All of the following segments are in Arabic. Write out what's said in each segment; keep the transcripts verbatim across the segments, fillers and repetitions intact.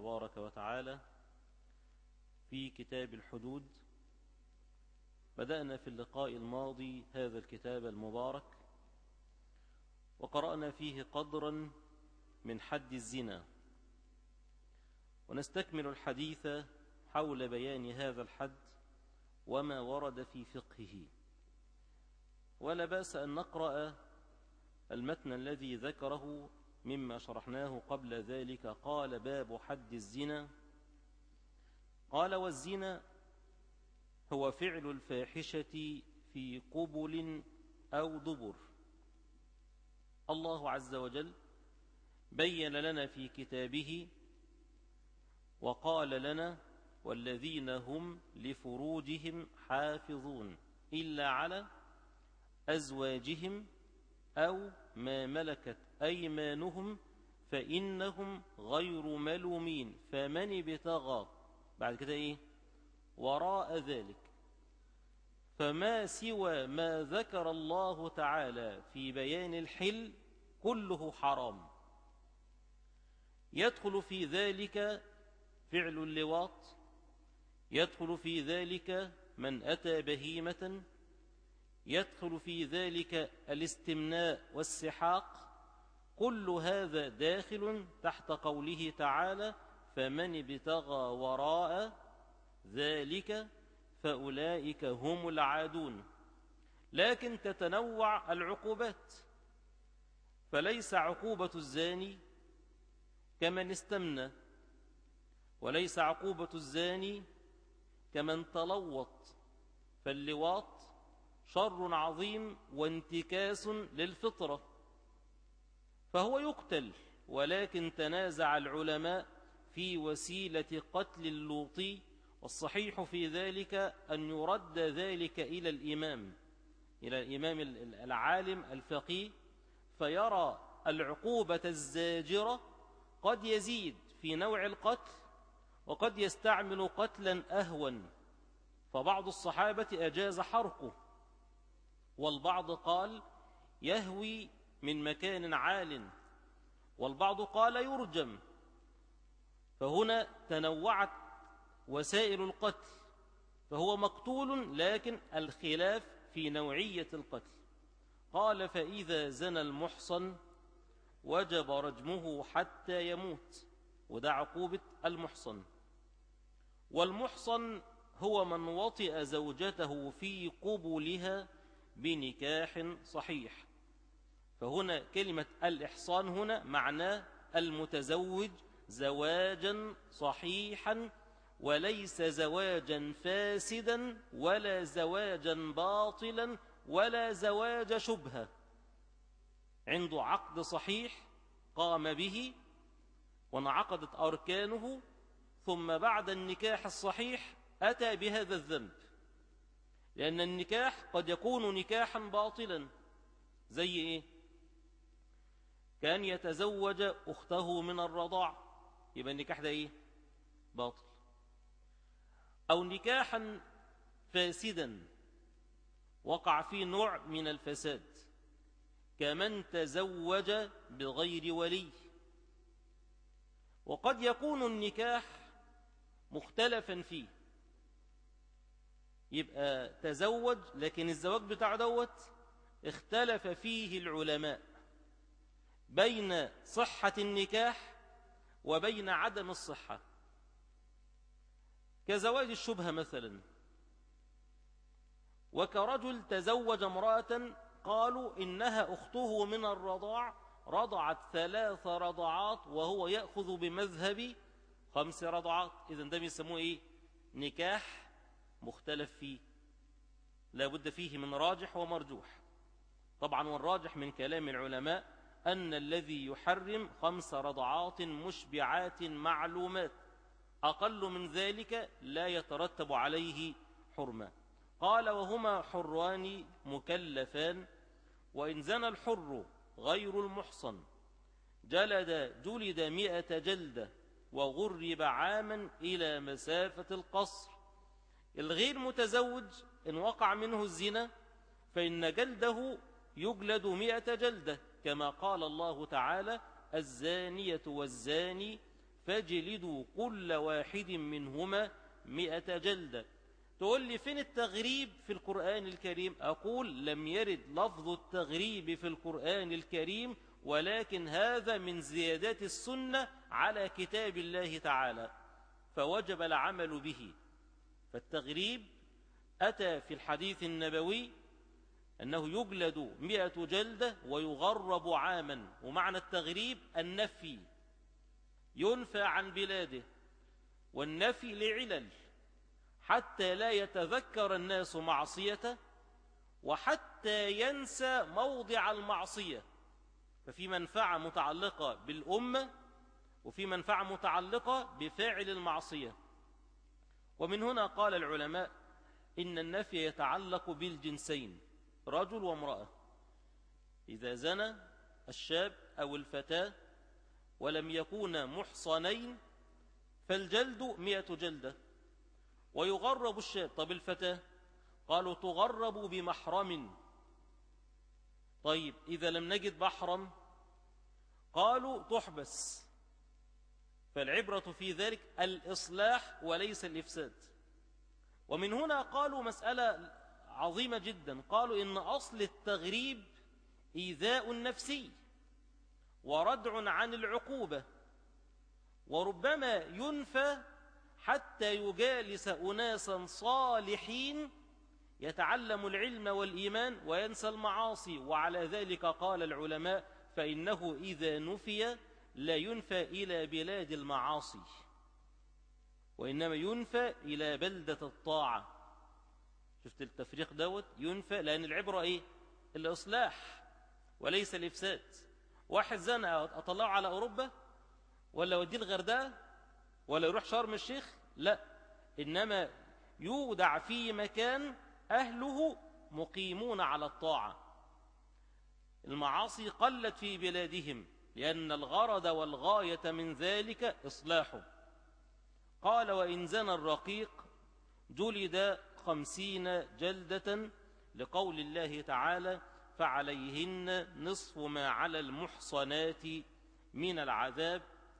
تبارك وتعالى في كتاب الحدود. بدأنا في اللقاء الماضي هذا الكتاب المبارك وقرأنا فيه قدرا من حد الزنا، ونستكمل الحديث حول بيان هذا الحد وما ورد في فقهه. ولا بأس أن نقرأ المتن الذي ذكره مما شرحناه قبل ذلك. قال: باب حد الزنا. قال: والزنا هو فعل الفاحشة في قبل أو دبر. الله عز وجل بين لنا في كتابه وقال لنا: والذين هم لفروجهم حافظون إلا على أزواجهم أو ما ملكت أيمانهم فإنهم غير ملومين، فمن ابتغى بعد كده إيه وراء ذلك. فما سوى ما ذكر الله تعالى في بيان الحل كله حرام. يدخل في ذلك فعل اللواط، يدخل في ذلك من أتى بهيمة، يدخل في ذلك الاستمناء والسحاق. كل هذا داخل تحت قوله تعالى: فمن ابتغى وراء ذلك فأولئك هم العادون. لكن تتنوع العقوبات، فليس عقوبة الزاني كمن استمنى، وليس عقوبة الزاني كمن تلوط، فاللواط شر عظيم وانتكاس للفطرة، فهو يقتل. ولكن تنازع العلماء في وسيلة قتل اللوطي، والصحيح في ذلك أن يرد ذلك إلى الإمام إلى الإمام العالم الفقيه، فيرى العقوبة الزاجرة قد يزيد في نوع القتل وقد يستعمل قتلا أهون. فبعض الصحابة أجاز حرقه، والبعض قال يهوي من مكان عال، والبعض قال يرجم. فهنا تنوعت وسائل القتل، فهو مقتول لكن الخلاف في نوعية القتل. قال: فإذا زنى المحصن وجب رجمه حتى يموت، وده عقوبة المحصن. والمحصن هو من وطئ زوجته في قبلها بنكاح صحيح. فهنا كلمة الإحصان هنا معناه المتزوج زواجا صحيحا، وليس زواجا فاسدا ولا زواجا باطلا ولا زواج شبهة. عنده عقد صحيح قام به وانعقدت أركانه، ثم بعد النكاح الصحيح أتى بهذا الذنب، لأن النكاح قد يكون نكاحا باطلا. زي إيه؟ كان يتزوج أخته من الرضاع، يبقى النكاح ده إيه؟ باطل. أو نكاحا فاسدا وقع فيه نوع من الفساد، كمن تزوج بغير ولي. وقد يكون النكاح مختلفا فيه، يبقى تزوج لكن الزواج بتاع دوت اختلف فيه العلماء بين صحة النكاح وبين عدم الصحة، كزواج الشبهة مثلا. وكرجل تزوج امرأة قالوا إنها أخته من الرضاع، رضعت ثلاث رضعات وهو يأخذ بمذهب خمس رضعات. إذن ده بيسموه إيه؟ نكاح مختلف فيه، لا بد فيه من راجح ومرجوح. طبعا والراجح من كلام العلماء أن الذي يحرم خمس رضعات مشبعات معلومات، أقل من ذلك لا يترتب عليه حرمة. قال: وهما حران مكلفان، وإن زنى الحر غير المحصن جلد جلد مئة جلدة وغرب عاما إلى مسافة القصر. الغير متزوج إن وقع منه الزنا فإن جلده يجلد مئة جلدة، كما قال الله تعالى: الزانية والزاني فاجلدوا كل واحد منهما مئة جلدة. تقول لي فين التغريب في القرآن الكريم؟ أقول لم يرد لفظ التغريب في القرآن الكريم، ولكن هذا من زيادات السنة على كتاب الله تعالى، فوجب العمل به. فالتغريب أتى في الحديث النبوي أنه يجلد مئة جلدة ويغرب عاما. ومعنى التغريب النفي، ينفى عن بلاده، والنفي لعلل: حتى لا يتذكر الناس معصيته، وحتى ينسى موضع المعصية. ففي منفعة متعلقة بالأمة، وفي منفعة متعلقة بفاعل المعصية. ومن هنا قال العلماء إن النفي يتعلق بالجنسين، رجل وامرأة. إذا زنى الشاب أو الفتاة ولم يكونا محصنين فالجلد مئة جلدة ويغرب الشاب. طب الفتاة؟ قالوا تغرب بمحرم. طيب إذا لم نجد محرم؟ قالوا تحبس. فالعبرة في ذلك الإصلاح وليس الإفساد. ومن هنا قالوا مسألة عظيمة جدا، قالوا إن أصل التغريب إيذاء نفسي وردع عن العقوبة، وربما ينفى حتى يجالس أناسا صالحين يتعلم العلم والإيمان وينسى المعاصي. وعلى ذلك قال العلماء فإنه إذا نفي لا ينفى إلى بلاد المعاصي، وإنما ينفى إلى بلدة الطاعة. شفت التفريق دوت؟ ينفى لأن العبرة إيه؟ الإصلاح وليس الإفساد. واحد زنى أطلعه على أوروبا ولا وديه الغردقة ولا يروح شرم الشيخ؟ لا، إنما يودع في مكان أهله مقيمون على الطاعة. المعاصي قلت في بلادهم لأن الغرض والغاية من ذلك إصلاحه. قال وإن زنى الرقيق جلد خمسين جلدة، لقول الله تعالى فعليهن نصف ما على المحصنات من العذاب.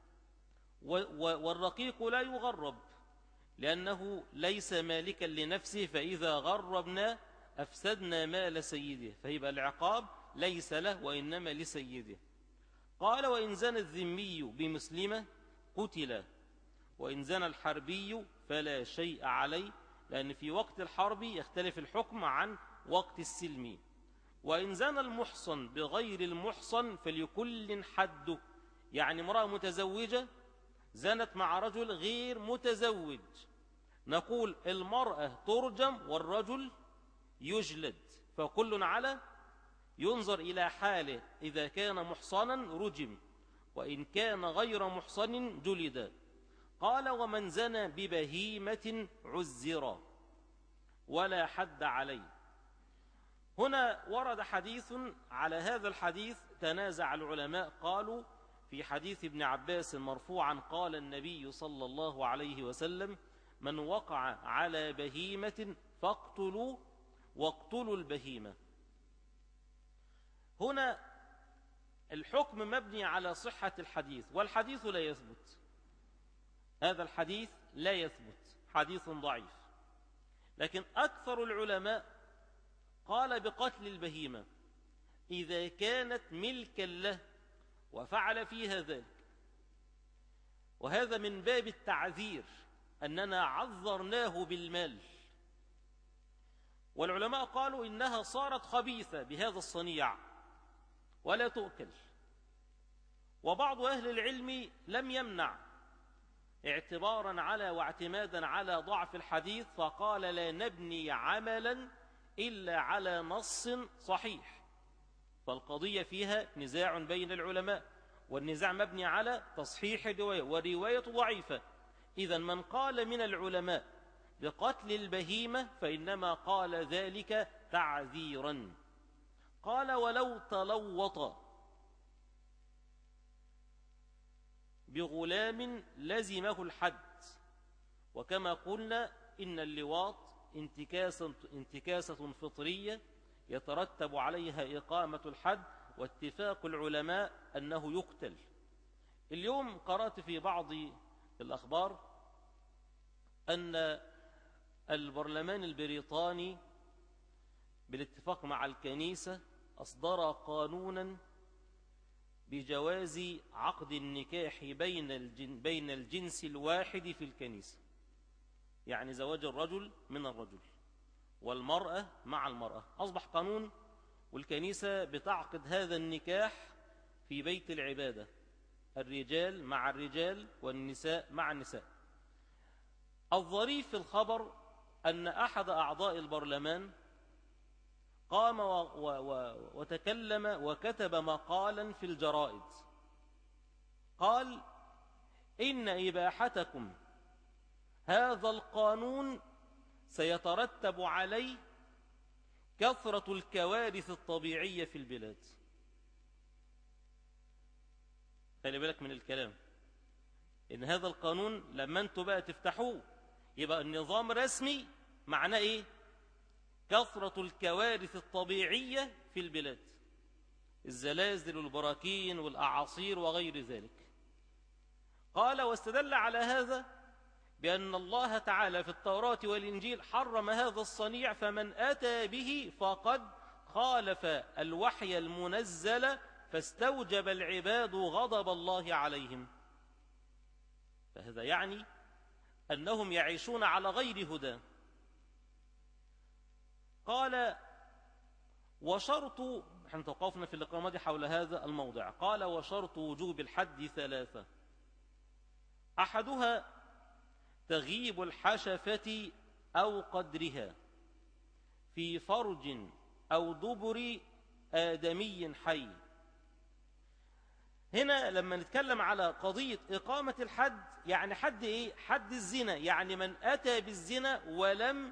والرقيق لا يغرب لأنه ليس مالكا لنفسه، فإذا غربنا أفسدنا مال سيده، فيبقى العقاب ليس له وإنما لسيده. قال وإن زنى الذمي بمسلمة قتل، وإن زنى الحربي فلا شيء عليه، لأن في وقت الحرب يختلف الحكم عن وقت السلم. وإن زنى المحصن بغير المحصن فلكل حده، يعني امرأة متزوجة زنت مع رجل غير متزوج، نقول المرأة ترجم والرجل يجلد، فكل على ينظر إلى حاله، إذا كان محصنا رجم وإن كان غير محصن جلد. قال ومن زنى ببهيمة عزر ولا حد عليه. هنا ورد حديث على هذا الحديث تنازع العلماء، قالوا في حديث ابن عباس مرفوعا قال النبي صلى الله عليه وسلم من وقع على بهيمة فاقتلوا واقتلوا البهيمة. هنا الحكم مبني على صحة الحديث، والحديث لا يثبت. هذا الحديث لا يثبت، حديث ضعيف. لكن أكثر العلماء قال بقتل البهيمة إذا كانت ملكا له وفعل فيها ذلك، وهذا من باب التعذير أننا عذرناه بالمال. والعلماء قالوا إنها صارت خبيثة بهذا الصنيع ولا تؤكل. وبعض أهل العلم لم يمنع اعتبارا على واعتمادا على ضعف الحديث، فقال لا نبني عملا إلا على نص صحيح. فالقضية فيها نزاع بين العلماء، والنزاع مبني على تصحيح الرواية، والرواية ضعيفة. إذن من قال من العلماء بقتل البهيمة فإنما قال ذلك تعذيرا. قال ولو تلوط بغلام لزمه الحد، وكما قلنا إن اللواط انتكاسة, انتكاسة فطرية يترتب عليها إقامة الحد، واتفاق العلماء أنه يقتل. اليوم قرأت في بعض الأخبار أن البرلمان البريطاني بالاتفاق مع الكنيسة أصدر قانونا بجواز عقد النكاح بين الجن بين الجنس الواحد في الكنيسة، يعني زواج الرجل من الرجل والمرأة مع المرأة. أصبح قانون، والكنيسة بتعقد هذا النكاح في بيت العبادة، الرجال مع الرجال والنساء مع النساء. الظريف في الخبر أن أحد أعضاء البرلمان قام و و و وتكلم وكتب مقالا في الجرائد، قال: إن إباحتكم هذا القانون سيترتب عليه كثرة الكوارث الطبيعية في البلاد. خلي بالك من الكلام، إن هذا القانون لما أنتوا بقى تفتحوه يبقى النظام رسمي، معناه إيه؟ كثرة الكوارث الطبيعية في البلاد، الزلازل والبراكين والأعاصير وغير ذلك. قال: واستدل على هذا بأن الله تعالى في التوراة والإنجيل حرم هذا الصنيع، فمن أتى به فقد خالف الوحي المنزل فاستوجب العباد غضب الله عليهم. فهذا يعني أنهم يعيشون على غير هدى. قال: وشرط، احنا توقفنا في اللقاء الماضي حول هذا الموضع. قال: وشرط وجوب الحد ثلاثة: أحدها تغييب الحشفة أو قدرها في فرج أو دبر آدمي حي. هنا لما نتكلم على قضية إقامة الحد، يعني حد إيه؟ حد الزنا، يعني من أتى بالزنا، ولم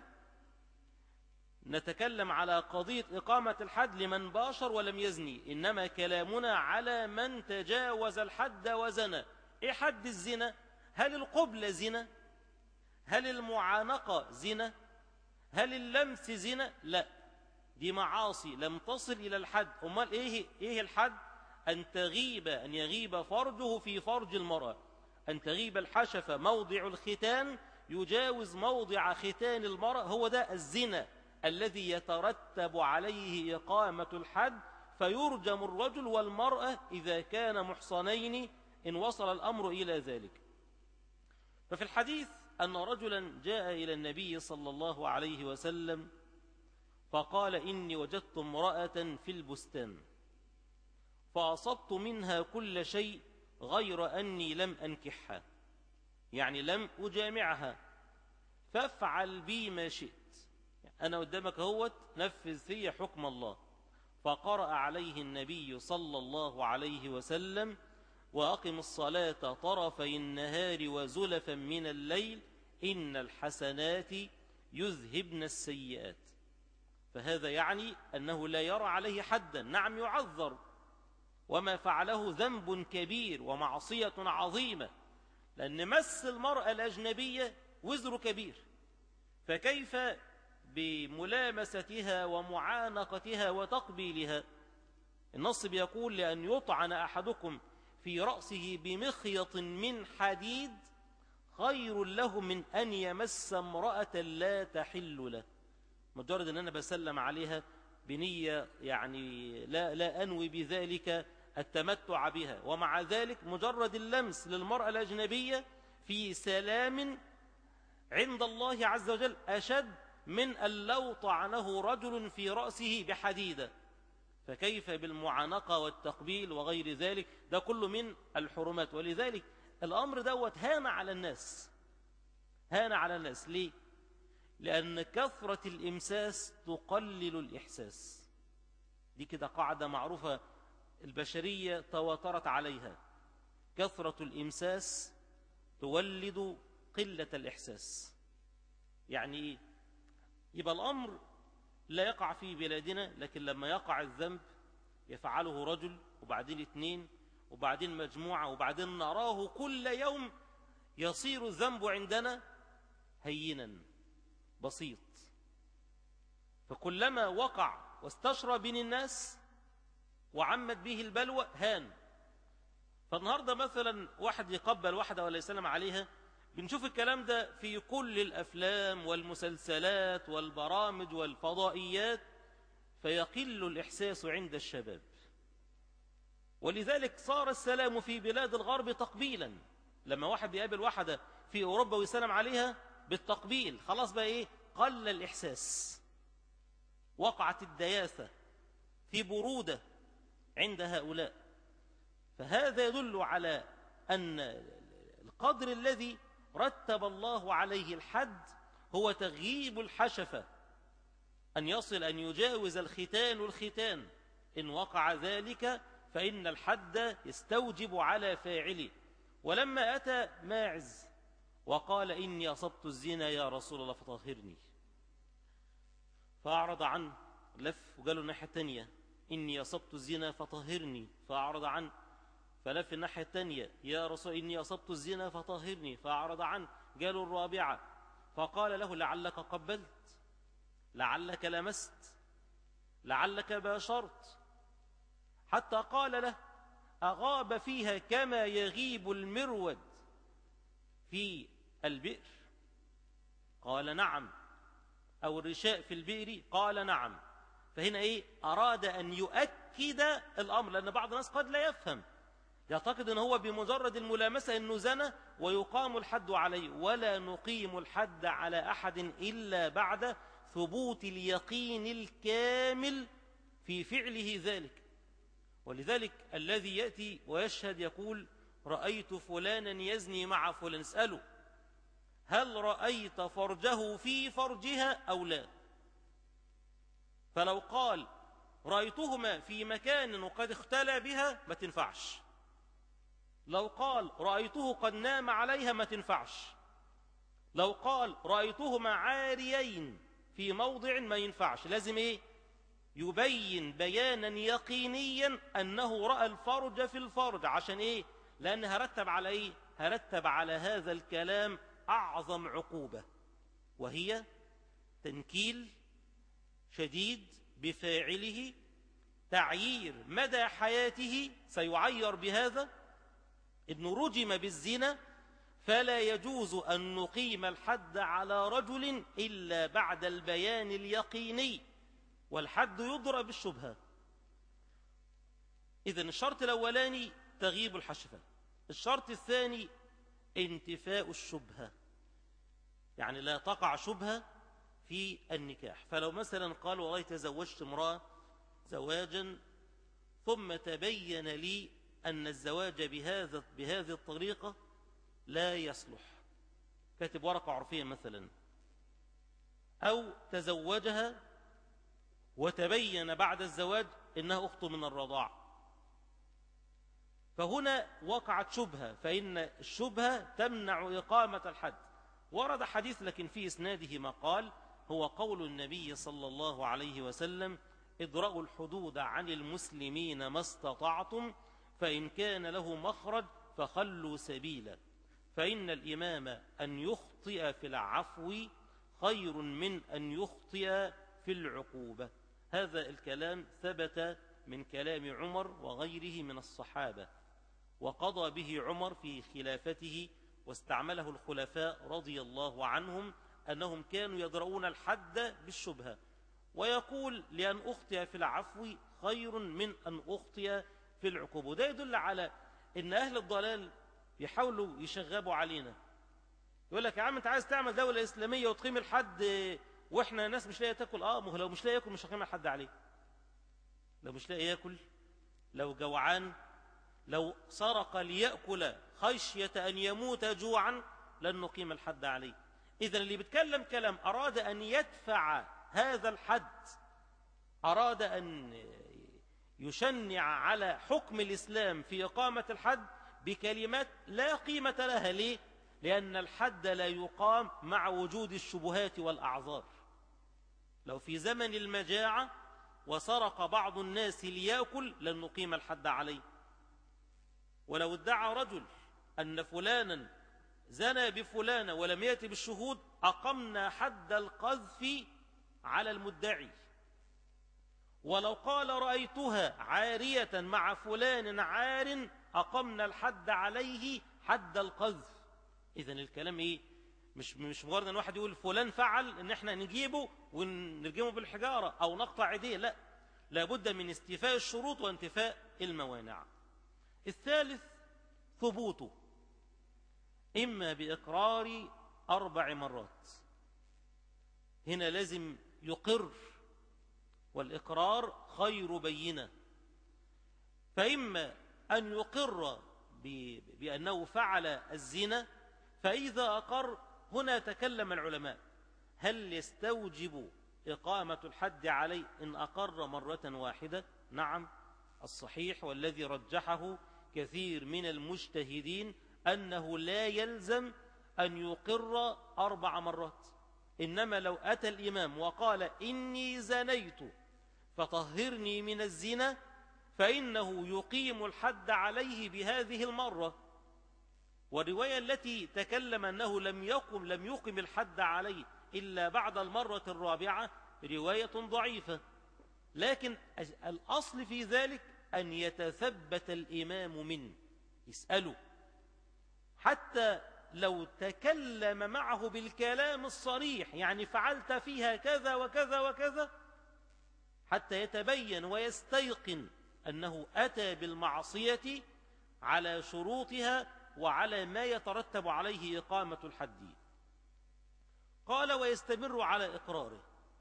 نتكلم على قضية إقامة الحد لمن باشر ولم يزني، إنما كلامنا على من تجاوز الحد وزنى. إيه حد الزنا؟ هل القبلة زنا؟ هل المعانقة زنا؟ هل اللمس زنا؟ لا، دي معاصي لم تصل إلى الحد. أمال إيه إيه الحد؟ أن تغيب أن يغيب فرجه في فرج المرأة، أن تغيب الحشفة موضع الختان يجاوز موضع ختان المرأة، هو ده الزنا الذي يترتب عليه إقامة الحد، فيرجم الرجل والمرأة إذا كان محصنين إن وصل الأمر إلى ذلك. ففي الحديث أن رجلا جاء إلى النبي صلى الله عليه وسلم فقال: إني وجدت امرأة في البستان فأصبت منها كل شيء غير أني لم أنكحها، يعني لم أجامعها، فافعل بي ما شئت، أنا قدامك هوت، نفذ في حكم الله. فقرأ عليه النبي صلى الله عليه وسلم: وأقم الصلاة طرفي النهار وزلفا من الليل إن الحسنات يذهبن السيئات. فهذا يعني أنه لا يرى عليه حدا، نعم يعذر، وما فعله ذنب كبير ومعصية عظيمة، لأن مس المرأة الأجنبية وزر كبير، فكيف بملامستها ومعانقتها وتقبيلها؟ النص بيقول: لأن يطعن أحدكم في رأسه بمخيط من حديد خير له من أن يمس امرأة لا تحل له. مجرد أن أنا بسلم عليها بنية يعني لا, لا أنوي بذلك التمتع بها، ومع ذلك مجرد اللمس للمرأة الأجنبية في سلام عند الله عز وجل أشد من أن لو طعنه رجل في رأسه بحديدة. فكيف بالمعانقة والتقبيل وغير ذلك؟ ده كله من الحرمات. ولذلك الأمر دوت هان على الناس، هان على الناس. ليه؟ لأن كثرة الإمساس تقلل الإحساس. دي كده قاعدة معروفة البشرية تواترت عليها، كثرة الإمساس تولد قلة الإحساس. يعني إيه؟ يبقى الأمر لا يقع في بلادنا، لكن لما يقع الذنب يفعله رجل وبعدين اثنين وبعدين مجموعة وبعدين نراه كل يوم، يصير الذنب عندنا هينا بسيط. فكلما وقع واستشرى بين الناس وعمت به البلوى هان. فالنهاردة مثلا واحد يقبل واحدة ولا يسلم عليها، بنشوف الكلام ده في كل الأفلام والمسلسلات والبرامج والفضائيات، فيقل الإحساس عند الشباب. ولذلك صار السلام في بلاد الغرب تقبيلا. لما واحد بيقابل واحدة في أوروبا ويسلم عليها بالتقبيل، خلاص بقى إيه؟ قل الإحساس، وقعت الدياثة في برودة عند هؤلاء. فهذا يدل على أن القدر الذي رتب الله عليه الحد هو تغييب الحشفة، أن يصل أن يجاوز الختان الختان. إن وقع ذلك فإن الحد يستوجب على فاعله. ولما أتى ماعز وقال إني أصبت الزنا يا رسول الله فطهرني، فأعرض عنه، لف وقال له الناحية الثانية إني أصبت الزنا فطهرني، فأعرض عنه، فلف الناحية الثانية يا رسول إني أصبت الزنا فطهرني، فأعرض عنه. قالوا الرابعة، فقال له لعلك قبلت، لعلك لمست، لعلك باشرت، حتى قال له أغاب فيها كما يغيب المرود في البئر؟ قال نعم. أو الرشاء في البئر؟ قال نعم. فهنا إيه؟ أراد أن يؤكد الأمر، لأن بعض الناس قد لا يفهم، يعتقد أنه هو بمجرد الملامسة أنه زنى ويقام الحد عليه. ولا نقيم الحد على أحد إلا بعد ثبوت اليقين الكامل في فعله ذلك. ولذلك الذي يأتي ويشهد يقول رأيت فلانا يزني مع فلان، اسأله هل رأيت فرجه في فرجها أو لا؟ فلو قال رأيتهما في مكان وقد اختلى بها ما تنفعش. لو قال رأيته قد نام عليها ما تنفعش. لو قال رأيتهما عاريين في موضع ما ينفعش. لازم ايه؟ يبين بيانا يقينيا أنه رأى الفرج في الفرج. عشان ايه؟ لأن هرتب على ايه؟ هرتب على هذا الكلام أعظم عقوبة، وهي تنكيل شديد بفاعله، تعيير مدى حياته، سيعير بهذا إنه رجم بالزنا، فلا يجوز أن نقيم الحد على رجل إلا بعد البيان اليقيني، والحد يضرب بالشبهة. إذن الشرط الأولاني تغييب الحشفة. الشرط الثاني انتفاء الشبهة، يعني لا تقع شبهة في النكاح. فلو مثلا قال والله تزوجت امرأة زواجا ثم تبين لي أن الزواج بهذا بهذه الطريقة لا يصلح، كاتب ورقة عرفية مثلا، أو تزوجها وتبين بعد الزواج إنها أخت من الرضاع، فهنا وقعت شبهة، فإن الشبهة تمنع إقامة الحد. ورد حديث لكن في إسناده ما قال هو قول النبي صلى الله عليه وسلم ادرأوا الحدود عن المسلمين ما استطعتم، فإن كان له مخرج فخلوا سبيلا، فإن الإمام أن يخطئ في العفو خير من أن يخطئ في العقوبة. هذا الكلام ثبت من كلام عمر وغيره من الصحابة، وقضى به عمر في خلافته، واستعمله الخلفاء رضي الله عنهم أنهم كانوا يدرؤون الحد بالشبهة، ويقول لأن أخطئ في العفو خير من أن أخطئ في العقوبة. وده يدل على أن أهل الضلال يحاولوا يشغبوا علينا، يقول لك يا عم أنت عايز تعمل دولة إسلامية وتقيم الحد وإحنا ناس مش لاقي تاكل. آه ما هو لو مش لاقي ياكل مش هقيم الحد عليه. لو مش لاقي ياكل، لو جوعان، لو سرق ليأكل خشية أن يموت جوعا لن نقيم الحد عليه. إذن اللي بيتكلم كلام أراد أن يدفع هذا الحد، أراد أن يشنع على حكم الإسلام في إقامة الحد بكلمات لا قيمة لها. ليه؟ لأن الحد لا يقام مع وجود الشبهات والأعذار. لو في زمن المجاعة وسرق بعض الناس ليأكل لن نقيم الحد عليه. ولو ادعى رجل أن فلانا زنى بفلانة ولم يأتي بالشهود أقمنا حد القذف على المدعي. ولو قال رأيتها عارية مع فلان عار أقمنا الحد عليه حد القذف. إذن الكلام إيه؟ مش مش مجرد أن واحد يقول فلان فعل إن إحنا نجيبه ونرجمه بالحجارة أو نقطع يديه، لا، لابد من استيفاء الشروط وانتفاء الموانع. الثالث ثبوته، إما بإقرار أربع مرات، هنا لازم يقر، والإقرار خير بينة، فإما أن يقر بأنه فعل الزنا، فإذا أقر هنا تكلم العلماء هل يستوجب إقامة الحد عليه إن أقر مرة واحدة؟ نعم، الصحيح والذي رجحه كثير من المجتهدين أنه لا يلزم أن يقر أربع مرات، إنما لو أتى الإمام وقال إني زنيت فطهرني من الزنا، فإنه يقيم الحد عليه بهذه المرة. والرواية التي تكلم أنه لم يقم لم يقم الحد عليه إلا بعد المرة الرابعة رواية ضعيفة، لكن الأصل في ذلك أن يتثبت الإمام منه، يسأله حتى لو تكلم معه بالكلام الصريح، يعني فعلت فيها كذا وكذا وكذا، حتى يتبين ويستيقن أنه أتى بالمعصية على شروطها وعلى ما يترتب عليه إقامة الحد. قال ويستمر على إقراره.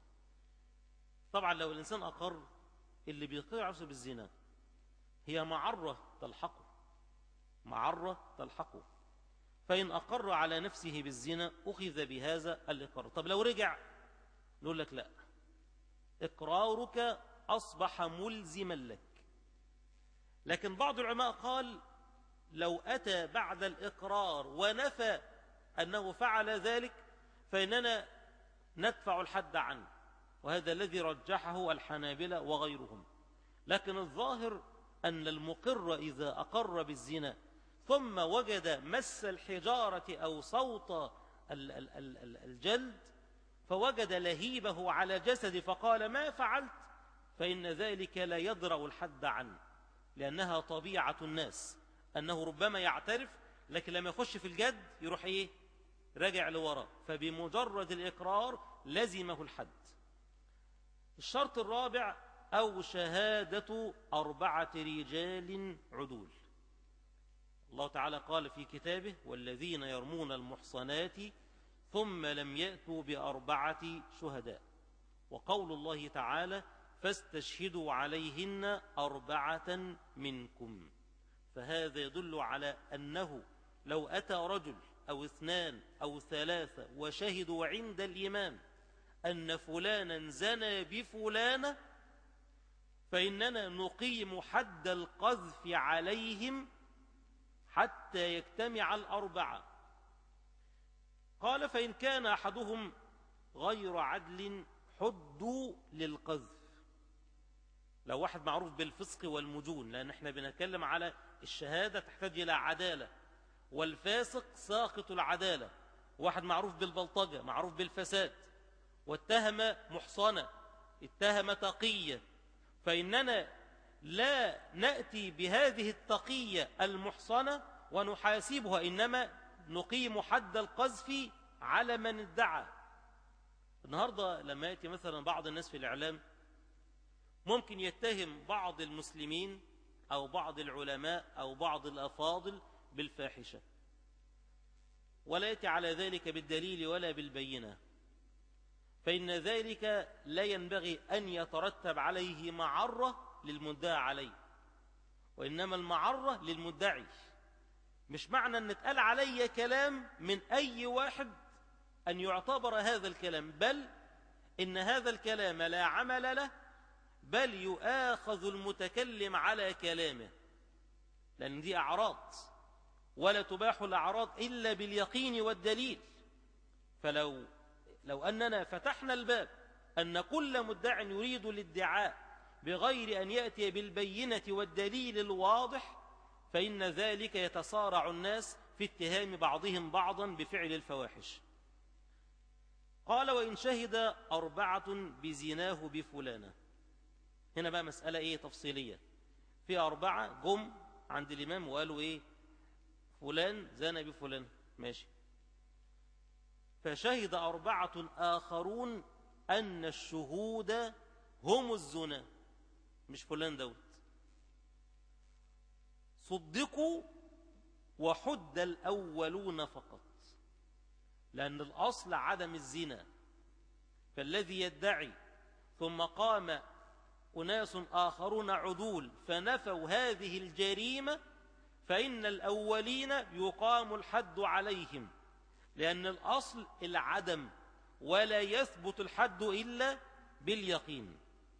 طبعا لو الإنسان أقر، اللي بيقر عفسه بالزنا هي معرة تلحقه، معرة تلحقه، فإن أقر على نفسه بالزنا أخذ بهذا الإقرار. طب لو رجع نقول لك لا، إقرارك أصبح ملزما لك. لكن بعض العلماء قال لو أتى بعد الإقرار ونفى أنه فعل ذلك فإننا ندفع الحد عنه، وهذا الذي رجحه الحنابلة وغيرهم. لكن الظاهر أن المقر إذا أقر بالزنا ثم وجد مس الحجارة أو صوت الجلد فوجد لهيبه على جسده فقال ما فعلت، فإن ذلك لا يدرأ الحد عنه، لأنها طبيعة الناس أنه ربما يعترف لكن لما يخش في الجد يروح إيه؟ رجع لوراء، فبمجرد الإقرار لزمه الحد. الشرط الرابع أو شهادة أربعة رجال عدول. الله تعالى قال في كتابه والذين يرمون المحصنات ثم لم يأتوا بأربعة شهداء، وقول الله تعالى فاستشهدوا عليهن أربعة منكم، فهذا يدل على أنه لو أتى رجل أو اثنان أو ثلاثة وشهدوا عند الإمام أن فلانا زنى بفلانة فإننا نقيم حد القذف عليهم حتى يجتمع الأربعة. قال فإن كان أحدهم غير عدل حدوا للقذف. لو واحد معروف بالفسق والمجون، لأن احنا بنتكلم على الشهادة تحتاج إلى عدالة، والفاسق ساقط العدالة، واحد معروف بالبلطجة معروف بالفساد، واتهم محصنة اتهم تقية، فإننا لا نأتي بهذه التقية المحصنة ونحاسبها، إنما نقيم حد القذف على من ادعى. النهاردة لما يأتي مثلا بعض الناس في الإعلام ممكن يتهم بعض المسلمين أو بعض العلماء أو بعض الأفاضل بالفاحشة، ولا يأتي على ذلك بالدليل ولا بالبينة، فإن ذلك لا ينبغي أن يترتب عليه معرة للمدعى عليه، وإنما المعرة للمدعي. مش معنى أن اتقال علي كلام من أي واحد أن يعتبر هذا الكلام، بل إن هذا الكلام لا عمل له، بل يؤاخذ المتكلم على كلامه، لأن دي أعراض، ولا تباح الأعراض إلا باليقين والدليل. فلو لو أننا فتحنا الباب أن كل مدع يريد الادعاء بغير أن يأتي بالبينة والدليل الواضح، فإن ذلك يتصارع الناس في اتهام بعضهم بعضا بفعل الفواحش. قال وإن شهد أربعة بزناه بفلانة. هنا بقى مسألة إيه تفصيلية، في أربعة جم عند الإمام وقالوا إيه فلان زنى بفلان ماشي. فشهد أربعة آخرون أن الشهود هم الزنا مش فلان دوت، صدقوا وحد الأولون فقط، لأن الأصل عدم الزنا. فالذي يدعي ثم قام أناس آخرون عدول فنفوا هذه الجريمة فإن الأولين يقام الحد عليهم، لأن الأصل العدم ولا يثبت الحد إلا باليقين.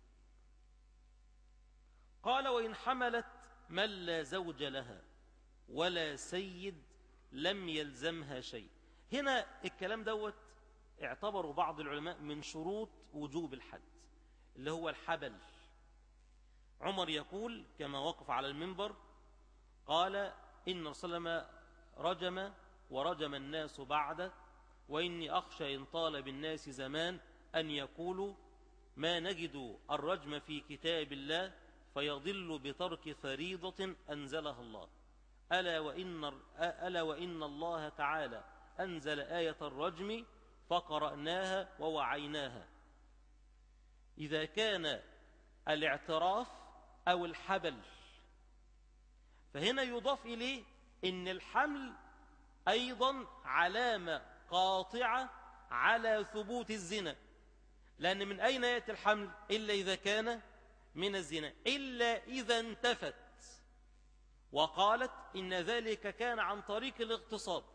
قال وإن حملت من لا زوج لها ولا سيد لم يلزمها شيء. هنا الكلام دوت اعتبروا بعض العلماء من شروط وجوب الحد اللي هو الحبل. عمر يقول كما وقف على المنبر قال إن رسول الله رجم ورجم الناس بعده، وإني أخشى إن طال بالناس زمان أن يقولوا ما نجد الرجم في كتاب الله فيضل بترك فريضة أنزلها الله. ألا وإن, ألا وإن الله تعالى أنزل آية الرجم فقرأناها ووعيناها. إذا كان الاعتراف أو الحبل، فهنا يضاف إليه إن الحمل أيضا علامة قاطعة على ثبوت الزنا، لأن من أين يأتي الحمل إلا إذا كان من الزنا، إلا إذا انتفت وقالت إن ذلك كان عن طريق الاغتصاب،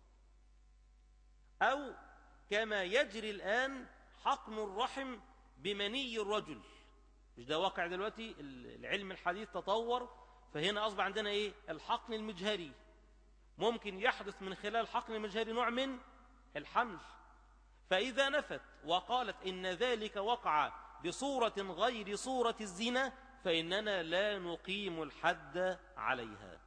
أو كما يجري الآن حقن الرحم بمني الرجل. مش ده واقع دلوقتي؟ العلم الحديث تطور، فهنا أصبح عندنا إيه؟ الحقن المجهري. ممكن يحدث من خلال الحقن المجهري نوع من الحمل. فإذا نفت وقالت إن ذلك وقع بصورة غير صورة الزنا فإننا لا نقيم الحد عليها.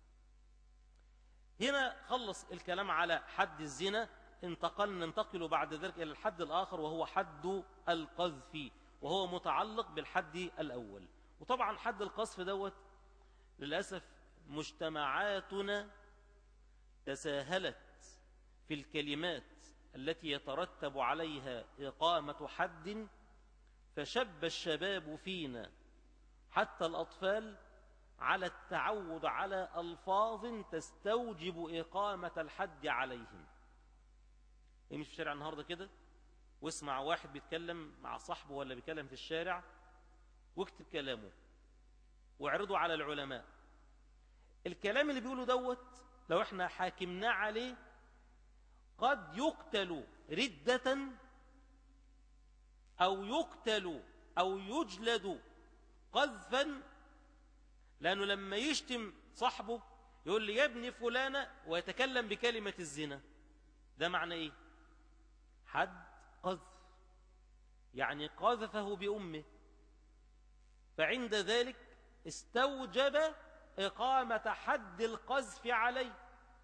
هنا خلص الكلام على حد الزنا، انتقل ننتقل بعد ذلك إلى الحد الآخر وهو حد القذف، وهو متعلق بالحد الأول. وطبعا حد القذف دوت للأسف مجتمعاتنا تساهلت في الكلمات التي يترتب عليها إقامة حد، فشب الشباب فينا حتى الأطفال على التعود على ألفاظ تستوجب إقامة الحد عليهم. يمشي في الشارع النهاردة كده واسمع واحد بيتكلم مع صاحبه ولا بيتكلم في الشارع واكتب كلامه واعرضه على العلماء. الكلام اللي بيقوله دوت لو احنا حاكمنا عليه قد يقتل ردة أو يقتل أو يجلد قذفا، لأنه لما يشتم صاحبه يقول لي يا ابن فلانة ويتكلم بكلمة الزنا، ده معنى إيه؟ حد قذف، يعني قذفه بأمه، فعند ذلك استوجب إقامة حد القذف عليه.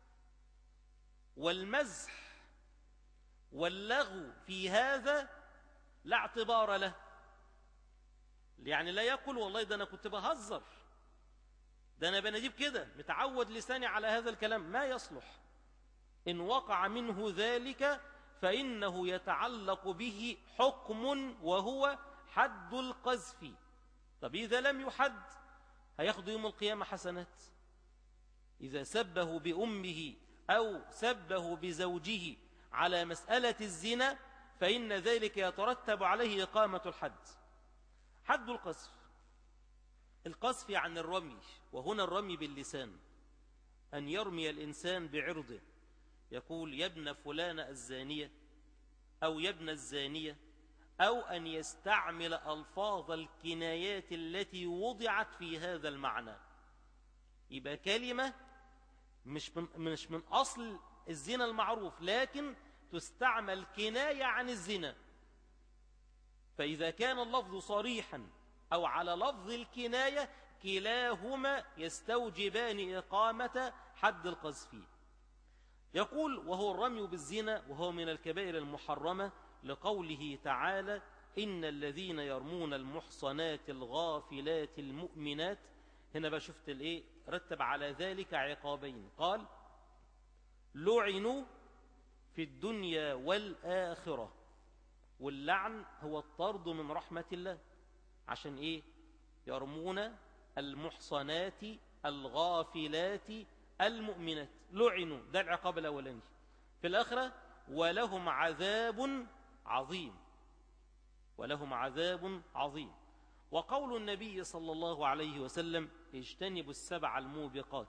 والمزح واللغو في هذا لا اعتبار له، يعني لا يقول والله ده أنا كنت بهزر، ده أنا بنجيب كده متعود لساني على هذا الكلام، ما يصلح. إن وقع منه ذلك فإنه يتعلق به حكم وهو حد القذف. طب إذا لم يحد هياخد يوم القيامة حسنات. إذا سبه بأمه أو سبه بزوجه على مسألة الزنا فإن ذلك يترتب عليه إقامة الحد. حد القذف، القذف عن الرمي، وهنا الرمي باللسان، أن يرمي الإنسان بعرضه، يقول يا ابن فلان الزانية أو يا ابن الزانية، أو أن يستعمل ألفاظ الكنايات التي وضعت في هذا المعنى. يبقى كلمة مش من, مش من أصل الزنا المعروف، لكن تستعمل كناية عن الزنا. فإذا كان اللفظ صريحا أو على لفظ الكناية كلاهما يستوجبان إقامة حد القذف. يقول وهو الرمي بالزنا وهو من الكبائر المحرمة لقوله تعالى إن الذين يرمون المحصنات الغافلات المؤمنات. هنا بقى شفت الايه رتب على ذلك عقابين. قال لعنوا في الدنيا والآخرة، واللعن هو الطرد من رحمة الله. عشان إيه؟ يرمون المحصنات الغافلات المؤمنات، لعنوا، ده العقاب الأولاني. في الآخرة ولهم عذاب عظيم، ولهم عذاب عظيم. وقول النبي صلى الله عليه وسلم اجتنبوا السبع الموبقات.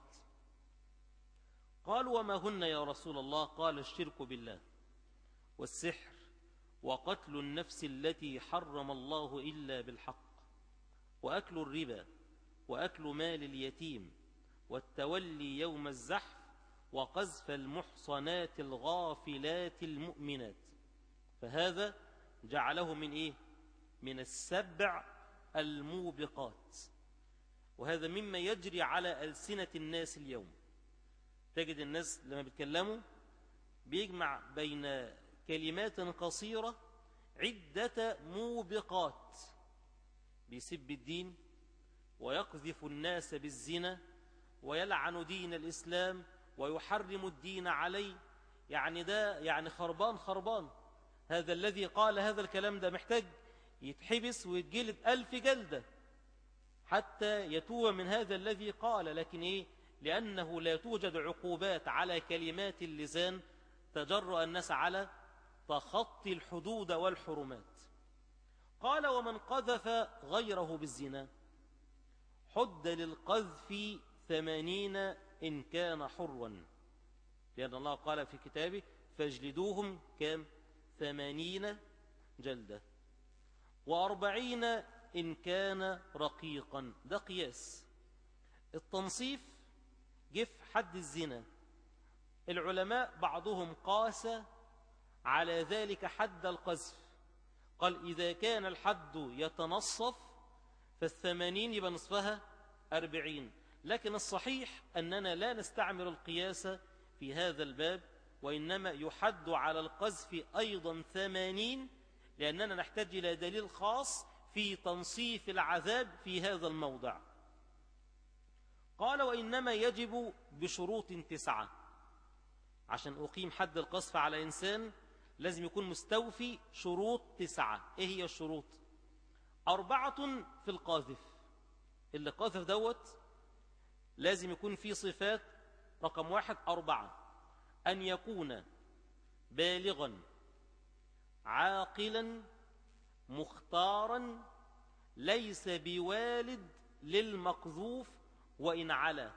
قالوا وما هن يا رسول الله؟ قال الشرك بالله، والسحر، وقتل النفس التي حرم الله إلا بالحق، وأكل الربا، وأكل مال اليتيم، والتولي يوم الزحف، وقذف المحصنات الغافلات المؤمنات. فهذا جعله من إيه؟ من السبع الموبقات. وهذا مما يجري على ألسنة الناس اليوم. تجد الناس لما بيتكلموا بيجمع بين كلمات قصيرة عدة موبقات، بيسب الدين ويقذف الناس بالزنا ويلعن دين الإسلام ويحرم الدين عليه. يعني ده يعني خربان خربان. هذا الذي قال هذا الكلام ده محتاج يتحبس ويتجلد ألف جلدة حتى يتوب من هذا الذي قال. لكن إيه؟ لأنه لا توجد عقوبات على كلمات اللسان تجرأ الناس على تخطي الحدود والحرمات. قال ومن قذف غيره بالزنا حد للقذف ثمانين إن كان حرا، لأن الله قال في كتابه فاجلدوهم كام؟ ثمانين جلدة، وأربعين إن كان رقيقا. ده قياس. التنصيف جه في حد الزنا. العلماء بعضهم قاس على ذلك حد القذف، قال إذا كان الحد يتنصف فالثمانين يبقى نصفها أربعين. لكن الصحيح أننا لا نستعمل القياس في هذا الباب، وإنما يحد على القذف أيضا ثمانين، لأننا نحتاج إلى دليل خاص في تنصيف العذاب في هذا الموضع. قال وإنما يجب بشروط تسعة. عشان أقيم حد القذف على إنسان لازم يكون مستوفي شروط تسعة. إيه هي الشروط؟ أربعة في القاذف. اللي قاذف دوت لازم يكون فيه صفات. رقم واحد أربعة: أن يكون بالغا عاقلا مختارا ليس بوالد للمقذوف وإن علا.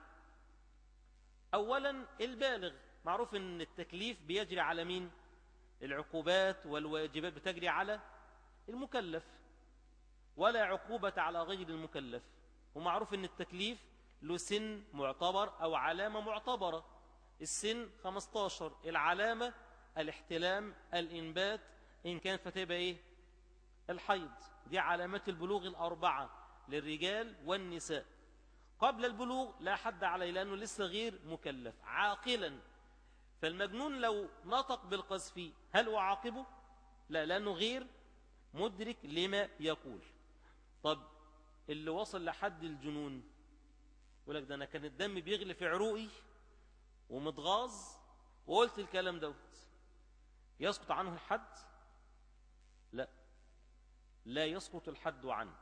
أولا البالغ، معروف أن التكليف بيجري على مين؟ العقوبات والواجبات بتجري على المكلف، ولا عقوبة على غير المكلف. ومعروف أن التكليف له سن معتبر أو علامة معتبرة. السن خمسة عشر، العلامة الاحتلام، الإنبات، إن كان فتبقى إيه؟ الحيض. دي علامات البلوغ الأربعة للرجال والنساء. قبل البلوغ لا حد عليه لأنه لسه غير مكلف. عاقلا، فالمجنون لو نطق بالقذف هل هو عاقبه؟ لا، لأنه غير مدرك لما يقول. طب اللي وصل لحد الجنون يقول لك ده أنا كان الدم بيغلي في عروقي ومتغاظ وقلت الكلام دوت، يسقط عنه الحد؟ لا، لا يسقط الحد عنه،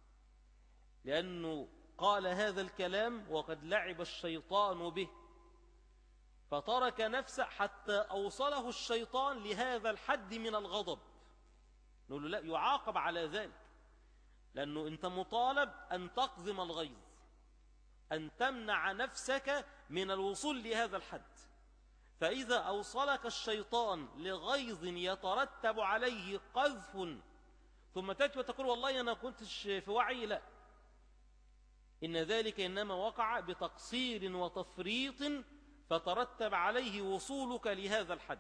لأنه قال هذا الكلام وقد لعب الشيطان به فترك نفسه حتى أوصله الشيطان لهذا الحد من الغضب. نقول له لا، يعاقب على ذلك، لأنه أنت مطالب أن تقزم الغيظ، أن تمنع نفسك من الوصول لهذا الحد. فإذا أوصلك الشيطان لغيظ يترتب عليه قذف ثم تأتي وتقول والله أنا كنتش في وعي، لا، إن ذلك إنما وقع بتقصير وتفريط فترتب عليه وصولك لهذا الحد.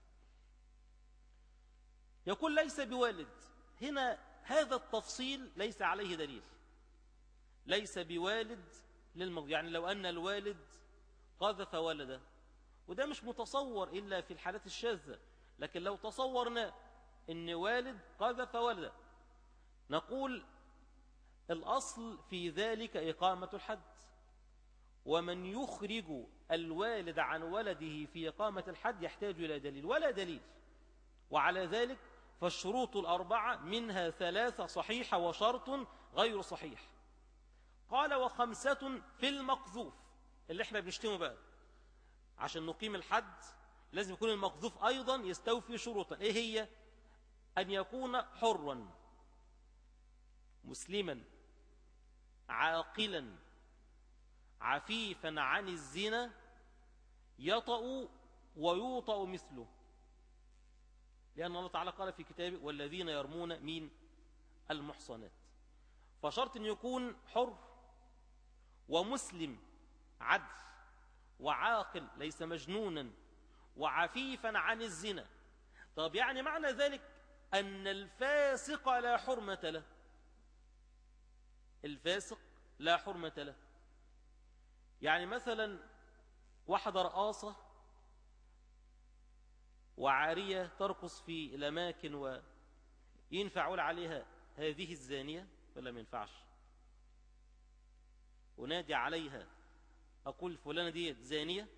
يقول ليس بوالد. هنا هذا التفصيل ليس عليه دليل. ليس بوالد للمقذوف، يعني لو أن الوالد قذف ولده، وده مش متصور إلا في الحالات الشاذة، لكن لو تصورنا إن والد قذف ولده نقول الأصل في ذلك إقامة الحد، ومن يخرج الوالد عن ولده في إقامة الحد يحتاج إلى دليل ولا دليل. وعلى ذلك فالشروط الأربعة منها ثلاثة صحيحة وشرط غير صحيح. قال وخمسة في المقذوف اللي احنا بنشتمه بقى، عشان نقيم الحد لازم يكون المقذوف أيضا يستوفي شروطا. إيه هي؟ أن يكون حرا مسلما عاقلا عفيفا عن الزنا يطأ ويوطأ مثله، لأن الله تعالى قال في كتابه والذين يرمون من المحصنات. فشرط أن يكون حر ومسلم عدل وعاقل ليس مجنونا وعفيفا عن الزنا. طب يعني معنى ذلك أن الفاسق لا حرمة له، الفاسق لا حرمة له. يعني مثلا واحدة رقاصة وعارية ترقص في الأماكن وينفع أقول عليها هذه الزانية ولا ما ينفعش؟ ونادي عليها أقول فلانة دي زانية؟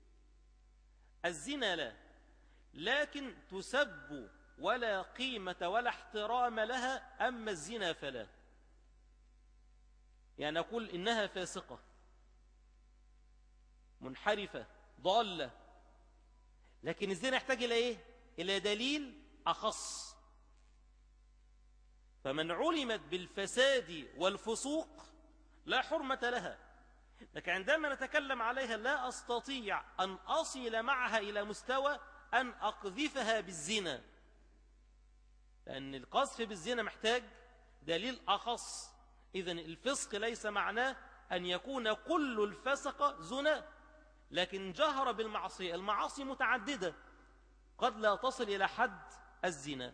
الزنا لا، لكن تسب ولا قيمة ولا احترام لها. أما الزنا فلا، يعني أقول إنها فاسقة منحرفة ضالة، لكن الزنا يحتاج إلى إيه؟ إلى دليل أخص. فمن علمت بالفساد والفسوق لا حرمة لها، لكن عندما نتكلم عليها لا أستطيع أن أصل معها إلى مستوى أن أقذفها بالزنا، لأن القذف بالزنا محتاج دليل أخص. إذن الفسق ليس معناه أن يكون كل الفسق زنا، لكن جهر بالمعصية. المعاصي متعددة قد لا تصل إلى حد الزنا.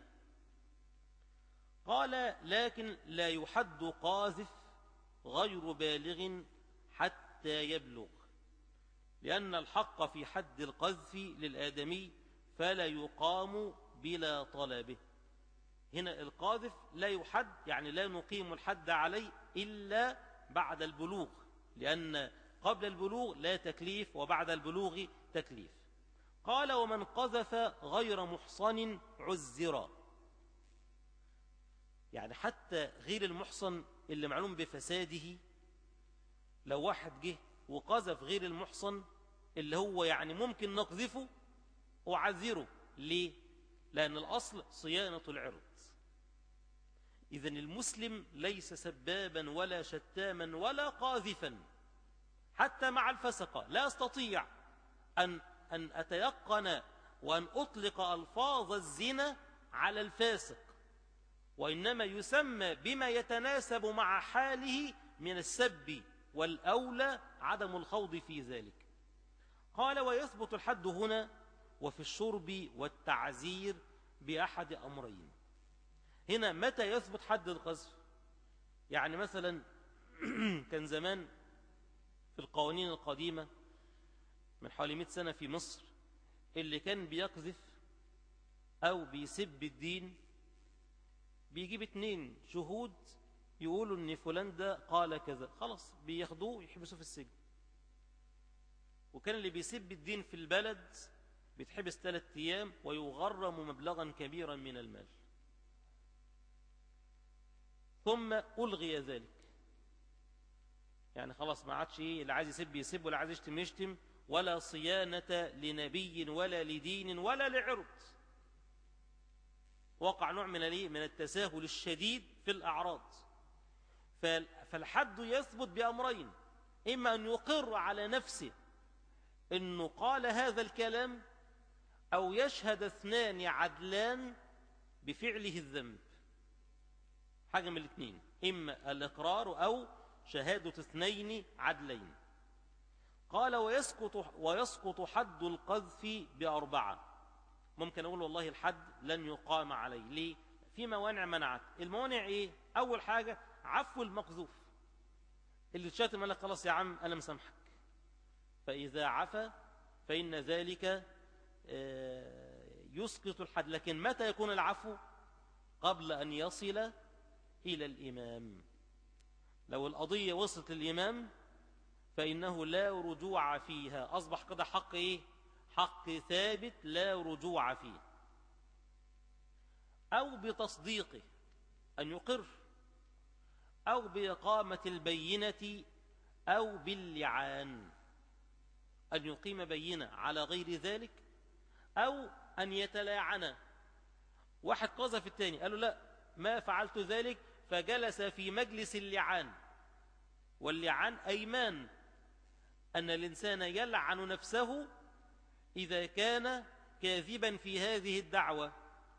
قال لكن لا يحد قاذف غير بالغ حتى يبلغ، لأن الحق في حد القذف للآدمي فلا يقام بلا طلبه. هنا القاذف لا يحد، يعني لا نقيم الحد عليه إلا بعد البلوغ، لأن قبل البلوغ لا تكليف وبعد البلوغ تكليف. قال ومن قذف غير محصن عزرا، يعني حتى غير المحصن اللي معلوم بفساده، لو واحد جه وقذف غير المحصن اللي هو يعني ممكن نقذفه وعذره. ليه؟ لأن الأصل صيانة العرض. إذن المسلم ليس سبابا ولا شتاما ولا قاذفا حتى مع الفسقة. لا أستطيع أن, أن أتيقن وأن أطلق ألفاظ الزنا على الفاسق، وإنما يسمى بما يتناسب مع حاله من السب، والأولى عدم الخوض في ذلك. قال ويثبت الحد هنا وفي الشرب والتعزير بأحد أمرين. هنا متى يثبت حد القذف؟ يعني مثلا كان زمان في القوانين القديمة من حوالي مئة سنة في مصر، اللي كان بيقذف أو بيسب الدين بيجيب اتنين شهود يقولوا ان فلان ده قال كذا، خلاص بياخدوه يحبسوه في السجن. وكان اللي بيسب الدين في البلد بيتحبس ثلاث ايام ويغرم مبلغا كبيرا من المال. ثم ألغي ذلك، يعني خلاص ما عادش ايه، اللي عايز يسب يسب ولا عايز يشتم يشتم، ولا صيانة لنبي ولا لدين ولا لعرض. وقع نوع من الايه، من التساهل الشديد في الأعراض. فالحد يثبت بأمرين: إما أن يقر على نفسه أنه قال هذا الكلام، أو يشهد اثنان عدلان بفعله الذنب. حاجة من الاثنين، إما الإقرار أو شهادة اثنين عدلين. قال ويسقط, ويسقط حد القذف بأربعة. ممكن أقول والله الحد لن يقام عليه. ليه؟ في موانع منعت. الموانع إيه؟ أول حاجة عفو المقذوف، اللي تشاتم قال لك خلاص يا عم أنا مسامحك، فإذا عفا فإن ذلك يسقط الحد. لكن متى يكون العفو؟ قبل أن يصل إلى الإمام. لو القضية وصلت للإمام فإنه لا رجوع فيها. أصبح كده حق إيه؟ حق ثابت لا رجوع فيه. أو بتصديقه أن يقر، أو بإقامة البينة، أو باللعان أن يقيم بينة على غير ذلك، أو أن يتلاعن. واحد قذف الثاني قال له لا ما فعلت ذلك، فجلس في مجلس اللعان. واللعان أيمان، أن الإنسان يلعن نفسه إذا كان كاذبا في هذه الدعوة.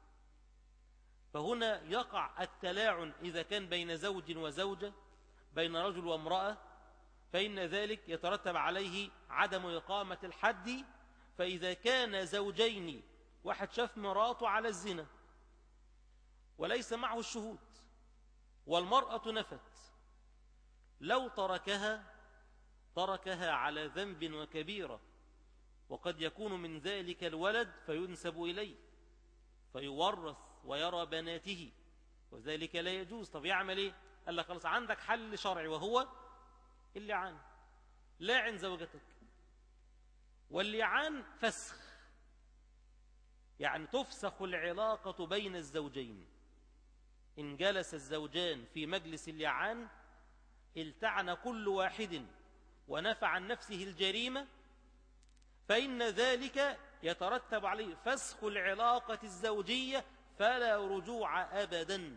فهنا يقع التلاعن إذا كان بين زوج وزوجة، بين رجل وامرأة، فإن ذلك يترتب عليه عدم إقامة الحد. فإذا كان زوجين، واحد شاف مراته على الزنا وليس معه الشهود والمرأة نفت، لو تركها تركها على ذنب وكبيرة، وقد يكون من ذلك الولد فينسب إليه فيورث ويرى بناته، وذلك لا يجوز. طب يعمل إيه؟ قال لك خلاص عندك حل شرعي، وهو اللعان. لاعن زوجتك. واللعان فسخ، يعني تفسخ العلاقة بين الزوجين. إن جلس الزوجان في مجلس اللعان التعن كل واحد ونفع عن نفسه الجريمة، فإن ذلك يترتب عليه فسخ العلاقة الزوجية فلا رجوع أبدا.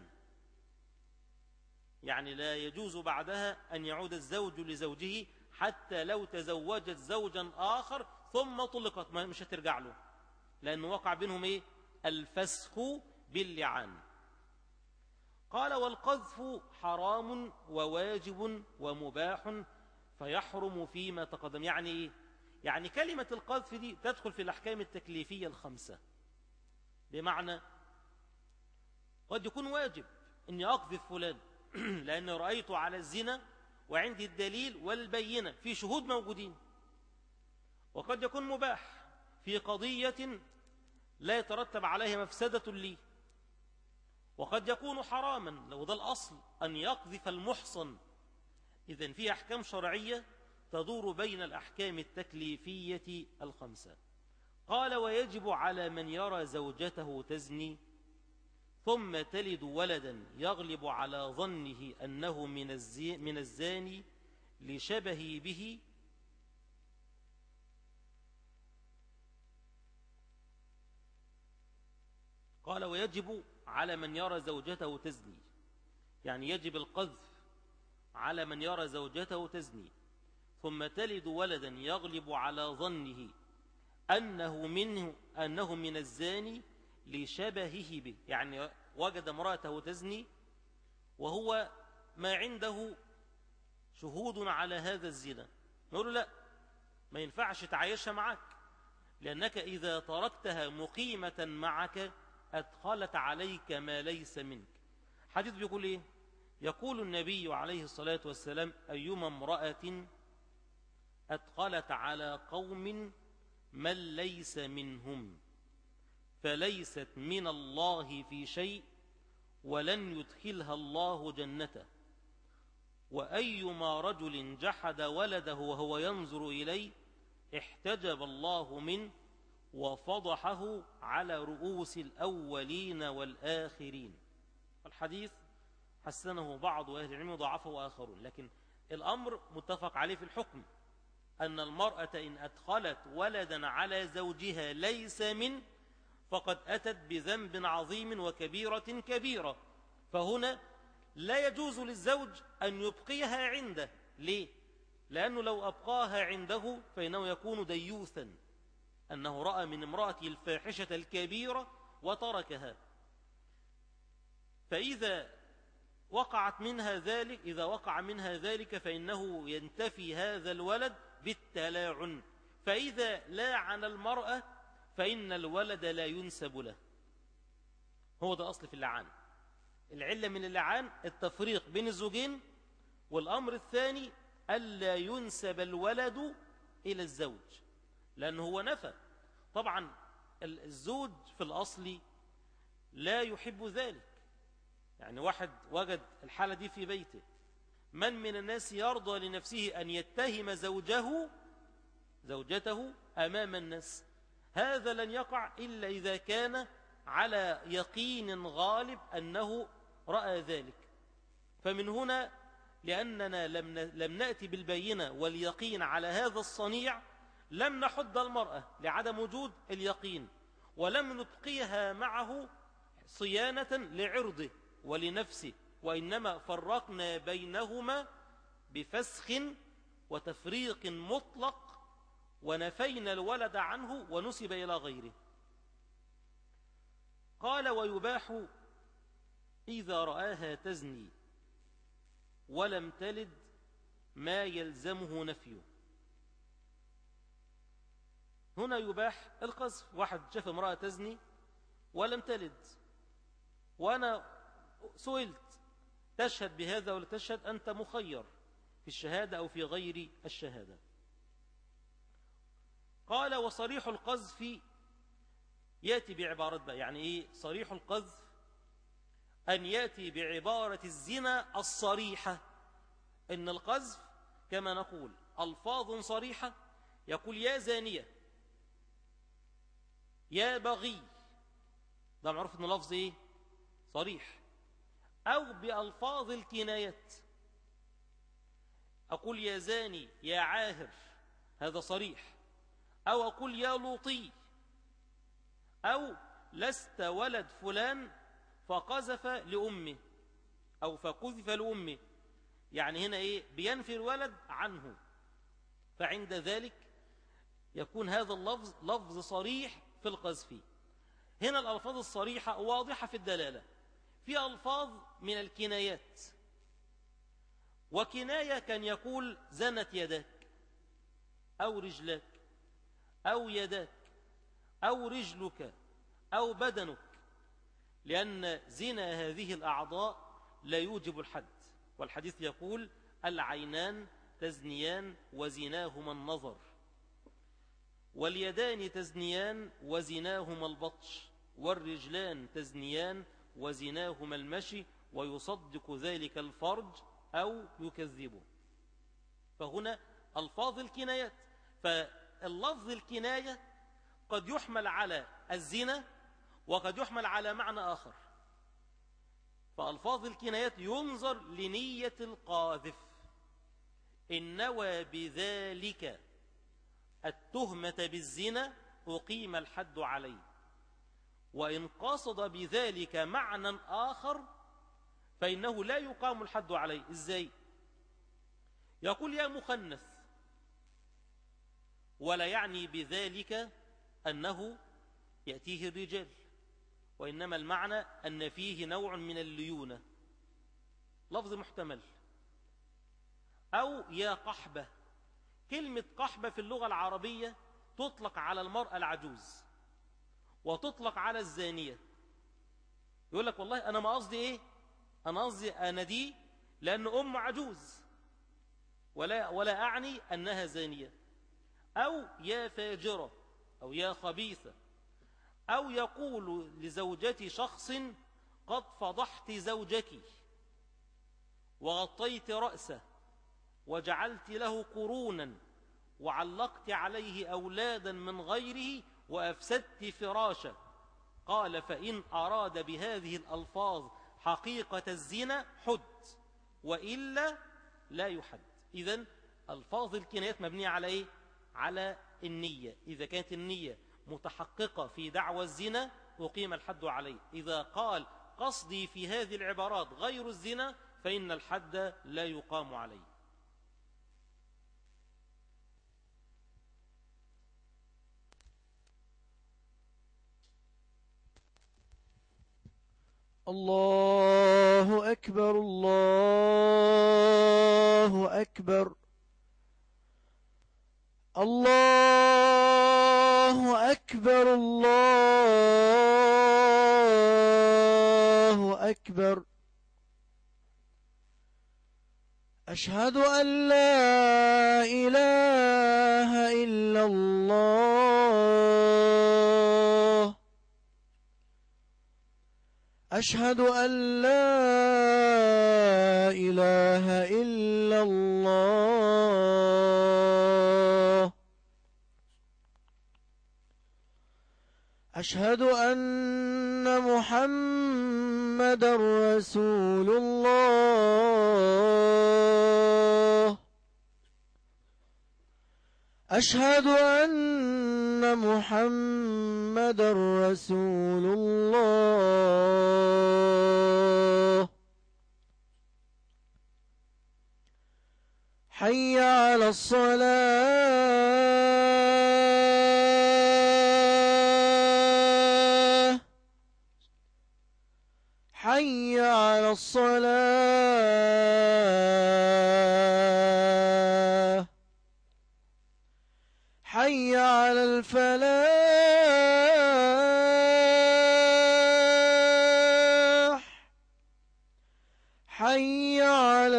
يعني لا يجوز بعدها أن يعود الزوج لزوجه حتى لو تزوجت زوجا آخر ثم طلقت، مش هترجع له، لأنه وقع بينهم إيه؟ الفسخ باللعان. قال والقذف حرام وواجب ومباح فيحرم فيما تقدم. يعني إيه؟ يعني كلمة القذف دي تدخل في الأحكام التكليفية الخمسة. بمعنى قد يكون واجب أني أقذف فلان لأني رأيته على الزنا وعندي الدليل والبينة في شهود موجودين. وقد يكون مباح في قضية لا يترتب عليها مفسدة لي. وقد يكون حراما، لو ده الأصل أن يقذف المحصن. إذن في أحكام شرعية تدور بين الأحكام التكليفية الخمسة. قال ويجب على من يرى زوجته تزني ثم تلد ولدا يغلب على ظنه أنه من, الزي من الزاني لشبهه به قال ويجب على من يرى زوجته تزني، يعني يجب القذف على من يرى زوجته تزني ثم تلد ولدا يغلب على ظنه أنه منه أنه من الزاني لشبهه به. يعني وجد امرأته تزني وهو ما عنده شهود على هذا الزنا، نقول له لا ما ينفعش تعيشها معك، لأنك إذا تركتها مقيمة معك أدخلت عليك ما ليس منك. حديث بيقول إيه؟ يقول النبي عليه الصلاة والسلام أيما امرأة أدخلت على قوم من ليس منهم فليست من الله في شيء ولن يدخلها الله جنته، وأيما رجل جحد ولده وهو ينظر إليه احتجب الله منه وفضحه على رؤوس الأولين والآخرين. الحديث حسنه بعض أهل العلم وضعفه آخرون، لكن الأمر متفق عليه في الحكم أن المرأة إن أدخلت ولدا على زوجها ليس منه فقد أتت بذنب عظيم وكبيرة كبيرة. فهنا لا يجوز للزوج أن يبقيها عنده. ليه؟ لأنه لو أبقاها عنده فإنه يكون ديوثا، أنه رأى من امرأته الفاحشة الكبيرة وتركها. فإذا وقعت منها ذلك إذا وقع منها ذلك فإنه ينتفي هذا الولد بالتلاعن. فإذا لاعن المرأة فإن الولد لا ينسب له. هو ده أصل في اللعان. العلة من اللعان التفريق بين الزوجين، والأمر الثاني ألا ينسب الولد إلى الزوج، لأنه هو نفى. طبعا الزوج في الأصل لا يحب ذلك. يعني واحد وجد الحالة دي في بيته، من من الناس يرضى لنفسه أن يتهم زوجه زوجته أمام الناس؟ هذا لن يقع إلا إذا كان على يقين غالب أنه رأى ذلك. فمن هنا لأننا لم لم نأتي بالبينة واليقين على هذا الصنيع لم نحد المرأة لعدم وجود اليقين، ولم نبقيها معه صيانة لعرضه ولنفسه، وإنما فرقنا بينهما بفسخ وتفريق مطلق، ونفينا الولد عنه ونسب إلى غيره. قال: ويباح إذا رآها تزني ولم تلد ما يلزمه نفيه. هنا يباح القذف. واحد شاف امرأة تزني ولم تلد، وأنا سئلت تشهد بهذا ولا تشهد؟ أنت مخير في الشهادة أو في غير الشهادة. قال: وصريح القذف يأتي بعبارة بقى. يعني إيه صريح القذف؟ أن يأتي بعبارة الزنا الصريحة. إن القذف كما نقول ألفاظ صريحة، يقول يا زانية، يا بغي، ده معروف إنه لفظ إيه صريح. أو بألفاظ الكنايات، أقول يا زاني، يا عاهر، هذا صريح. أو أقول يا لوطي، أو لست ولد فلان فقذف لأمه أو فقذف لأمه، يعني هنا إيه بينفي الولد عنه. فعند ذلك يكون هذا اللفظ لفظ صريح في القذف. هنا الألفاظ الصريحة واضحة في الدلالة. في ألفاظ من الكنايات، وكناية كان يقول زنت يداك أو رجلك أو يداك أو رجلك أو بدنك، لأن زنا هذه الأعضاء لا يوجب الحد، والحديث يقول العينان تزنيان وزناهما النظر، واليدان تزنيان وزناهما البطش، والرجلان تزنيان وزناهما المشي، ويصدق ذلك الفرج أو يكذبه. فهنا ألفاظ الكنايات. فاللفظ الكناية قد يحمل على الزنا وقد يحمل على معنى آخر. فألفاظ الكنايات ينظر لنية القاذف، إن نوى بذلك التهمة بالزنا أقيم الحد عليه، وإن قصد بذلك معنى آخر فإنه لا يقام الحد عليه. إزاي؟ يقول يا مخنث، ولا يعني بذلك أنه يأتيه الرجال، وإنما المعنى أن فيه نوع من الليونة، لفظ محتمل. أو يا قحبة، كلمة قحبة في اللغة العربية تطلق على المرأة العجوز وتطلق على الزانية. يقول لك والله أنا ما قصدي إيه، أنا قصدي أنا دي لأن أم عجوز، ولا, ولا أعني أنها زانية. أو يا فاجرة أو يا خبيثة. أو يقول لزوجة شخص قد فضحت زوجك وغطيت رأسه وجعلت له قرونا وعلقت عليه أولادا من غيره وأفسدت فراشه. قال فإن أراد بهذه الألفاظ حقيقة الزنا حد، وإلا لا يحد. إذن ألفاظ الكنايات مبنية على إيه؟ على النية. إذا كانت النية متحققة في دعوى الزنا أقيم الحد عليه. إذا قال قصدي في هذه العبارات غير الزنا فإن الحد لا يقام عليه. الله أكبر الله أكبر الله أكبر الله أكبر. أشهد أن لا إله إلا الله. أشهد أن لا إله إلا الله. أشهد أن محمدا رسول الله. أشهد أن محمدا رسول الله. حي على الصلاة. حي على الصلاة. حي على الفلاح. حي على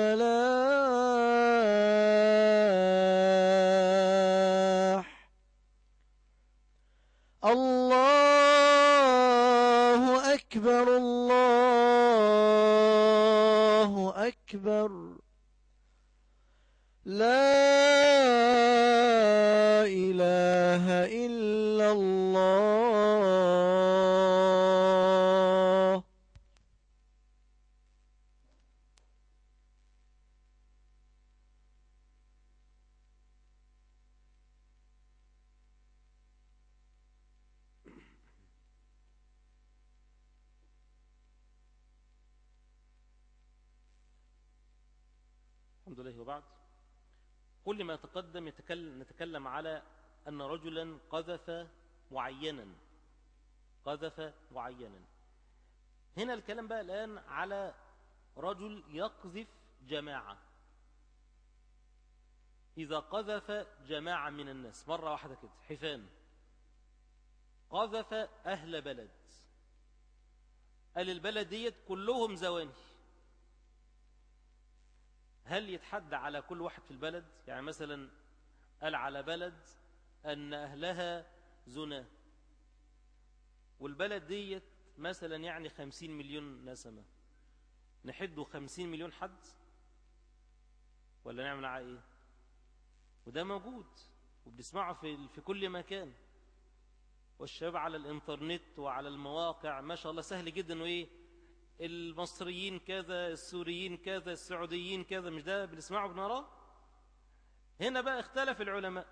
الفلاح. الله أكبر الله أكبر. لا إله إلا الله. الحمد لله. وبعد، كل ما تقدم يتكلم نتكلم على أن رجلا قذف معينا قذف معينا هنا الكلام بقى الآن على رجل يقذف جماعة. إذا قذف جماعة من الناس مرة واحدة كده حفان، قذف أهل بلد، قال البلد ديت كلهم زواني، هل يتحدى على كل واحد في البلد؟ يعني مثلا قال على بلد أن أهلها زنا، والبلد ديت مثلا يعني خمسين مليون نسمة، نحدوا خمسين مليون حد ولا نعمل على إيه؟ وده موجود وبنسمعه في, في كل مكان، والشباب على الانترنت وعلى المواقع ما شاء الله سهل جدا، وإيه المصريين كذا، السوريين كذا، السعوديين كذا، مش ده بنسمعه بنراه؟ هنا بقى اختلف العلماء،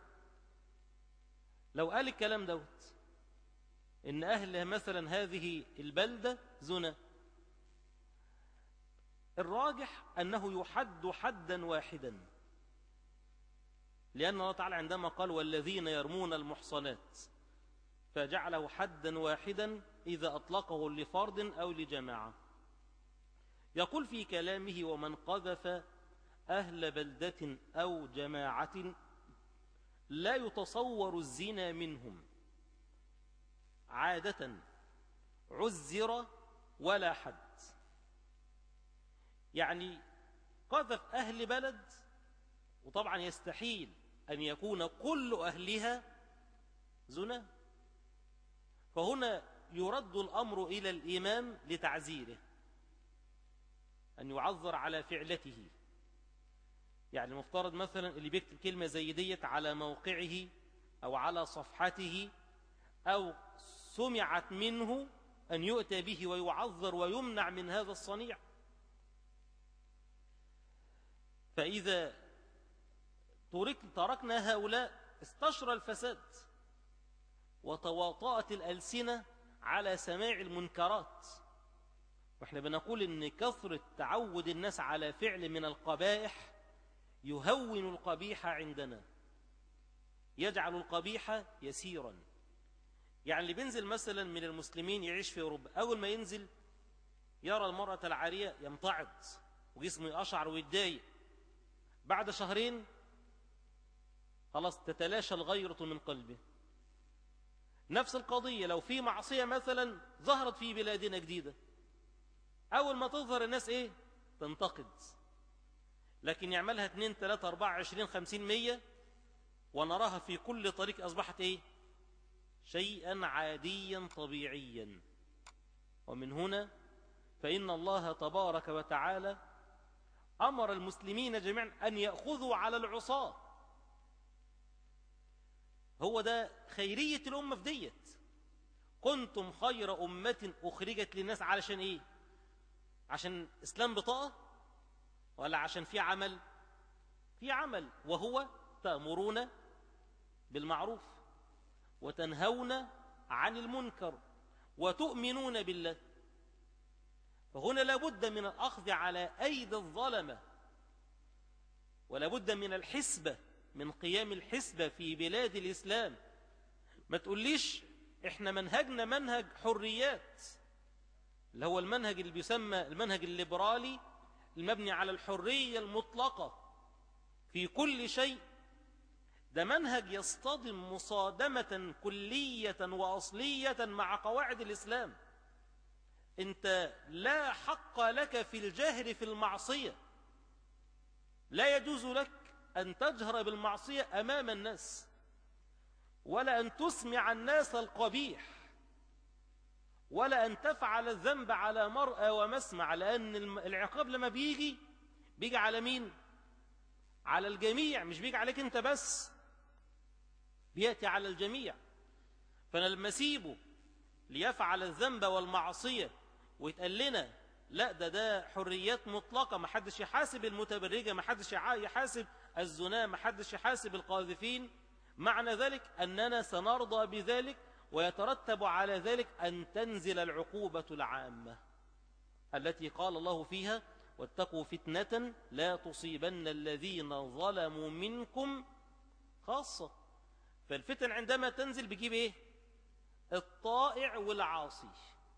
لو قال الكلام دوت إن أهل مثلا هذه البلدة زنا، الراجح أنه يحد حدا واحدا، لأن الله تعالى عندما قال والذين يرمون المحصنات فجعله حدا واحدا إذا أطلقه لفرد أو لجماعة. يقول في كلامه ومن قذف أهل بلدة أو جماعة لا يتصور الزنا منهم عادة عزر ولا حد. يعني قذف أهل بلد، وطبعا يستحيل أن يكون كل أهلها زنا، فهنا يرد الأمر إلى الإمام لتعزيره، أن يعذر على فعلته. يعني مفترض مثلا اللي بيكتب كلمة زي ديت على موقعه أو على صفحته أو سمعت منه أن يؤتى به ويعذر ويمنع من هذا الصنيع. فإذا تركنا هؤلاء استشرى الفساد وتواطأت الألسنة على سماع المنكرات. وإحنا بنقول إن كثرة تعود الناس على فعل من القبائح يهون القبيح عندنا، يجعل القبيح يسيرا. يعني اللي بينزل مثلا من المسلمين يعيش في أوروبا، أول ما ينزل يرى المرأة العارية يمتعض وجسمه يقشعر ويتضايق، بعد شهرين خلاص تتلاشى الغيرة من قلبه. نفس القضية لو في معصية مثلا ظهرت في بلادنا جديدة، أول ما تظهر الناس إيه؟ تنتقد، لكن يعملها اثنين ثلاثة أربعة عشرين خمسين مية ونراها في كل طريق أصبحت إيه؟ شيئا عاديا طبيعيا. ومن هنا فإن الله تبارك وتعالى أمر المسلمين جميعا أن يأخذوا على العصاة. هو ده خيرية الأمة في ديت. كنتم خير أمة أخرجت للناس علشان إيه؟ عشان إسلام بطاقة ولا عشان في عمل؟ في عمل، وهو تأمرون بالمعروف وتنهون عن المنكر وتؤمنون بالله. فهنا لابد من الأخذ على أيدي الظلمة، ولابد من الحسبة، من قيام الحسبة في بلاد الإسلام. ما تقوليش إحنا منهجنا منهج حريات، اللي هو المنهج اللي بيسمى المنهج الليبرالي المبني على الحرية المطلقة في كل شيء. ده منهج يصطدم مصادمة كلية وأصلية مع قواعد الإسلام. أنت لا حق لك في الجهر في المعصية، لا يجوز لك أن تجهر بالمعصية أمام الناس، ولا أن تسمع الناس القبيح، ولا أن تفعل الذنب على مرأى ومسمع، لأن العقاب لما بيجي بيجي على مين؟ على الجميع، مش بيجي عليك أنت بس، بيأتي على الجميع. فأنا لما أسيبه ليفعل الذنب والمعصية ويتقال لنا لا ده ده حريات مطلقة، ما حدش يحاسب المتبرجة، ما حدش يحاسب الزنا، ما حدش يحاسب القاذفين، معنى ذلك أننا سنرضى بذلك، ويترتب على ذلك أن تنزل العقوبة العامة التي قال الله فيها واتقوا فتنة لا تصيبن الذين ظلموا منكم خاصة. فالفتن عندما تنزل بيجيب ايه؟ الطائع والعاصي.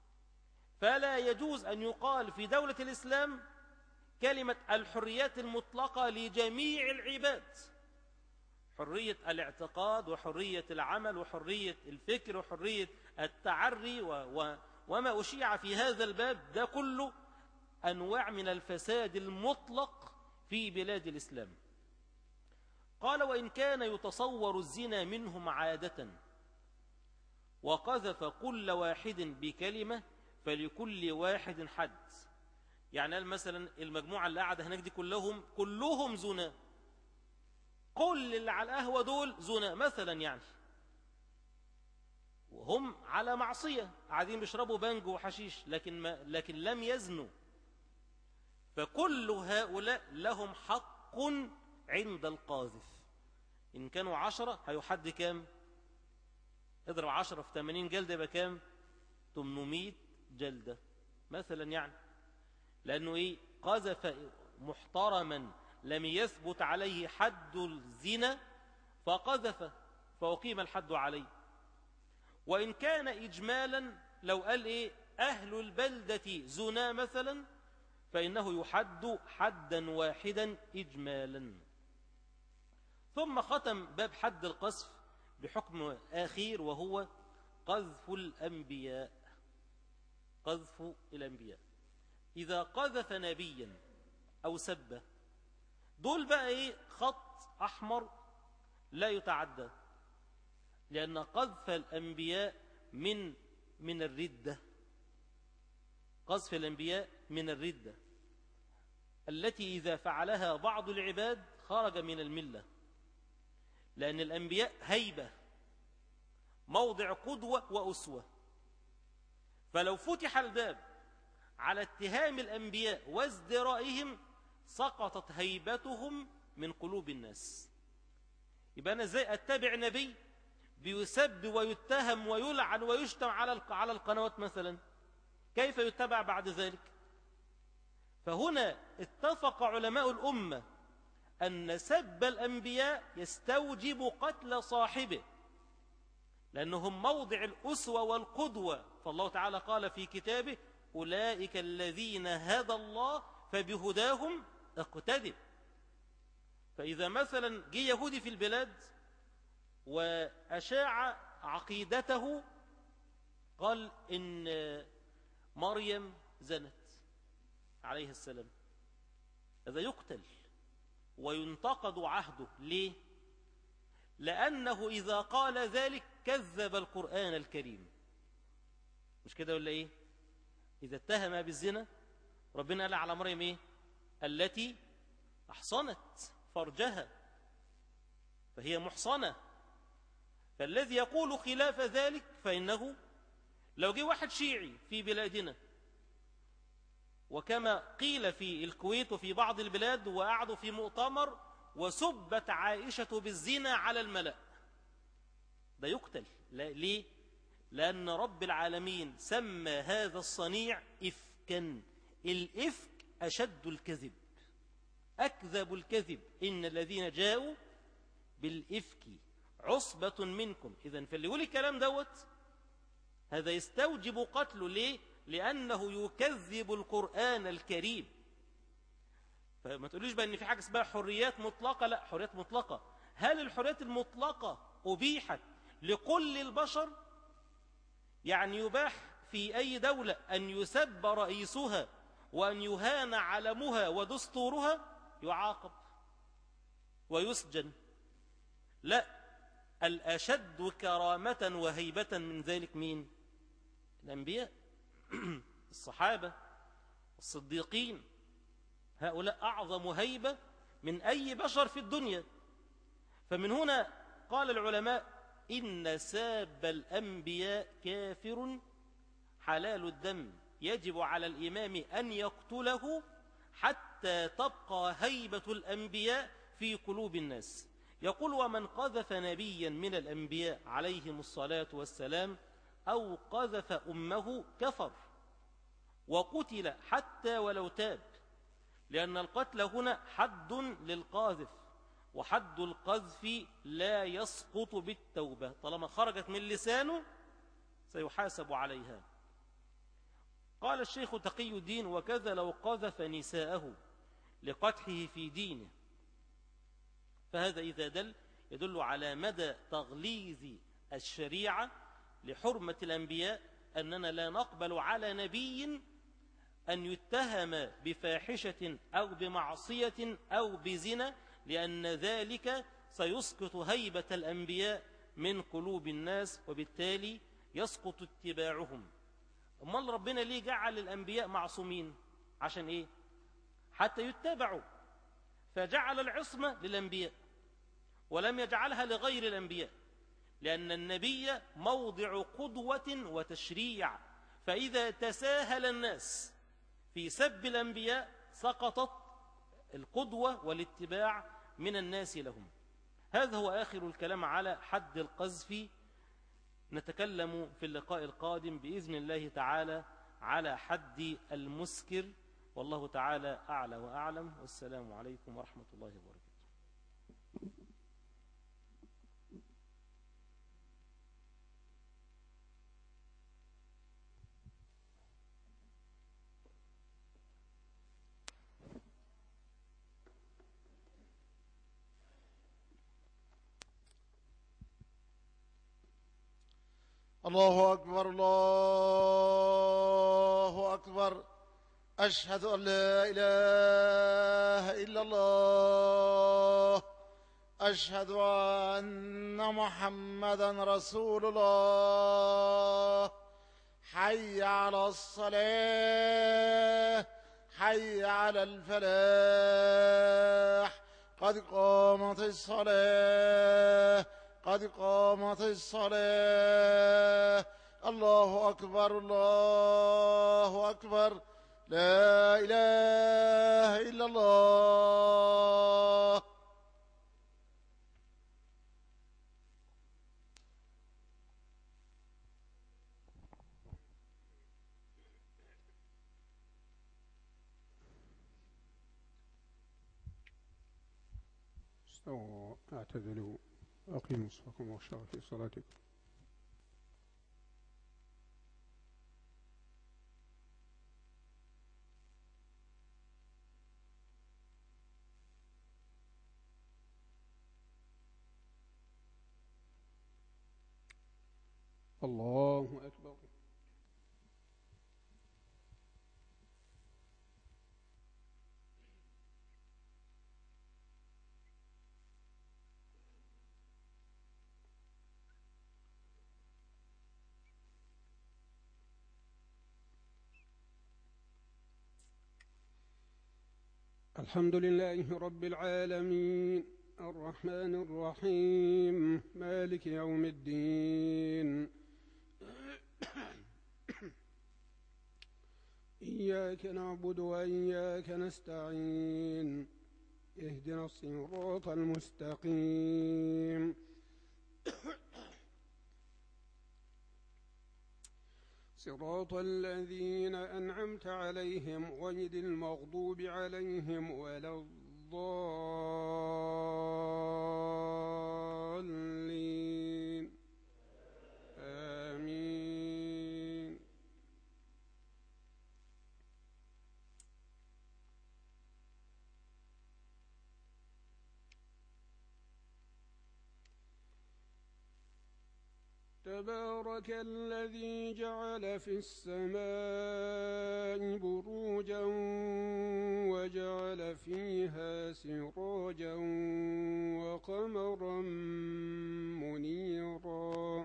فلا يجوز أن يقال في دولة الإسلام كلمة الحريات المطلقة لجميع العباد، حرية الاعتقاد وحرية العمل وحرية الفكر وحرية التعري و و وما أشيع في هذا الباب، ده كله أنواع من الفساد المطلق في بلاد الإسلام. قال وإن كان يتصور الزنا منهم عادة وقذف كل واحد بكلمة فلكل واحد حد. يعني مثلا المجموعة اللي قاعدة هناك دي كلهم كلهم زنا، كل اللي على القهوة دول زنا مثلا، يعني وهم على معصية قاعدين بيشربوا بانجو وحشيش، لكن, ما لكن لم يزنوا. فكل هؤلاء لهم حق عند القاذف. إن كانوا عشرة هيحد كام؟ اضرب عشرة في ثمانين جلدة يبقى كام؟ ثمانمائة جلدة مثلا، يعني لأنه إيه؟ قذف محترما لم يثبت عليه حد الزنا فقذف فأقيم الحد عليه. وإن كان إجمالا لو قال إيه أهل البلدة زنا مثلا فإنه يحد حدا واحدا إجمالا. ثم ختم باب حد القذف بحكم آخير وهو قذف الأنبياء. قذف الأنبياء إذا قذف نبيا أو سبه، دول بقى إيه؟ خط أحمر لا يتعدى، لأن قذف الأنبياء من من الردة. قذف الأنبياء من الردة التي إذا فعلها بعض العباد خرج من الملة، لأن الأنبياء هيبة، موضع قدوة وأسوة. فلو فتح الباب على اتهام الأنبياء وازدرائهم سقطت هيبتهم من قلوب الناس. يبقى أنا ازاي أتبع نبي بيسب ويتهم ويلعن ويشتم على على القنوات مثلا؟ كيف يتبع بعد ذلك؟ فهنا اتفق علماء الأمة أن سب الأنبياء يستوجب قتل صاحبه، لأنهم موضع الأسوة والقدوة. فالله تعالى قال في كتابه أولئك الذين هدى الله فبهداهم اقتدوا. فإذا مثلا جه يهودي في البلاد وأشاع عقيدته، قال إن مريم زنت عليه السلام، هذا يقتل وينتقد عهده. ليه؟ لأنه إذا قال ذلك كذب القرآن الكريم. مش كده ولا إيه؟ إذا اتهم بالزنا ربنا قال على مريم إيه؟ التي أحصنت فرجها، فهي محصنة. فالذي يقول خلاف ذلك فإنه لو جه واحد شيعي في بلادنا، وكما قيل في الكويت وفي بعض البلاد، وقعدوا في مؤتمر وسبت عائشة بالزنا على الملأ، ده يقتل. لا ليه؟ لأن رب العالمين سمى هذا الصنيع إفكا. الإفك أشد الكذب، أكذب الكذب. إن الذين جاءوا بالإفك عصبة منكم. إذن فاللي يقول الكلام دوت هذا يستوجب قتله. ليه؟ لأنه يكذب القرآن الكريم. فما تقوليش بقى إن في حاجة اسمها حريات مطلقة. لا، حريات مطلقة. هل الحريات المطلقة أبيحت لكل البشر؟ يعني يباح في أي دولة أن يسب رئيسها وأن يهان علمها ودستورها؟ يعاقب ويسجن. لا، الأشد كرامة وهيبة من ذلك مين؟ الأنبياء الصحابة الصديقين، هؤلاء أعظم هيبة من أي بشر في الدنيا. فمن هنا قال العلماء إن ساب الأنبياء كافر حلال الدم، يجب على الإمام أن يقتله حتى تبقى هيبة الأنبياء في قلوب الناس. يقول ومن قذف نبيا من الأنبياء عليهم الصلاة والسلام أو قذف أمه كفر وقتل حتى ولو تاب، لأن القتل هنا حد للقاذف، وحد القذف لا يسقط بالتوبة، طالما خرجت من لسانه سيحاسب عليها. قال الشيخ تقي الدين وكذا لو قذف نساءه لقدحه في دينه، فهذا إذا دل يدل على مدى تغليظ الشريعة لحرمة الأنبياء، أننا لا نقبل على نبي أن يتهم بفاحشة أو بمعصية أو بزنا، لأن ذلك سيسقط هيبة الأنبياء من قلوب الناس، وبالتالي يسقط اتباعهم. أمال ربنا ليه جعل الأنبياء معصومين؟ عشان إيه؟ حتى يتبعوا، فجعل العصمة للأنبياء ولم يجعلها لغير الأنبياء، لأن النبي موضع قدوة وتشريع، فإذا تساهل الناس في سب الأنبياء سقطت القدوة والاتباع من الناس لهم. هذا هو آخر الكلام على حد القذف. نتكلم في اللقاء القادم بإذن الله تعالى على حد المسكر، والله تعالى أعلى وأعلم، والسلام عليكم ورحمة الله وبركاته. الله أكبر الله أكبر، أشهد أن لا إله إلا الله، أشهد أن محمدا رسول الله. حي على الصلاة، حي على الفلاح، قد قامت الصلاة، قد قامت الصلاة. الله أكبر الله أكبر، لا إله إلا الله. استووا اعتدلوا أقيموا صفكم واخشعوا في صلاتكم. الله أكبر. الحمد لله رب العالمين الرحمن الرحيم مالك يوم الدين إياك نعبد وإياك نستعين اهدنا الصراط المستقيم صراط الذين أنعمت عليهم غير المغضوب عليهم ولا الضالين آمين. تبارك الذي جعل في السماء بروجا وجعل فيها سراجا وقمرا منيرا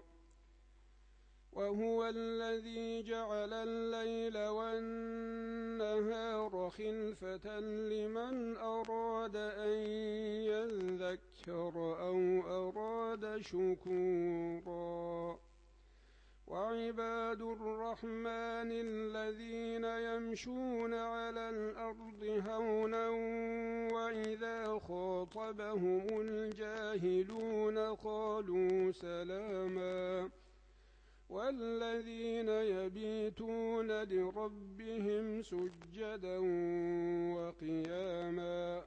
وهو الذي جعل الليل والنهار خلفة لمن أراد أن يذكر أو أراد شكورا وعباد الرحمن الذين يمشون على الأرض هونا وإذا خاطبهم الجاهلون قالوا سلاما والذين يبيتون لربهم سجدا وقياما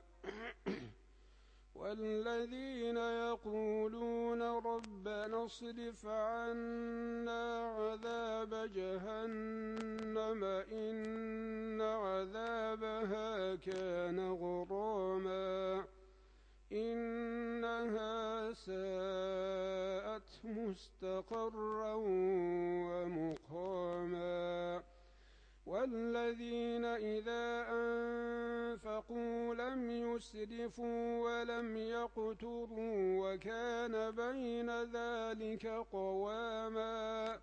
والذين يقولون ربنا اصرف عنا عذاب جهنم إن عذابها كان غراما إنها ساءت مستقرا ومقاما والذين إذا أنفقوا لم يسرفوا ولم يقتروا وكان بين ذلك قواما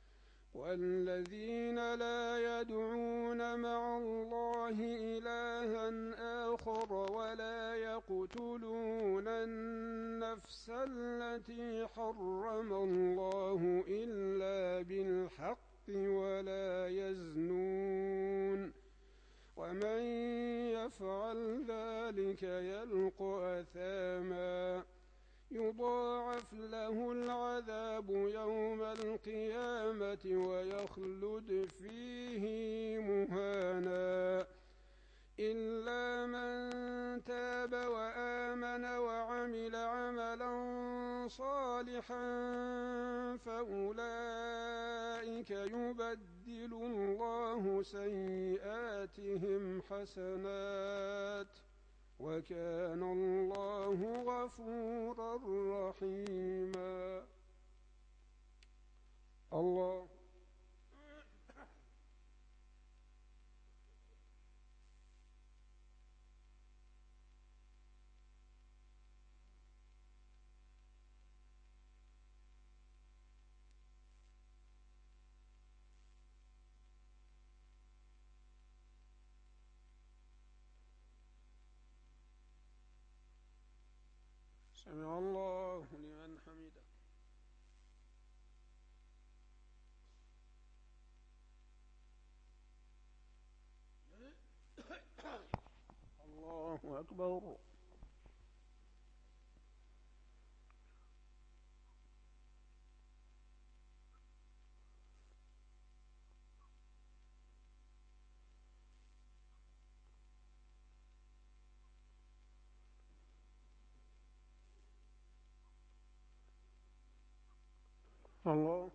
والذين لا يدعون مع الله إلها آخر ولا يقتلون النفس التي حرم الله إلا بالحق ولا يزنون ومن يفعل ذلك يلقى أثاما يضاعف له العذاب يوم القيامة ويخلد فيه مهانا إلا من تاب وآمن وعمل عملا صالحا فأولئك يبدل الله سيئاتهم حسنات وكان الله غفورا رحيما. الله سمع الله لمن حمده. الله أكبر. الله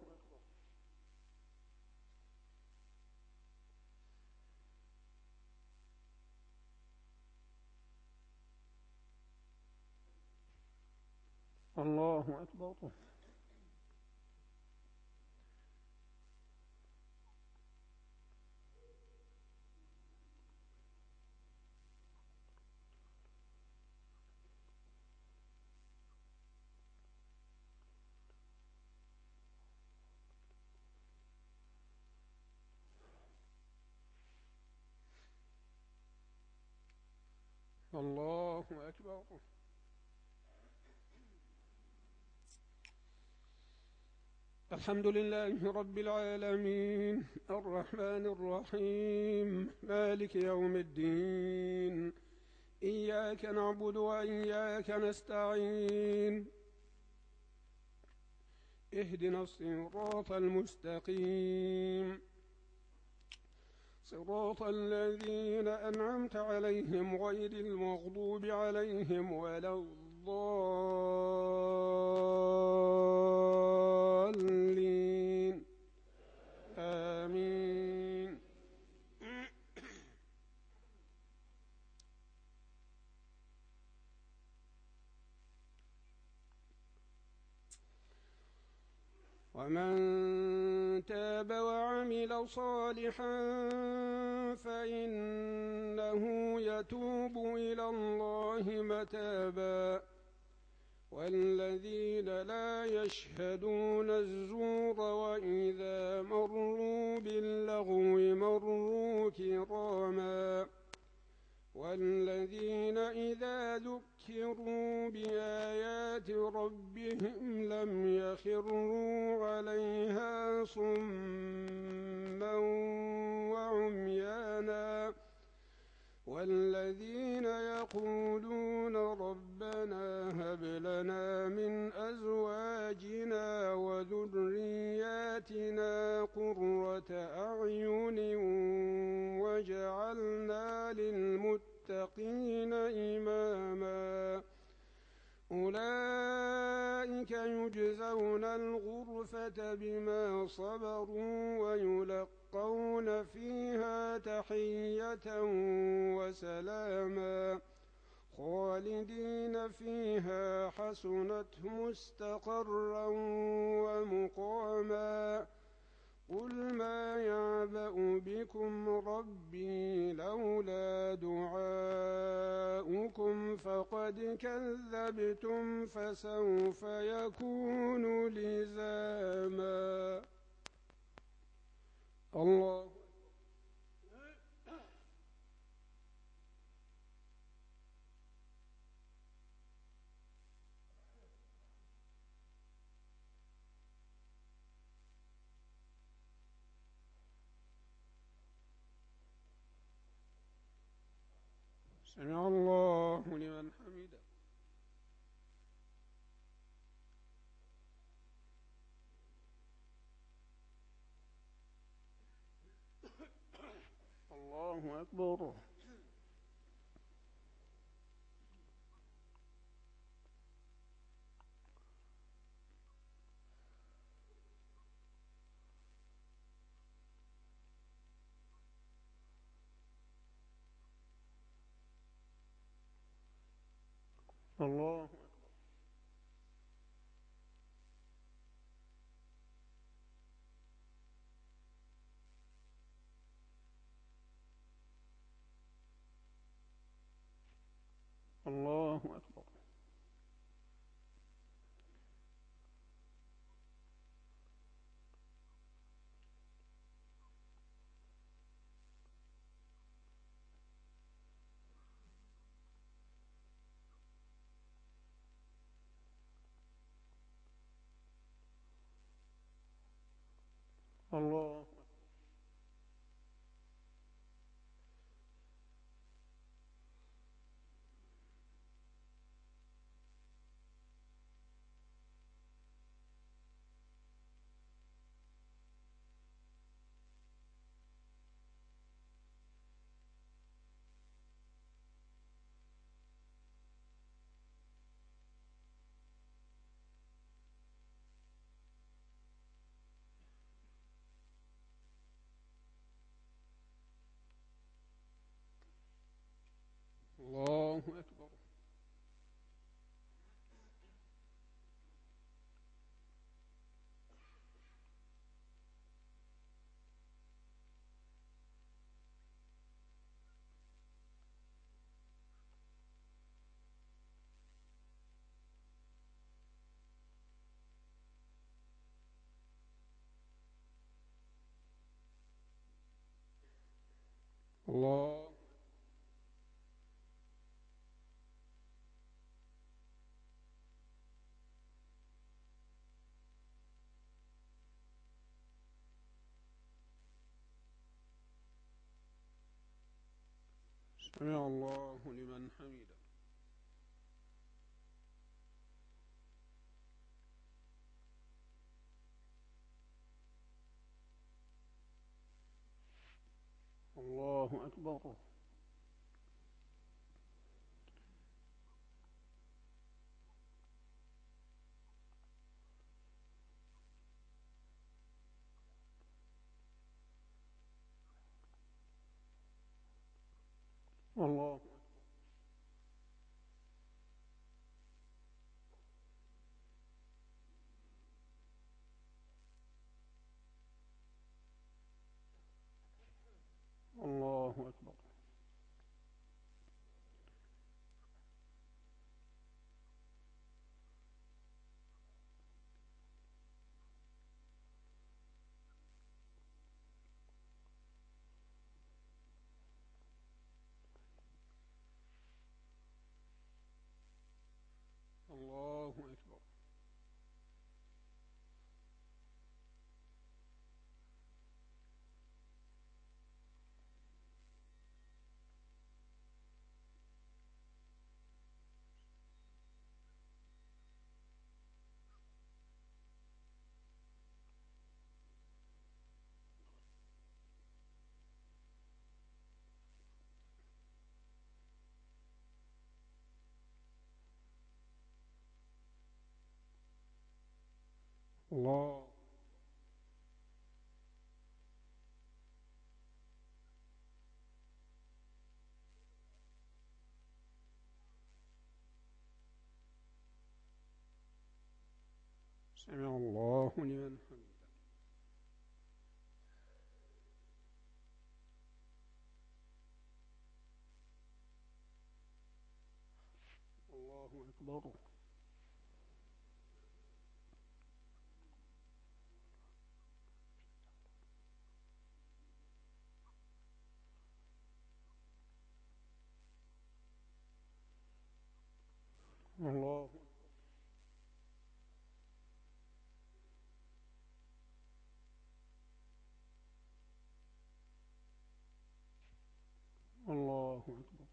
الله أكبر. الله أكبر. الحمد لله رب العالمين الرحمن الرحيم مالك يوم الدين، إياك نعبد وإياك نستعين، اهدنا الصراط المستقيم، صراط الذين أنعمت عليهم غير المغضوب عليهم ولا الضالين، آمين. ومن تاب وعمل صالحا فإنه يتوب إلى الله متابا، والذين لا يشهدون الزور وإذا مروا باللغو مروا كراما، والذين إذا ذكروا بآيات ربهم لم يخروا عليها صما وعميانا، والذين يقولون ربنا هب لنا من أزواجنا وذرياتنا قرة أعين وجعلنا للمتقين إماما، أولئك يجزون الغرفة بما صبروا ويلقون فيها تحية وسلاما، خالدين فيها حسنت مستقرا ومقاما. قل ما يعبأ بكم ربي لولا دعاؤكم فقد كذبتم فسوف يكون لزاما. الله سمع الله لمن حمده. الله أكبر. الله الله أكبر. الله الله أكبر. الله سمع الله لمن حمده. الله أكبر. الله الله أكبر. الله أكبر. الله سمع الله لمن حمده. الله أكبر. الله الله أكبر.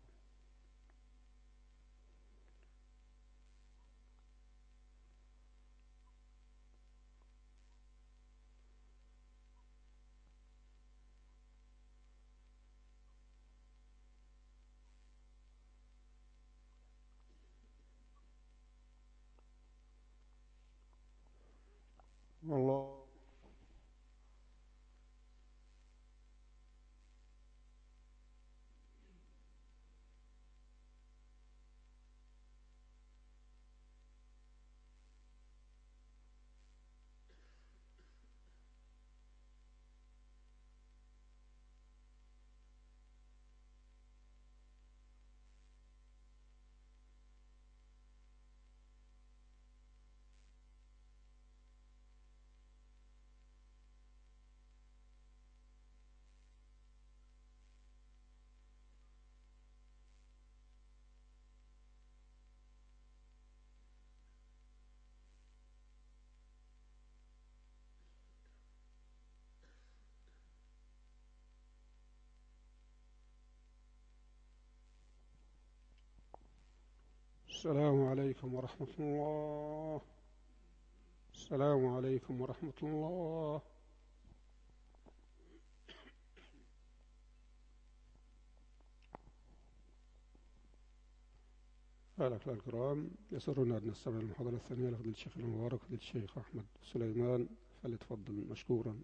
الله السلام عليكم ورحمة الله. السلام عليكم ورحمة الله. الأخوة الكرام، يسرنا أن نستمع المحاضرة الثانية لفضيلة الشيخ المبارك فضيلة الشيخ أحمد سليمان، فليتفضل مشكورا.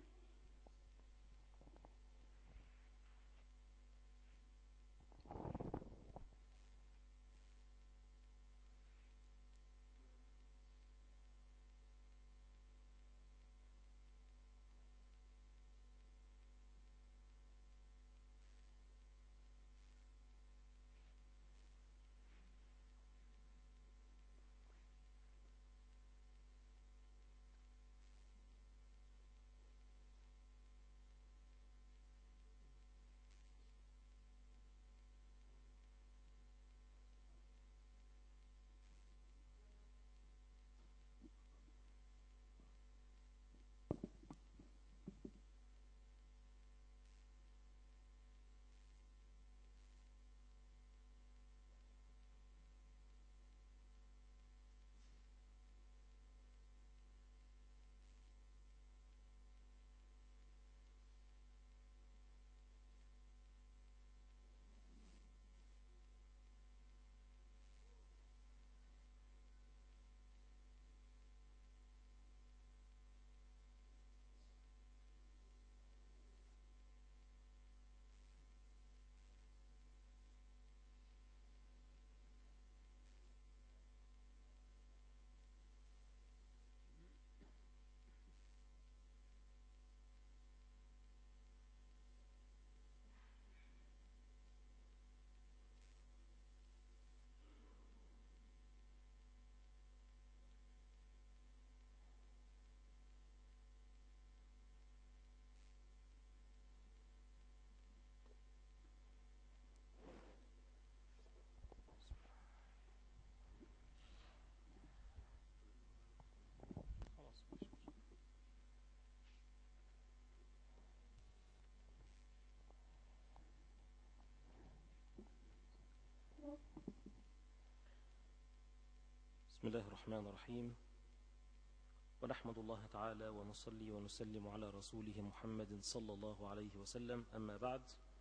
بسم الله الرحمن الرحيم، ونحمد الله تعالى ونصلي ونسلم على رسوله محمد صلى الله عليه وسلم. أما بعد،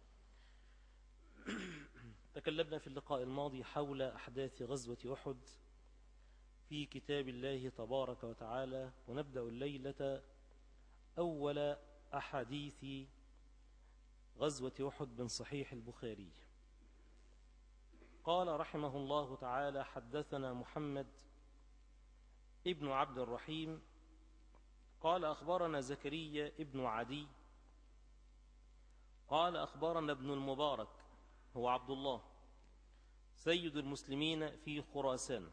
تكلمنا في اللقاء الماضي حول أحداث غزوة أحد في كتاب الله تبارك وتعالى، ونبدأ الليلة أول أحاديث غزوة أحد من صحيح البخاري. قال رحمه الله تعالى: حدثنا محمد ابن عبد الرحيم قال أخبرنا زكريا ابن عدي قال أخبرنا ابن المبارك هو عبد الله سيد المسلمين في خراسان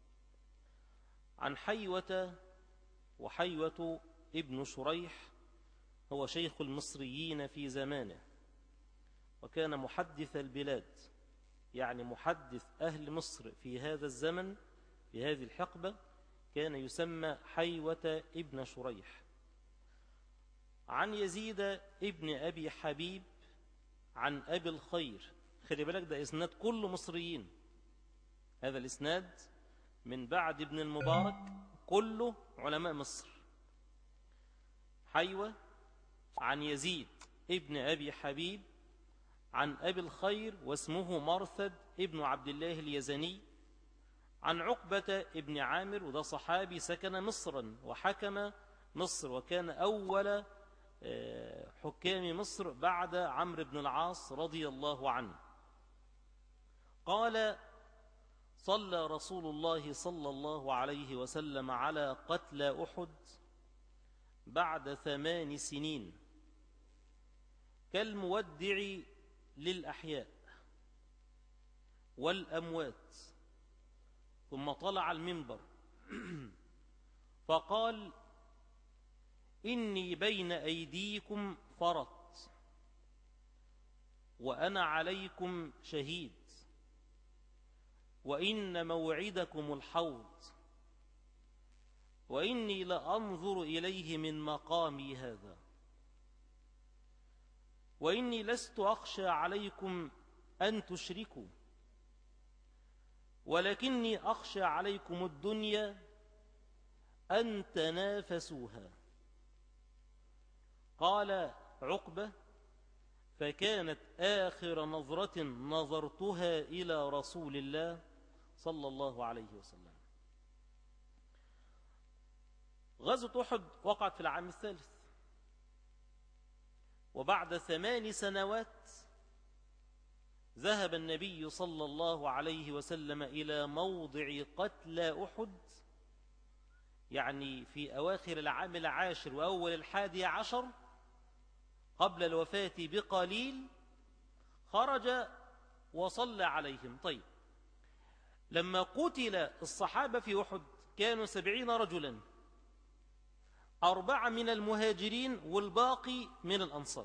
عن حيوة، وحيوة ابن شريح هو شيخ المصريين في زمانه، وكان محدث البلاد، يعني محدث أهل مصر في هذا الزمن، في هذه الحقبة، كان يسمى حيوة ابن شريح. عن يزيد ابن أبي حبيب عن أبي الخير. خلي بالك، ده إسناد كله مصريين، هذا الإسناد من بعد ابن المبارك كله علماء مصر. حيوة عن يزيد ابن أبي حبيب عن أبي الخير واسمه مرثد ابن عبد الله اليزني عن عقبة ابن عامر، وده صحابي سكن مصرا وحكم مصر، وكان أول حكام مصر بعد عمرو بن العاص رضي الله عنه. قال: صلى رسول الله صلى الله عليه وسلم على قتلى أحد بعد ثمان سنين كالمودع للأحياء والأموات، ثم طلع المنبر فقال: إني بين أيديكم فرط، وأنا عليكم شهيد، وإن موعدكم الحوض، وإني لأنظر إليه من مقامي هذا، وإني لست أخشى عليكم أن تشركوا، ولكني أخشى عليكم الدنيا أن تنافسوها. قال عقبة: فكانت آخر نظرة نظرتها إلى رسول الله صلى الله عليه وسلم. غزوة أحد وقعت في العام الثالث، وبعد ثمان سنوات ذهب النبي صلى الله عليه وسلم إلى موضع قتلى أحد، يعني في أواخر العام العاشر وأول الحادي عشر قبل الوفاة بقليل، خرج وصلى عليهم. طيب، لما قتل الصحابة في أحد كانوا سبعين رجلا، أربعة من المهاجرين والباقي من الأنصار.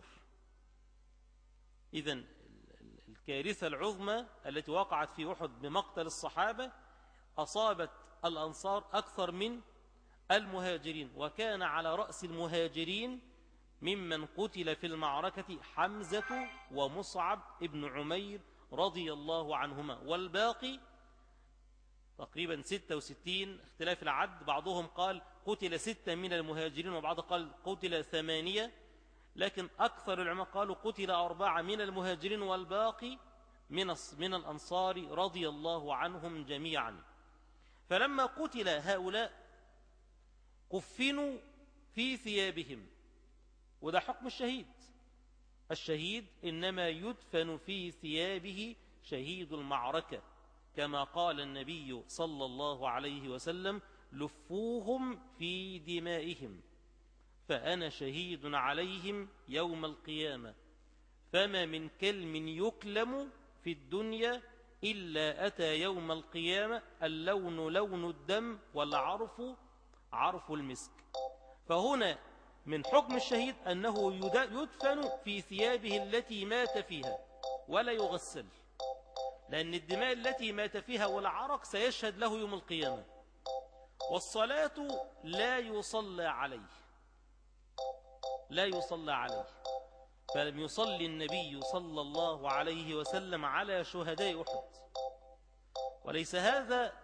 إذن الكارثة العظمى التي وقعت في أحد بمقتل الصحابة أصابت الأنصار أكثر من المهاجرين، وكان على رأس المهاجرين ممن قتل في المعركة حمزة ومصعب ابن عمير رضي الله عنهما، والباقي تقريبا ستة وستين، اختلاف العد، بعضهم قال قتل ستة من المهاجرين، وبعض قال قتل ثمانية، لكن أكثر العلماء قالوا قتل أربعة من المهاجرين والباقي من من الأنصار رضي الله عنهم جميعا. فلما قتل هؤلاء كفنوا في ثيابهم، وده حكم الشهيد. الشهيد إنما يدفن في ثيابه شهيد المعركة، كما قال النبي صلى الله عليه وسلم: لفوهم في دمائهم فأنا شهيد عليهم يوم القيامة، فما من كلم يكلم في الدنيا إلا أتى يوم القيامة اللون لون الدم والعرف عرف المسك. فهنا من حكم الشهيد أنه يدفن في ثيابه التي مات فيها ولا يغسل، لأن الدماء التي مات فيها والعرق سيشهد له يوم القيامة. والصلاة لا يصلى عليه، لا يصلى عليه، فلم يصلي النبي صلى الله عليه وسلم على شهداء أحد. وليس هذا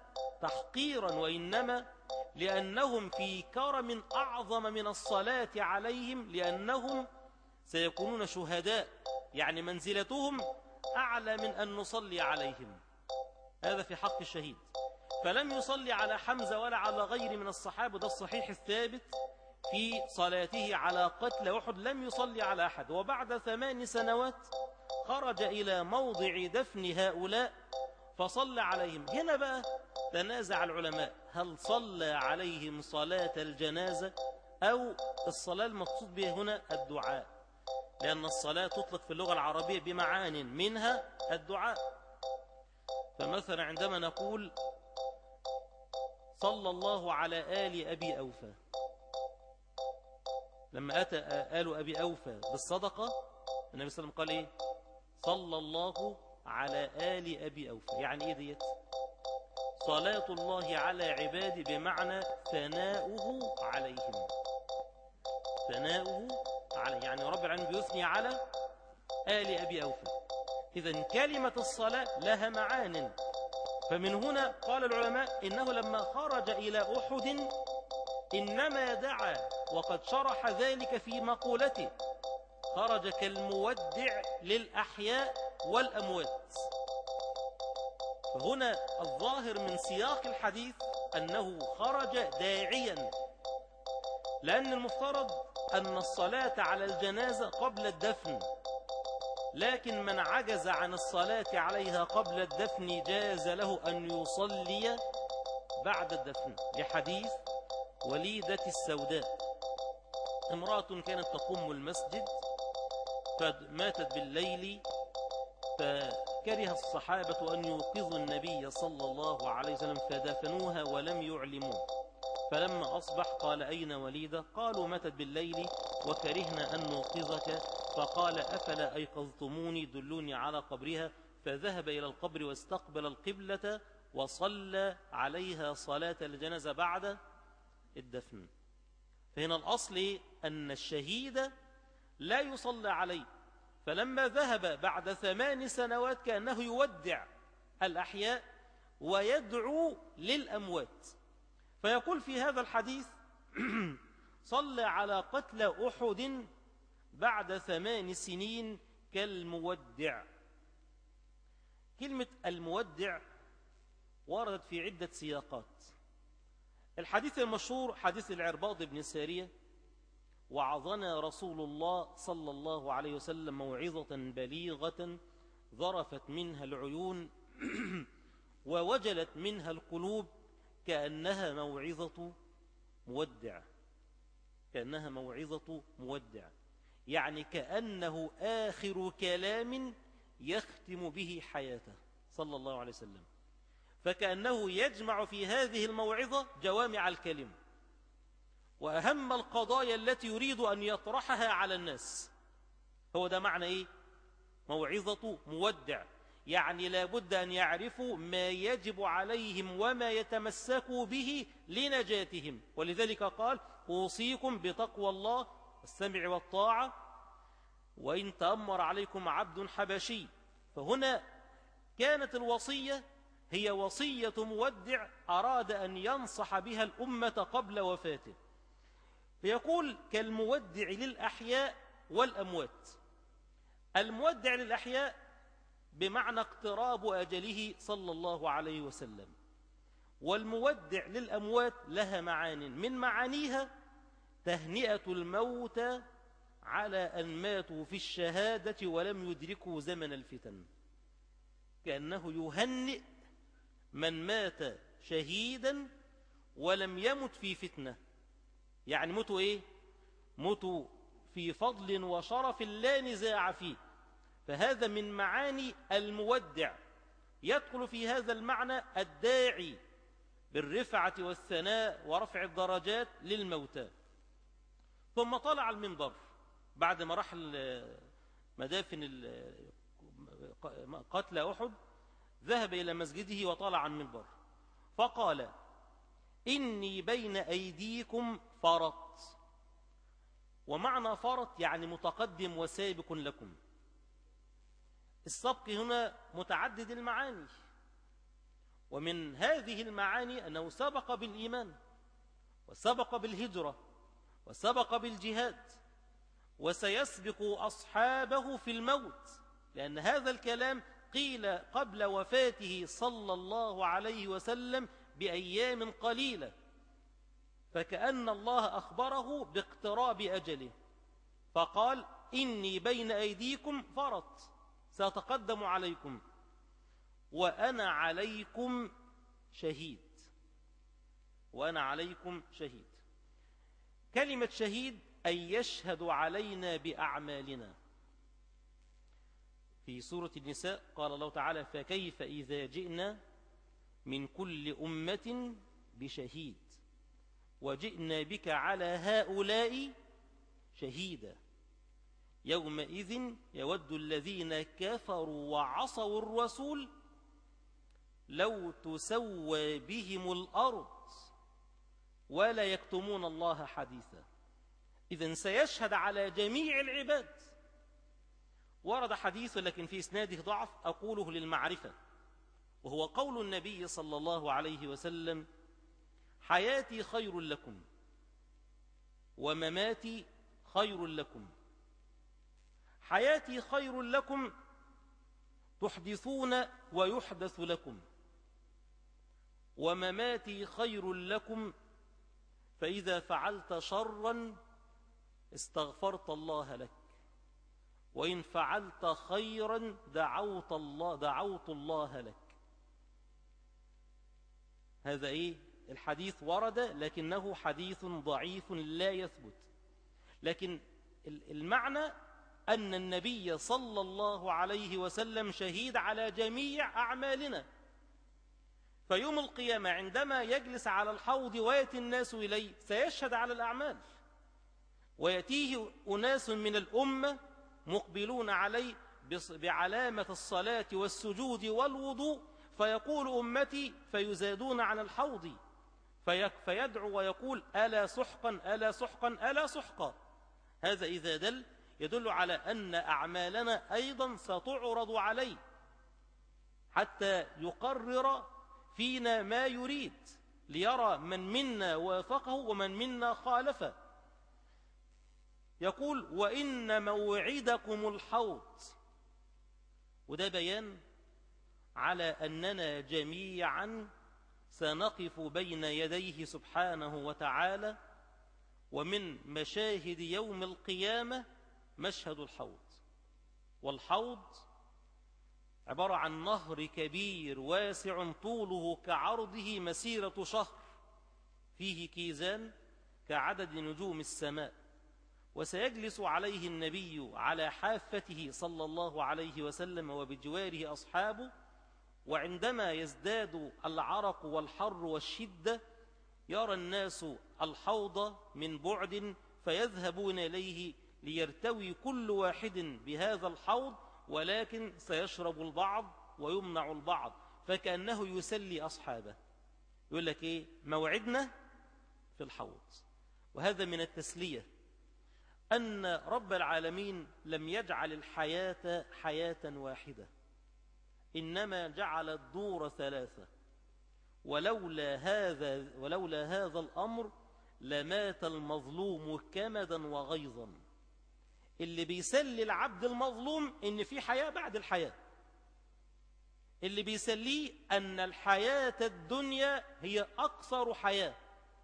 تحقيرا، وإنما لأنهم في كرم أعظم من الصلاة عليهم، لأنهم سيكونون شهداء، يعني منزلتهم أعلى من أن نصلي عليهم. هذا في حق الشهيد. فلم يصلي على حمزة ولا على غير من الصحابة، ده الصحيح الثابت في صلاته على قتل أحد، لم يصلي على أحد. وبعد ثمان سنوات خرج إلى موضع دفن هؤلاء فصلى عليهم. هنا بقى تنازع العلماء، هل صلى عليهم صلاة الجنازة أو الصلاة المقصود بها هنا الدعاء، لأن الصلاة تطلق في اللغة العربية بمعان منها الدعاء. فمثلا عندما نقول صلى الله على آل أبي أوفى، لما أتى آل أبي أوفى بالصدقة النبي صلى الله عليه وسلم قال إيه؟ صلى الله على آل أبي أوفى. يعني إيه ديت؟ صلاة الله على عباده، بمعنى ثناؤه عليهم، ثناؤه عليه، يعني رب العالمين بيثني على آل أبي أوفى. إذن كلمة الصلاة لها معان. فمن هنا قال العلماء إنه لما خرج إلى أحد إنما دعا، وقد شرح ذلك في مقولته، خرج كالمودع للأحياء والأموات. فهنا الظاهر من سياق الحديث أنه خرج داعيا، لأن المفترض أن الصلاة على الجنازة قبل الدفن، لكن من عجز عن الصلاة عليها قبل الدفن جاز له أن يصلي بعد الدفن، لحديث وليدة السوداء، امرأة كانت تقوم المسجد فماتت بالليل، فكره الصحابة أن يوقظوا النبي صلى الله عليه وسلم فدفنوها ولم يعلموه. فلما أصبح قال أين وليدة؟ قالوا ماتت بالليل وكرهنا أن نوقظك. فقال أفلا أيقظتموني؟ دلوني على قبرها. فذهب إلى القبر واستقبل القبلة وصلى عليها صلاة الجنازة بعد الدفن. فهنا الأصل أن الشهيد لا يصلى عليه. فلما ذهب بعد ثمان سنوات كأنه يودع الأحياء ويدعو للأموات. فيقول في هذا الحديث صلى على قتل أحد بعد ثمان سنين كالمودع. كلمة المودع وردت في عدة سياقات. الحديث المشهور حديث العرباض بن سارية: وعظنا رسول الله صلى الله عليه وسلم موعظة بليغة ظرفت منها العيون ووجلت منها القلوب كأنها موعظة مودع. كأنها موعظة مودع، يعني كأنه آخر كلام يختم به حياته صلى الله عليه وسلم. فكأنه يجمع في هذه الموعظة جوامع الكلم وأهم القضايا التي يريد أن يطرحها على الناس. هو ده معنى إيه؟ موعظة مودع، يعني لا بد أن يعرفوا ما يجب عليهم وما يتمسكوا به لنجاتهم. ولذلك قال: أوصيكم بتقوى الله السمع والطاعة وإن تأمر عليكم عبد حبشي. فهنا كانت الوصية هي وصية مودع أراد أن ينصح بها الأمة قبل وفاته. فيقول كالمودع للأحياء والأموات. المودع للأحياء بمعنى اقتراب أجله صلى الله عليه وسلم، والمودع للأموات لها معان، من معانيها تهنئة الموتى على أن ماتوا في الشهادة ولم يدركوا زمن الفتن، كأنه يهنئ من مات شهيدا ولم يمت في فتنة. يعني موتوا إيه؟ موتوا في فضل وشرف لا نزاع فيه. فهذا من معاني المودع. يدخل في هذا المعنى الداعي بالرفعة والثناء ورفع الدرجات للموتى. ثم طلع المنبر بعد ما راح مدافن قتل أحد، ذهب إلى مسجده وطلع المنبر فقال: إني بين أيديكم فرط. ومعنى فرط يعني متقدم وسابق لكم. السبق هنا متعدد المعاني، ومن هذه المعاني أنه سبق بالإيمان وسبق بالهجرة وسبق بالجهاد، وسيسبق أصحابه في الموت، لأن هذا الكلام قيل قبل وفاته صلى الله عليه وسلم بأيام قليلة، فكأن الله أخبره باقتراب أجله، فقال إني بين أيديكم فرط سأتقدم عليكم وأنا عليكم شهيد. وأنا عليكم شهيد. كلمة شهيد أي يشهد علينا بأعمالنا. في سورة النساء قال الله تعالى فكيف إذا جئنا من كل أمة بشهيد وجئنا بك على هؤلاء شهيدا يومئذ يود الذين كفروا وعصوا الرسول لو تسوى بهم الأرض ولا يكتمون الله حديثا. إذن سيشهد على جميع العباد. ورد حديث لكن في إسناده ضعف أقوله للمعرفة، وهو قول النبي صلى الله عليه وسلم حياتي خير لكم ومماتي خير لكم. حياتي خير لكم تحدثون ويحدث لكم، ومماتي خير لكم فإذا فعلت شرا استغفرت الله لك، وإن فعلت خيرا دعوت الله دعوت الله لك. هذا إيه؟ الحديث ورد لكنه حديث ضعيف لا يثبت، لكن المعنى أن النبي صلى الله عليه وسلم شهيد على جميع أعمالنا. فيوم القيامة عندما يجلس على الحوض ويأتي الناس إليه سيشهد على الأعمال، ويأتيه أناس من الأمة مقبلون عليه بعلامة الصلاة والسجود والوضوء، فيقول أمتي فيزادون عن الحوض فيدعو ويقول ألا سحقا ألا سحقا ألا سحقا. هذا إذا دل يدل على أن أعمالنا أيضا ستعرض عليه حتى يقرر فينا ما يريد، ليرى من منا وافقه ومن منا خالفه. يقول وإن موعدكم الحوض، وده بيان على أننا جميعا سنقف بين يديه سبحانه وتعالى، ومن مشاهد يوم القيامة مشهد الحوض. والحوض عبارة عن نهر كبير واسع طوله كعرضه مسيرة شهر، فيه كيزان كعدد نجوم السماء، وسيجلس عليه النبي على حافته صلى الله عليه وسلم وبجواره أصحابه، وعندما يزداد العرق والحر والشدة يرى الناس الحوض من بعد فيذهبون إليه ليرتوي كل واحد بهذا الحوض، ولكن سيشرب البعض ويمنع البعض، فكأنه يسلي أصحابه. يقول لك إيه؟ موعدنا في الحوض. وهذا من التسلية، أن رب العالمين لم يجعل الحياة حياة واحدة، إنما جعل الدور ثلاثة، ولولا هذا ولولا هذا الأمر لمات المظلوم كمدا وغيظا. اللي بيسلي العبد المظلوم إن في حياة بعد الحياة، اللي بيسليه أن الحياة الدنيا هي أقصر حياة،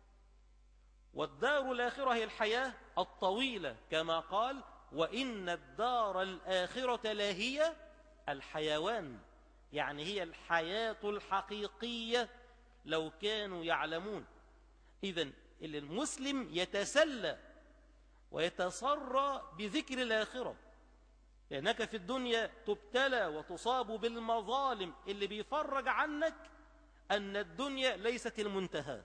والدار الآخرة هي الحياة الطويلة، كما قال وإن الدار الآخرة لهي الحيوان، يعني هي الحياة الحقيقية لو كانوا يعلمون. إذن المسلم يتسلى ويتسرى بذكر الآخرة، لأنك في الدنيا تبتلى وتصاب بالمظالم اللي بيفرج عنك أن الدنيا ليست المنتهى.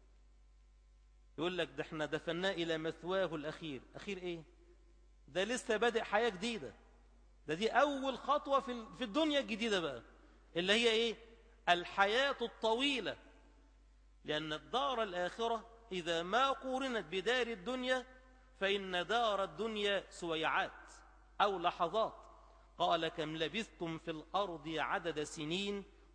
يقول لك ده احنا دفناه إلى مثواه الأخير. أخير إيه؟ ده لسه بادئ حياة جديدة، ده دي أول خطوة في الدنيا الجديدة بقى، اللي هي إيه؟ الحياة الطويلة. لأن الدار الآخرة إذا ما قورنت بدار الدنيا فإن دار الدنيا سويعات أو لحظات. قال كم لبثتم في الأرض عدد سنين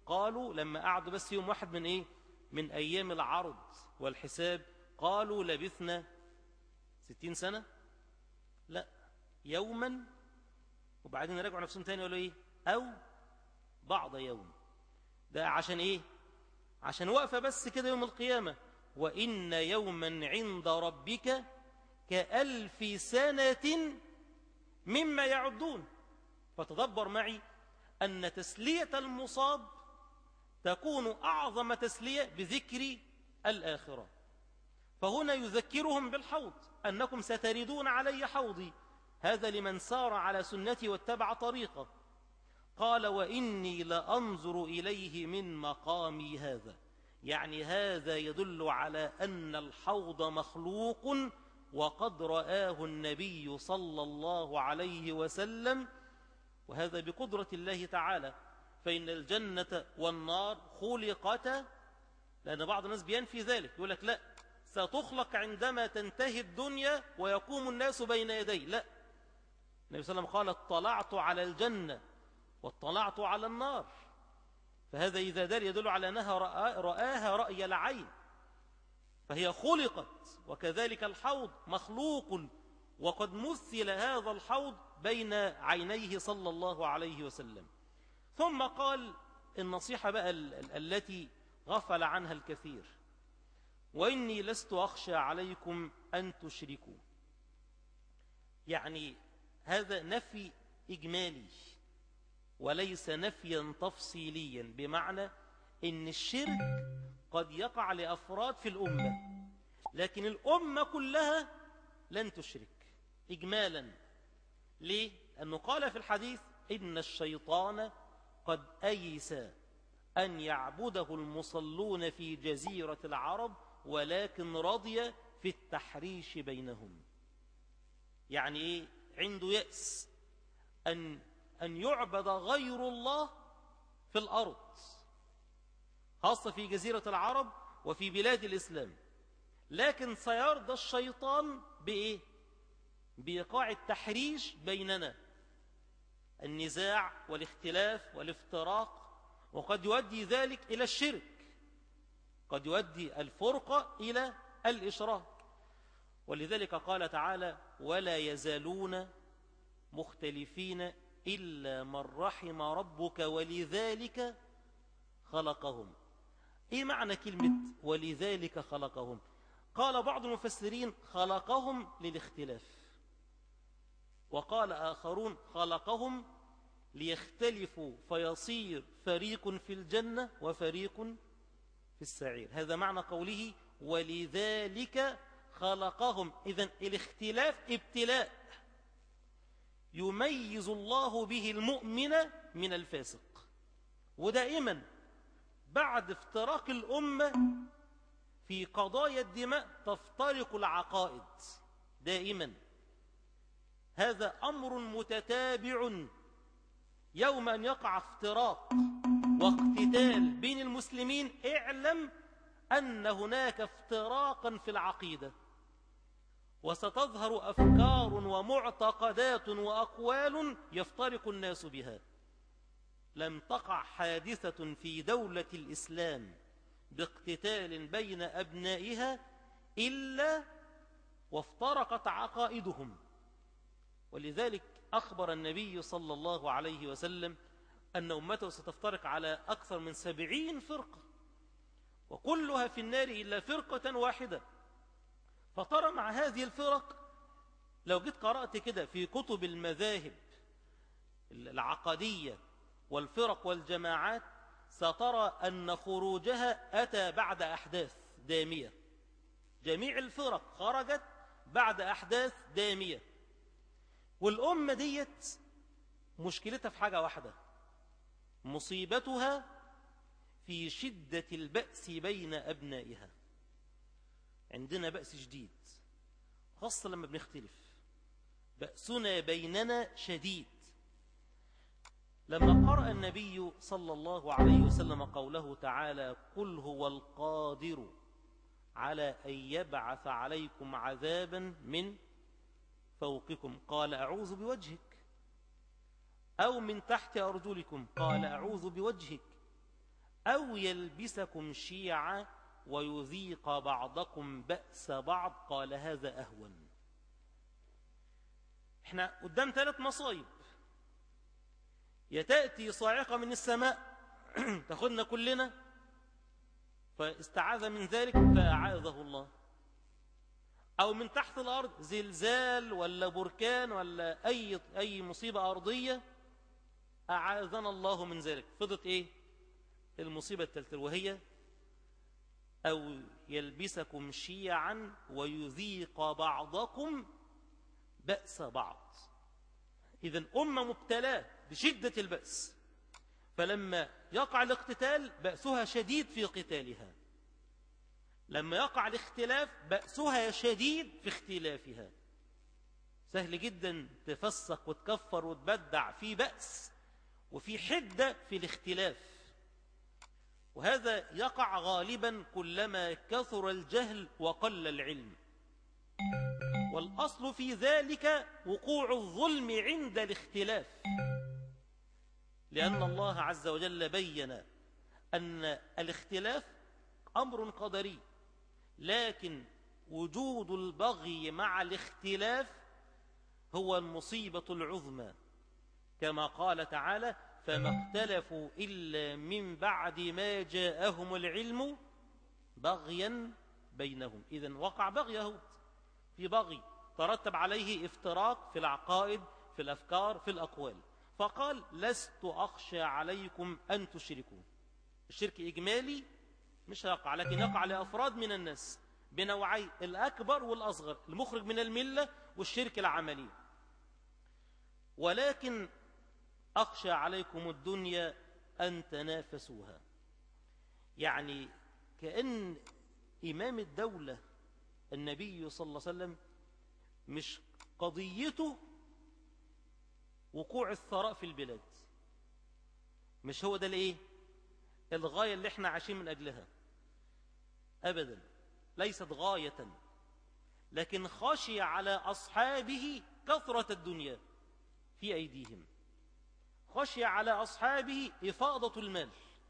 قالوا لما قعدوا بس يوم واحد من إيه؟ من أيام العرض والحساب، قالوا لبثنا ستين سنة. لا، يوما وبعدين رجعوا نفسهم تاني يقولوا إيه؟ أو بعض يوم. ده عشان إيه؟ عشان وقفة بس كده يوم القيامة. وإن يوما عند ربك كألف سنة مما يعدون. فتدبر معي أن تسلية المصاب تكون أعظم تسلية بذكر الآخرة. فهنا يذكرهم بالحوض، أنكم ستردون علي حوضي، هذا لمن سار على سنتي واتبع طريقه. قال وإني لأنظر إليه من مقامي هذا، يعني هذا يدل على أن الحوض مخلوق وقد رآه النبي صلى الله عليه وسلم، وهذا بقدرة الله تعالى. فإن الجنة والنار خلقتا، لأن بعض الناس بينفي ذلك، يقول لك لا، ستخلق عندما تنتهي الدنيا ويقوم الناس بين يدي. لا، النبي صلى الله عليه وسلم قال اطلعت على الجنة واطلعت على النار، فهذا إذا دل يدل على أنها رآها رأي العين، فهي خلقت. وكذلك الحوض مخلوق، وقد مثل هذا الحوض بين عينيه صلى الله عليه وسلم. ثم قال النصيحة بقى التي غفل عنها الكثير: وإني لست أخشى عليكم أن تشركوا. يعني هذا نفي إجمالي وليس نفيا تفصيليا، بمعنى إن الشرك قد يقع لأفراد في الأمة، لكن الأمة كلها لن تشرك إجمالا. ليه؟ أنه قال في الحديث: إن الشيطان قد أيس أن يعبده المصلون في جزيرة العرب، ولكن رضي في التحريش بينهم. يعني إيه؟ عنده يأس أن أن يعبد غير الله في الأرض، خاصة في جزيرة العرب وفي بلاد الإسلام، لكن سيرضى الشيطان بإيه؟ بإيقاع التحريش بيننا، النزاع والاختلاف والافتراق، وقد يؤدي ذلك إلى الشرك، قد يؤدي الفرقة إلى الإشراك. ولذلك قال تعالى: ولا يزالون مختلفين إلا من رحم ربك ولذلك خلقهم. إيه معنى كلمة ولذلك خلقهم؟ قال بعض المفسرين: خلقهم للاختلاف، وقال آخرون: خلقهم ليختلفوا فيصير فريق في الجنة وفريق في السعير. هذا معنى قوله ولذلك خلقهم. إذن الاختلاف ابتلاء يميز الله به المؤمن من الفاسق. ودائما بعد افتراق الأمة في قضايا الدماء تفترق العقائد دائما، هذا أمر متتابع. يوم أن يقع افتراق واقتتال بين المسلمين اعلم أن هناك افتراقا في العقيدة، وستظهر أفكار ومعتقدات وأقوال يفترق الناس بها. لم تقع حادثة في دولة الإسلام باقتتال بين أبنائها إلا وافترقت عقائدهم. ولذلك أخبر النبي صلى الله عليه وسلم أن أمته ستفترق على أكثر من سبعين فرقة، وكلها في النار إلا فرقة واحدة. فترى مع هذه الفرق، لو جيت قرأت كده في كتب المذاهب العقدية والفرق والجماعات، سترى أن خروجها أتى بعد أحداث دامية. جميع الفرق خرجت بعد أحداث دامية. والأمة ديت مشكلتها في حاجة واحدة: مصيبتها في شدة البأس بين أبنائها. عندنا بأس شديد، خاصة لما بنختلف، بأسنا بيننا شديد. لما قرأ النبي صلى الله عليه وسلم قوله تعالى: قل هو القادر على أن يبعث عليكم عذابا من فوقكم، قال أعوذ بوجهك، أو من تحت أرجلكم، قال أعوذ بوجهك، أو يلبسكم شيعا ويذيق بعضكم بأس بعض قال هذا أهون. احنا قدام ثلاث مصايب، يا تأتي صاعقة من السماء تاخذنا كلنا فاستعاذ من ذلك فأعاذه الله، أو من تحت الأرض زلزال ولا بركان ولا أي أي مصيبة أرضية أعاذنا الله من ذلك. فضت إيه المصيبة الثالثة وهي أو يلبسكم شيعا ويذيق بعضكم بأس بعض. إذن أمة مبتلاة بشدة البأس، فلما يقع الاقتتال بأسها شديد في قتالها، لما يقع الاختلاف بأسها شديد في اختلافها. سهل جدا تفسق وتكفر وتبدع في بأس وفي حدة في الاختلاف، وهذا يقع غالبا كلما كثر الجهل وقل العلم. والأصل في ذلك وقوع الظلم عند الاختلاف، لأن الله عز وجل بين أن الاختلاف أمر قدري، لكن وجود البغي مع الاختلاف هو المصيبة العظمى، كما قال تعالى فما اختلفوا إلا من بعد ما جاءهم العلم بغيا بينهم. إذن وقع بغيه في بغي ترتب عليه افتراق في العقائد في الأفكار في الأقوال، فقال لست أخشى عليكم أن تشركوا. الشرك إجمالي مش يقع، لكن يقع لأفراد من الناس بنوعي الأكبر والأصغر، المخرج من الملة والشرك العملي. ولكن أخشى عليكم الدنيا أن تنافسوها، يعني كأن إمام الدولة النبي صلى الله عليه وسلم مش قضيته وقوع الثراء في البلاد، مش هو ده الايه الغاية اللي احنا عايشين من أجلها أبدا، ليست غاية، لكن خشي على أصحابه كثرة الدنيا في أيديهم، خشي على أصحابه إفاضة المال،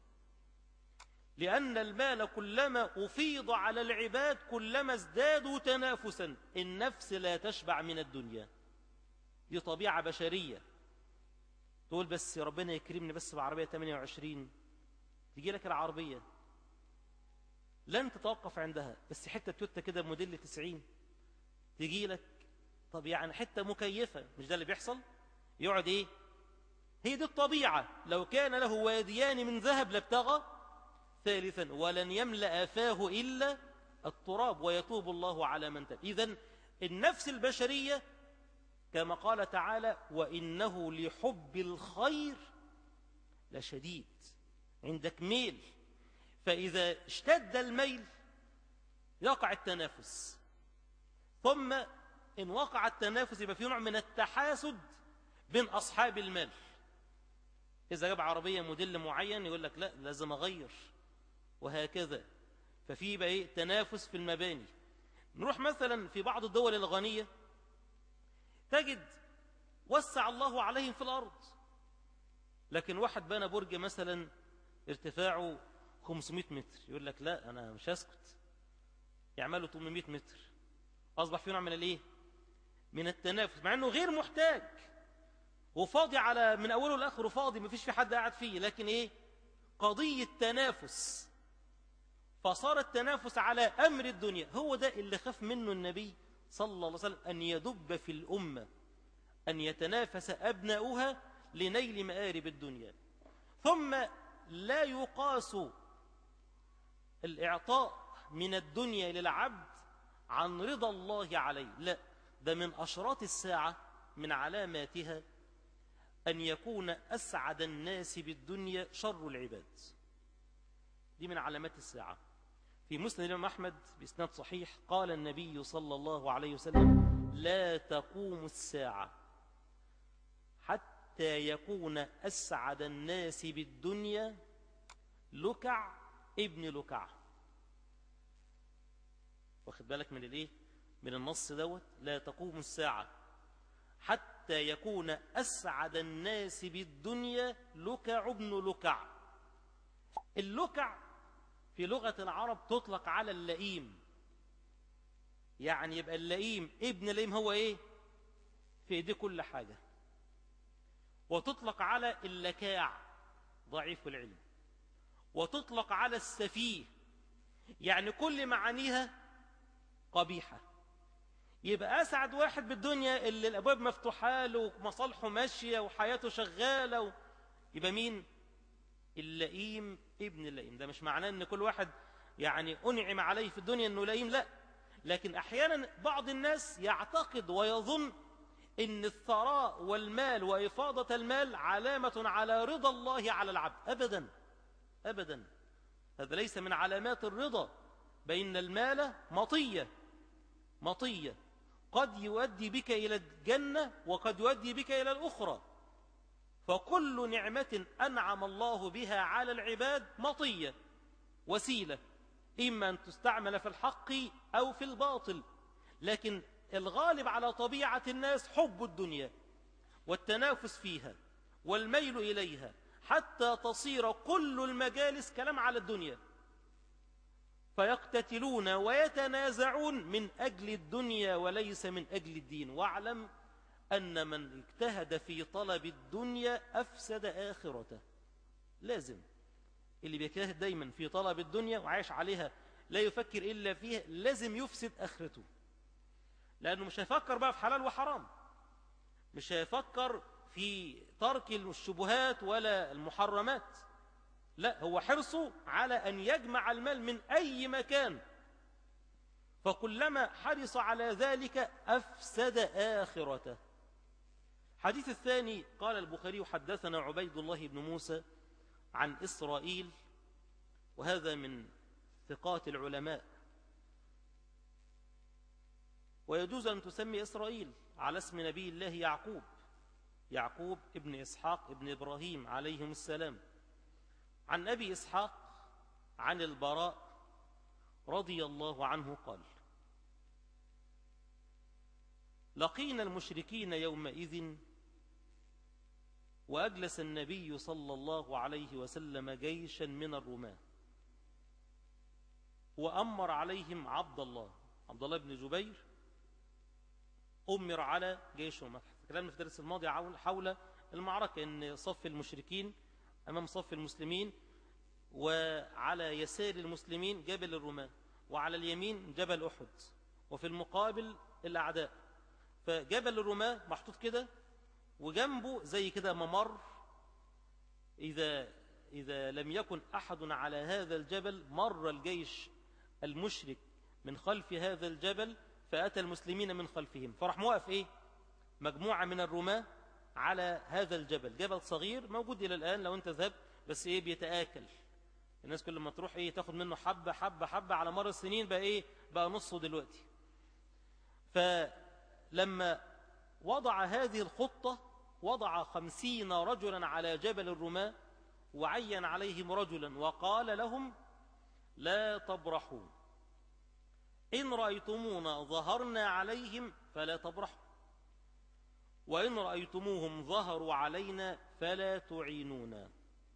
لأن المال كلما أفيض على العباد كلما ازدادوا تنافسا. النفس لا تشبع من الدنيا، دي طبيعة بشرية. تقول بس ربنا يكرمني بس بعربية ثمانية وعشرين، تجي لك العربية لن تتوقف عندها، بس حتة تويوتا كده موديل تسعين تجي لك. طب يعني حتة مكيفة، مش ده اللي بيحصل؟ يقعد ايه؟ هي دي الطبيعة. لو كان له واديان من ذهب لابتغى ثالثا ولن يملأ فاه إلا التراب ويتوب الله على من تاب. إذن النفس البشرية كما قال تعالى وإنه لحب الخير لشديد، عندك ميل، فإذا اشتد الميل يقع التنافس، ثم إن وقع التنافس يبقى فيه نوع من التحاسد بين أصحاب المال. إذا جاب عربية موديل معين يقول لك لا لازم أغير، وهكذا. ففي بقى إيه؟ تنافس في المباني. نروح مثلا في بعض الدول الغنية تجد وسع الله عليهم في الأرض، لكن واحد بنى برج مثلا ارتفاعه خمسمائة متر يقول لك لا أنا مش هسكت، يعملوا ثمانمائة متر. أصبح في نوع من الإيه؟ من التنافس، مع أنه غير محتاج وفاضي على من أوله لآخره فاضي، ما فيش في حد قاعد فيه، لكن إيه؟ قضية تنافس. فصار التنافس على أمر الدنيا. هو ده اللي خاف منه النبي صلى الله عليه وسلم، أن يدب في الأمة، أن يتنافس أبناؤها لنيل مآرب الدنيا. ثم لا يقاس الإعطاء من الدنيا للعبد عن رضا الله عليه، لا، ده من أشراط الساعة، من علاماتها أن يكون أسعد الناس بالدنيا شر العباد. دي من علامات الساعة. في مسند الإمام أحمد بإسناد صحيح قال النبي صلى الله عليه وسلم لا تقوم الساعة حتى يكون أسعد الناس بالدنيا لكع ابن لكع. واخد بالك من الايه؟ من النص دوت، لا تقوم الساعة حتى يكون أسعد الناس بالدنيا لكع ابن لكع. اللكع في لغة العرب تطلق على اللئيم، يعني يبقى اللئيم ابن اللئيم هو ايه؟ في ايديه كل حاجة. وتطلق على اللكاع ضعيف العلم، وتطلق على السفيه، يعني كل معانيها قبيحة. يبقى أسعد واحد بالدنيا اللي الأبواب مفتوحة له ومصالحه ماشية وحياته شغالة و... يبقى مين؟ اللئيم ابن اللئيم. ده مش معناه أن كل واحد يعني أنعم عليه في الدنيا أنه لئيم، لا، لكن أحيانا بعض الناس يعتقد ويظن أن الثراء والمال وإفاضة المال علامة على رضا الله على العبد. أبدا أبدا، هذا ليس من علامات الرضا، بين المال مطية مطية قد يؤدي بك إلى الجنة وقد يؤدي بك إلى الأخرى. فكل نعمة أنعم الله بها على العباد مطية، وسيلة، إما أن تستعمل في الحق أو في الباطل. لكن الغالب على طبيعة الناس حب الدنيا والتنافس فيها والميل إليها، حتى تصير كل المجالس كلام على الدنيا، فيقتتلون ويتنازعون من أجل الدنيا وليس من أجل الدين. واعلم أن من اجتهد في طلب الدنيا أفسد آخرته. لازم اللي بيجتهد دايما في طلب الدنيا وعايش عليها لا يفكر إلا فيها لازم يفسد آخرته، لأنه مش هيفكر بقى في حلال وحرام، مش هيفكر في ترك الشبهات ولا المحرمات، لا، هو حرصه على أن يجمع المال من أي مكان، فكلما حرص على ذلك أفسد آخرته. حديث الثاني قال البخاري: حدثنا عبيد الله بن موسى عن إسرائيل، وهذا من ثقات العلماء، ويجوز أن تسمي إسرائيل على اسم نبي الله يعقوب، يعقوب ابن إسحاق ابن إبراهيم عليهم السلام. عن أبي إسحاق عن البراء رضي الله عنه قال: لقينا المشركين يومئذ وأجلس النبي صلى الله عليه وسلم جيشا من الرماة، وأمر عليهم عبد الله عبد الله بن جبير، أمر على جيش الرماة. كلامنا في الدرس الماضي حول المعركة، أن صف المشركين أمام صف المسلمين، وعلى يسار المسلمين جبل الرماة، وعلى اليمين جبل أحد، وفي المقابل الأعداء. فجبل الرماة محطوط كده، وجنبه زي كده ممر، إذا إذا لم يكن أحد على هذا الجبل مر الجيش المشرك من خلف هذا الجبل فأتى المسلمين من خلفهم، فراح موقف إيه؟ مجموعة من الرماة على هذا الجبل، جبل صغير موجود إلى الآن لو أنت ذهبت، بس إيه؟ بيتآكل، الناس كل ما تروح إيه تاخد منه حبة حبة حبة، على مر السنين بقى إيه؟ بقى نصه دلوقتي. فلما وضع هذه الخطة وضع خمسين رجلا على جبل الرماة، وعين عليهم رجلا وقال لهم: لا تبرحوا، إن رأيتمونا ظهرنا عليهم فلا تبرحوا، وإن رأيتموهم ظهروا علينا فلا تعينونا.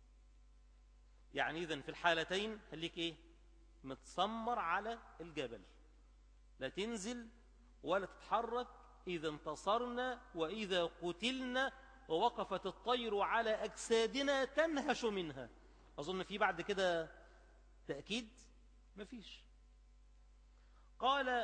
يعني إذن في الحالتين خليك إيه؟ متسمر على الجبل، لا تنزل ولا تتحرك. إذا انتصرنا وإذا قتلنا ووقفت الطير على أجسادنا تنهش منها. أظن في بعد كده تأكيد؟ مفيش. قال: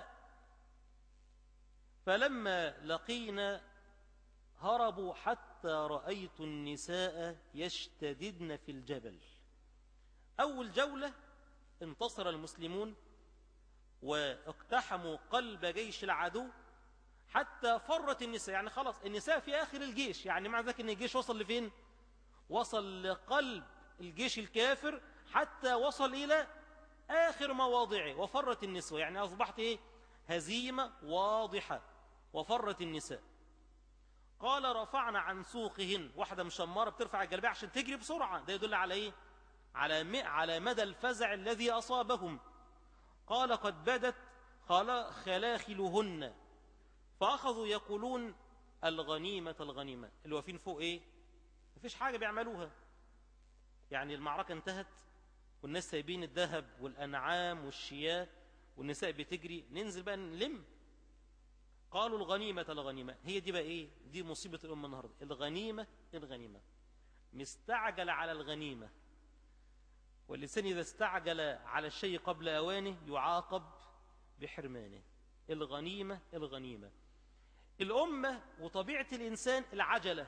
فلما لقينا هربوا حتى رأيت النساء يشتددن في الجبل. أول جولة انتصر المسلمون واقتحموا قلب جيش العدو حتى فرت النساء، يعني خلاص النساء في آخر الجيش، يعني مع ذلك أن الجيش وصل لفين؟ وصل لقلب الجيش الكافر حتى وصل إلى آخر مواضعه، وفرت النساء، يعني أصبحت إيه؟ هزيمة واضحة، وفرت النساء. قال: رفعنا عن سوقهن، واحدة مشمرة بترفع الجلبية عشان تجري بسرعة، ده يدل على إيه؟ على على مدى الفزع الذي أصابهم. قال: قد بدت خلاخلهن، فأخذوا يقولون: الغنيمة الغنيمة. اللي واقفين فوق إيه؟ مفيش حاجة بيعملوها، يعني المعركة انتهت والناس سايبين الذهب والأنعام والشياه والنساء بتجري، ننزل بقى نلم. قالوا الغنيمة الغنيمة. هي دي بقى إيه؟ دي مصيبة الأمة النهاردة، الغنيمة الغنيمة، مستعجل على الغنيمة. والإنسان إذا استعجل على الشيء قبل أوانه يعاقب بحرمانه. الغنيمة الغنيمة. الأمة وطبيعة الإنسان العجلة،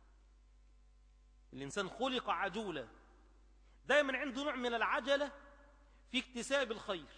الإنسان خلق عجولة، دائما عنده نوع من العجلة في اكتساب الخير،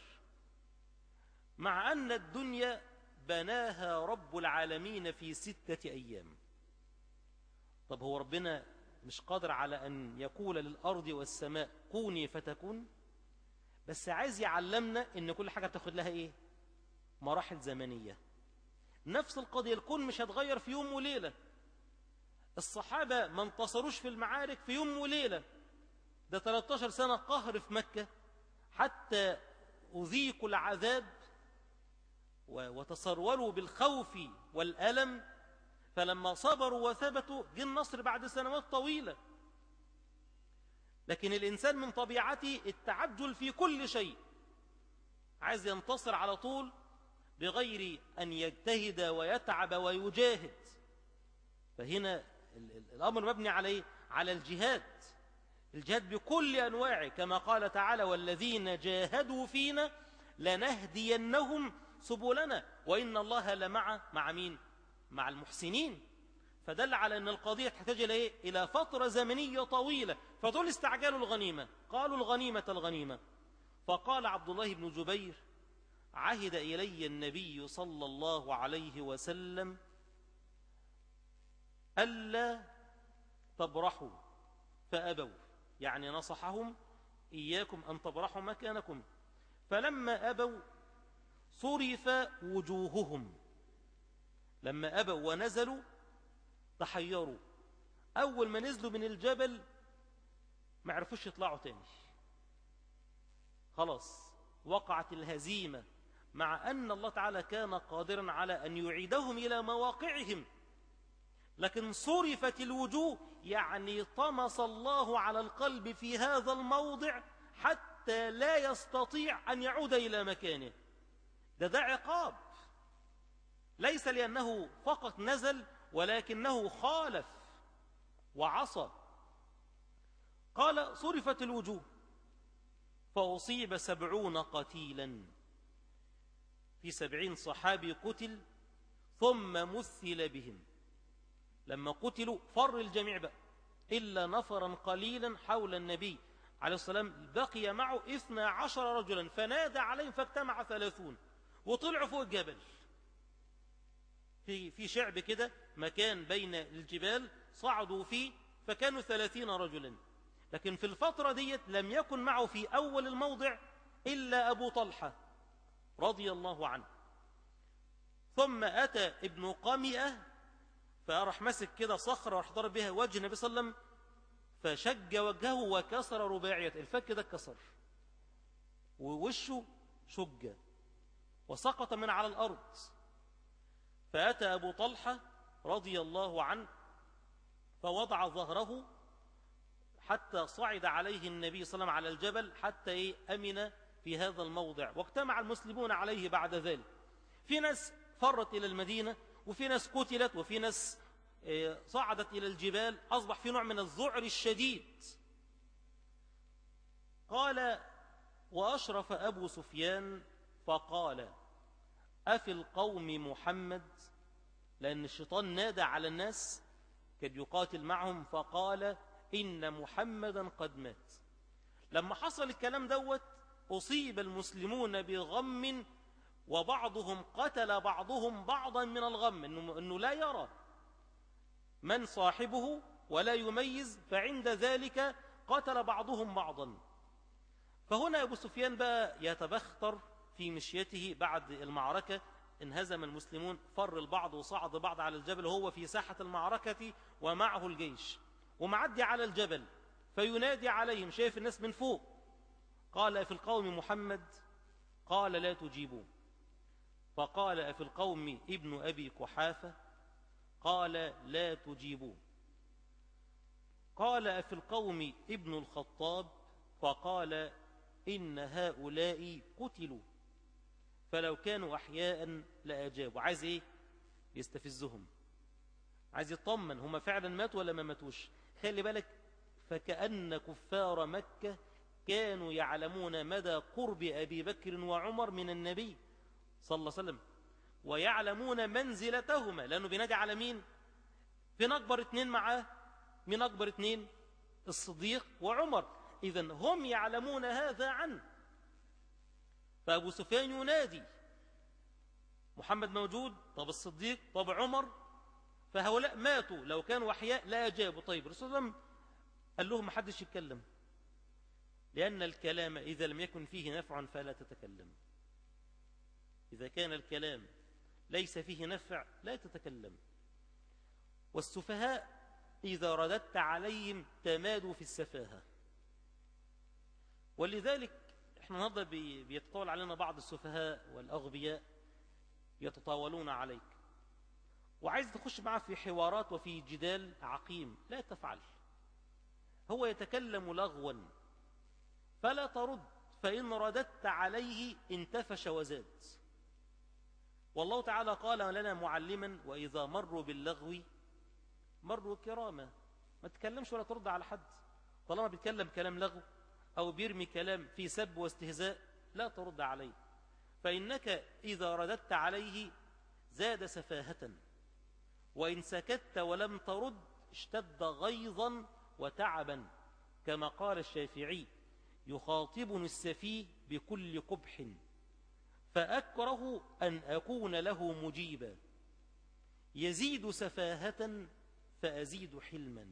مع أن الدنيا بناها رب العالمين في ستة أيام. طب هو ربنا مش قادر على أن يقول للأرض والسماء كوني فتكون؟ بس عايز يعلمنا أن كل حاجة تاخد لها إيه؟ مراحل زمنية. نفس القضية، الكون مش هتغير في يوم وليلة. الصحابة ما انتصروش في المعارك في يوم وليلة، ده ثلاثة عشر سنة قهر في مكة حتى أذيقوا العذاب وتصرولوا بالخوف والألم، فلما صبروا وثبتوا جه النصر بعد سنوات طويلة. لكن الإنسان من طبيعته التعجل في كل شيء، عايز ينتصر على طول بغير أن يجتهد ويتعب ويجاهد. فهنا الأمر مبني عليه على الجهاد، الجهاد بكل أنواعه، كما قال تعالى والذين جاهدوا فينا لنهدينهم سبلنا وإن الله لمع مع مين؟ مع المحسنين. فدل على أن القضية تحتاج إلى إيه؟ إلى فترة زمنية طويلة. فدول استعجلوا الغنيمة، قالوا الغنيمة الغنيمة. فقال عبد الله بن جبير عهد إلي النبي صلى الله عليه وسلم ألا تبرحوا فأبوا، يعني نصحهم إياكم أن تبرحوا مكانكم. فلما أبوا صرف وجوههم، لما أبوا ونزلوا تحيروا. أول ما نزلوا من الجبل ما عرفوش يطلعوا تاني، خلاص وقعت الهزيمة، مع أن الله تعالى كان قادرا على أن يعيدهم إلى مواقعهم. لكن صرفت الوجوه، يعني طمس الله على القلب في هذا الموضع حتى لا يستطيع أن يعود إلى مكانه. ده ده عقاب، ليس لأنه فقط نزل ولكنه خالف وعصى. قال صرفت الوجوه فأصيب سبعون قتيلا، في سبعين صحابي قتل ثم مثل بهم. لما قتلوا فر الجميع بقى إلا نفرا قليلا حول النبي عليه الصلاة والسلام، بقي معه اثنا عشر رجلا، فنادى عليهم فاجتمع ثلاثون وطلعوا فوق الجبل. في في شعب كده مكان بين الجبال صعدوا فيه فكانوا ثلاثين رجلا. لكن في الفترة ديت لم يكن معه في أول الموضع إلا أبو طلحة رضي الله عنه. ثم أتى ابن قمئة فراح مسك كده صخرة وراح ضرب بها وجه النبي صلى الله عليه وسلم فشج وجهه وكسر رباعية الفك، ده اتكسر ووشه شج وسقط من على الأرض. فأتى أبو طلحة رضي الله عنه فوضع ظهره حتى صعد عليه النبي صلى الله عليه وسلم على الجبل حتى إيه أمن في هذا الموضع. واجتمع المسلمون عليه بعد ذلك، في ناس فرت إلى المدينة وفي ناس قتلت وفي ناس صعدت إلى الجبال. أصبح في نوع من الذعر الشديد. قال وأشرف أبو سفيان فقال أفي القوم محمد، لأن الشيطان نادى على الناس كد يقاتل معهم، فقال إن محمدا قد مات. لما حصل الكلام دوت أصيب المسلمون بغم، وبعضهم قتل بعضهم بعضا من الغم، إنه, إنه لا يرى من صاحبه ولا يميز، فعند ذلك قتل بعضهم بعضا. فهنا أبو سفيان بقى يتبختر في مشيته بعد المعركة. انهزم المسلمون، فر البعض وصعد بعض على الجبل، وهو في ساحة المعركة ومعه الجيش ومعدي على الجبل، فينادي عليهم، شايف الناس من فوق. قال أفي القوم محمد؟ قال لا تجيبوا. فقال أفي القوم ابن أبي قحافة؟ قال لا تجيبوا. قال أفي القوم ابن الخطاب؟ فقال إن هؤلاء قتلوا فلو كانوا أحياء لأجابوا. عايز إيه؟ يستفزهم، عايز يطمن هم فعلا ماتوا ولا ما ماتوش. خلي بالك، فكأن كفار مكة كانوا يعلمون مدى قرب أبي بكر وعمر من النبي صلى الله عليه وسلم، ويعلمون منزلتهما، لأنه بينادي على مين؟ فين أكبر اتنين معاه؟ مين أكبر اتنين؟ الصديق وعمر. إذن هم يعلمون هذا عنه. فأبو سفيان ينادي محمد موجود، طب الصديق، طب عمر، فهؤلاء ماتوا لو كانوا أحياء لا أجابوا. طيب الرسول صلى الله عليه وسلم قال لهم ما حدش يتكلم، لأن الكلام إذا لم يكن فيه نفع فلا تتكلم. إذا كان الكلام ليس فيه نفع لا تتكلم. والسفهاء إذا رددت عليهم تمادوا في السفاهة. ولذلك احنا النهارده بيتطاول علينا بعض السفهاء والأغبياء يتطاولون عليك، وعايز تخش معه في حوارات وفي جدال عقيم، لا تفعل. هو يتكلم لغوا فلا ترد، فإن رددت عليه انتفش وزاد. والله تعالى قال لنا معلما وإذا مروا باللغو مروا كراما. ما تتكلمش ولا ترد على حد، طالما بيتكلم كلام لغو أو بيرمي كلام في سب واستهزاء لا ترد عليه، فإنك إذا رددت عليه زاد سفاهة، وإن سكت ولم ترد اشتد غيظا وتعبا، كما قال الشافعي يخاطبني السفيه بكل قبح فأكره أن أكون له مجيبا، يزيد سفاهة فأزيد حلما،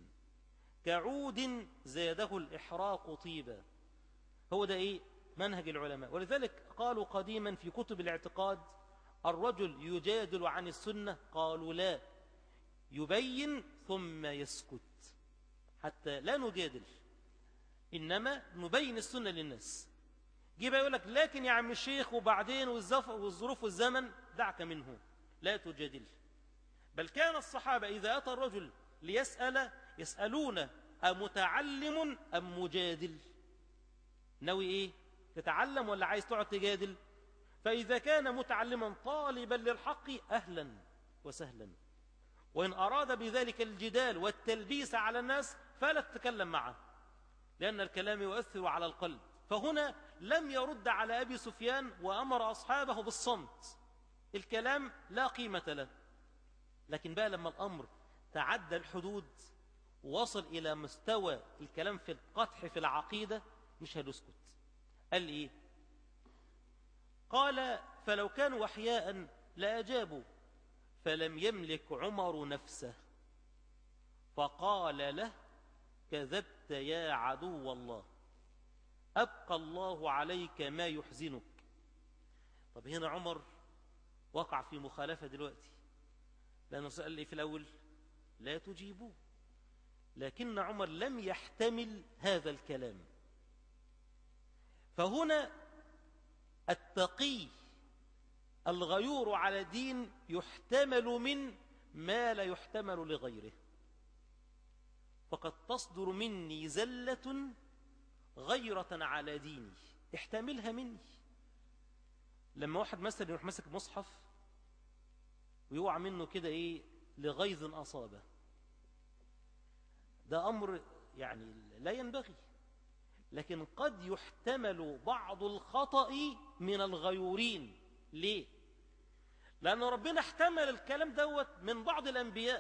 كعود زاده الإحراق طيبا. هو ده إيه؟ منهج العلماء. ولذلك قالوا قديما في كتب الاعتقاد الرجل يجادل عن السنة، قالوا لا، يبين ثم يسكت، حتى لا نجادل، إنما نبين السنة للناس. جيب يقول لك لكن يا عم الشيخ وبعدين والظروف والزمن، دعك منه، لا تجادل. بل كان الصحابة إذا أتى الرجل ليسأل يسألون أمتعلم أم مجادل؟ ناوي إيه؟ تتعلم ولا عايز تقعد تجادل؟ فإذا كان متعلما طالبا للحق أهلا وسهلا، وإن أراد بذلك الجدال والتلبيس على الناس فلا تتكلم معه، لأن الكلام يؤثر على القلب. فهنا لم يرد على أبي سفيان وأمر أصحابه بالصمت، الكلام لا قيمة له. لكن بقى لما الأمر تعدى الحدود ووصل إلى مستوى الكلام في القدح في العقيدة مش هنسكت. قال إيه؟ قال فلو كانوا أحياء لأجابوا، فلم يملك عمر نفسه فقال له كذبت يا عدو الله، أبقى الله عليك ما يحزنك. طب هنا عمر وقع في مخالفة دلوقتي، لأنه سأل لي في الأول لا تجيبوه، لكن عمر لم يحتمل هذا الكلام. فهنا التقي الغيور على دين يحتمل من ما لا يحتمل لغيره، فقد تصدر مني زلة غيرة على ديني احتملها مني. لما واحد مثلا يروح ماسك مصحف ويوقع منه كده ايه لغيظ أصابه، ده أمر يعني لا ينبغي، لكن قد يحتمل بعض الخطأ من الغيورين. ليه؟ لأن ربنا احتمل الكلام دوت من بعض الأنبياء.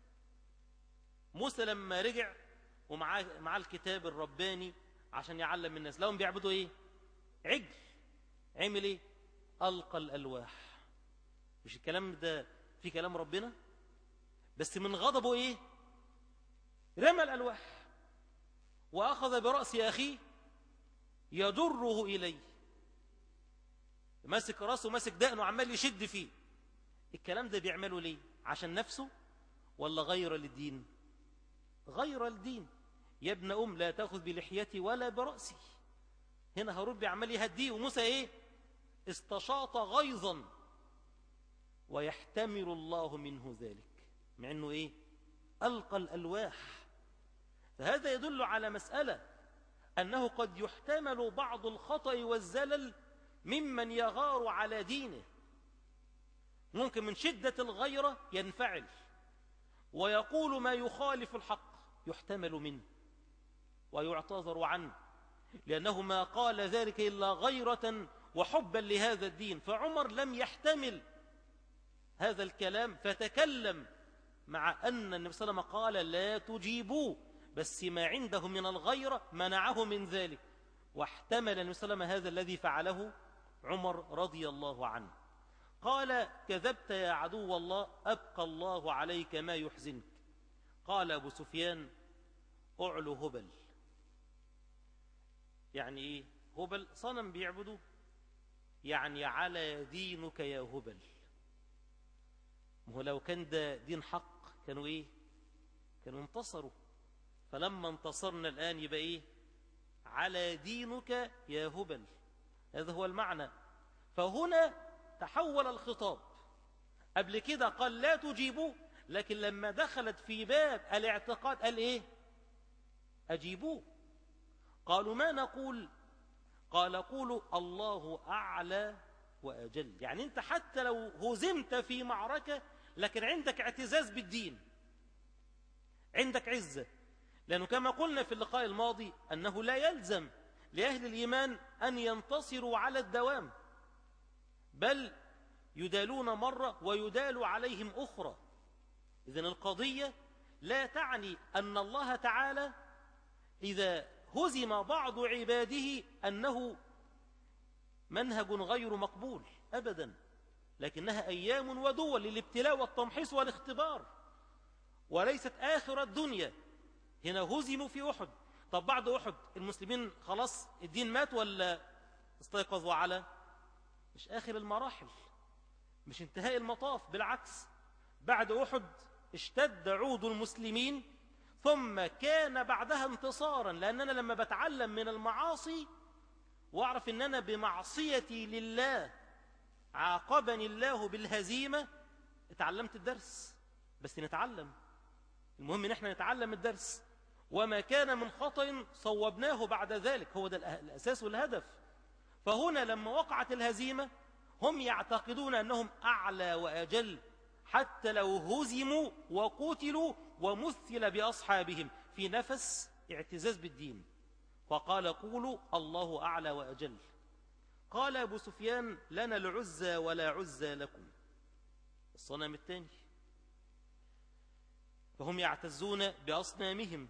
موسى لما رجع ومعاه مع الكتاب الرباني عشان يعلم الناس، لهم بيعبدوا ايه؟ عجل. عمل ايه؟ ألقى الألواح. مش الكلام ده في كلام ربنا؟ بس من غضبه ايه؟ رمى الألواح وأخذ برأس أخيه يجره إليه، ماسك راسه ماسك دقنه عمال يشد فيه. الكلام ده بيعمله ليه؟ عشان نفسه ولا غير للدين؟ غير الدين. يا ابن أم لا تأخذ بلحيتي ولا برأسي. هنا هارون بيعمل يهديه، وموسى ايه؟ استشاط غيظا، ويحتمل الله منه ذلك، مع انه ايه؟ ألقى الألواح. فهذا يدل على مسألة، أنه قد يحتمل بعض الخطأ والزلل ممن يغار على دينه، ممكن من شدة الغيرة ينفعل ويقول ما يخالف الحق، يحتمل منه ويعتذر عنه، لأنه ما قال ذلك إلا غيرة وحبا لهذا الدين. فعمر لم يحتمل هذا الكلام فتكلم، مع أن النبي صلى الله عليه وسلم قال لا تجيبوه، بس ما عنده من الغيرة منعه من ذلك، واحتمل النبي صلى الله عليه وسلم هذا الذي فعله عمر رضي الله عنه. قال كذبت يا عدو الله، أبقى الله عليك ما يحزنك. قال أبو سفيان أعلو هبل. يعني إيه هبل؟ صنم بيعبدوه، يعني على دينك يا هبل. ما هو لو كان ده دين حق كانوا إيه؟ كانوا انتصروا، فلما انتصرنا الآن يبقى إيه؟ على دينك يا هبل. هذا هو المعنى. فهنا تحول الخطاب، قبل كده قال لا تجيبوه، لكن لما دخلت في باب الاعتقاد قال إيه؟ أجيبوه. قالوا ما نقول؟ قال قولوا الله أعلى وأجل. يعني أنت حتى لو هزمت في معركة لكن عندك اعتزاز بالدين، عندك عزة، لأنه كما قلنا في اللقاء الماضي أنه لا يلزم لأهل الإيمان أن ينتصروا على الدوام، بل يدالون مرة ويدال عليهم أخرى. إذن القضية لا تعني أن الله تعالى إذا هزم بعض عباده أنه منهج غير مقبول أبدا، لكنها أيام ودول للابتلاء والتمحيص والاختبار، وليست آخر الدنيا. هنا هزموا في أحد، طب بعد أحد المسلمين خلاص الدين مات ولا استيقظوا؟ على مش آخر المراحل، مش انتهاء المطاف، بالعكس بعد أحد اشتد عود المسلمين، ثم كان بعدها انتصارا. لأننا لما بتعلم من المعاصي واعرف ان انا بمعصيتي لله عاقبني الله بالهزيمة، اتعلمت الدرس. بس نتعلم، المهم ان احنا نتعلم الدرس، وما كان من خطأ صوبناه بعد ذلك، هو ده الأساس والهدف. فهنا لما وقعت الهزيمة هم يعتقدون أنهم أعلى وأجل، حتى لو هزموا وقتلوا ومثل بأصحابهم في نفس اعتزاز بالدين. فقال قولوا الله أعلى وأجل. قال أبو سفيان لنا العزى ولا عزى لكم، الصنم الثاني. فهم يعتزون بأصنامهم.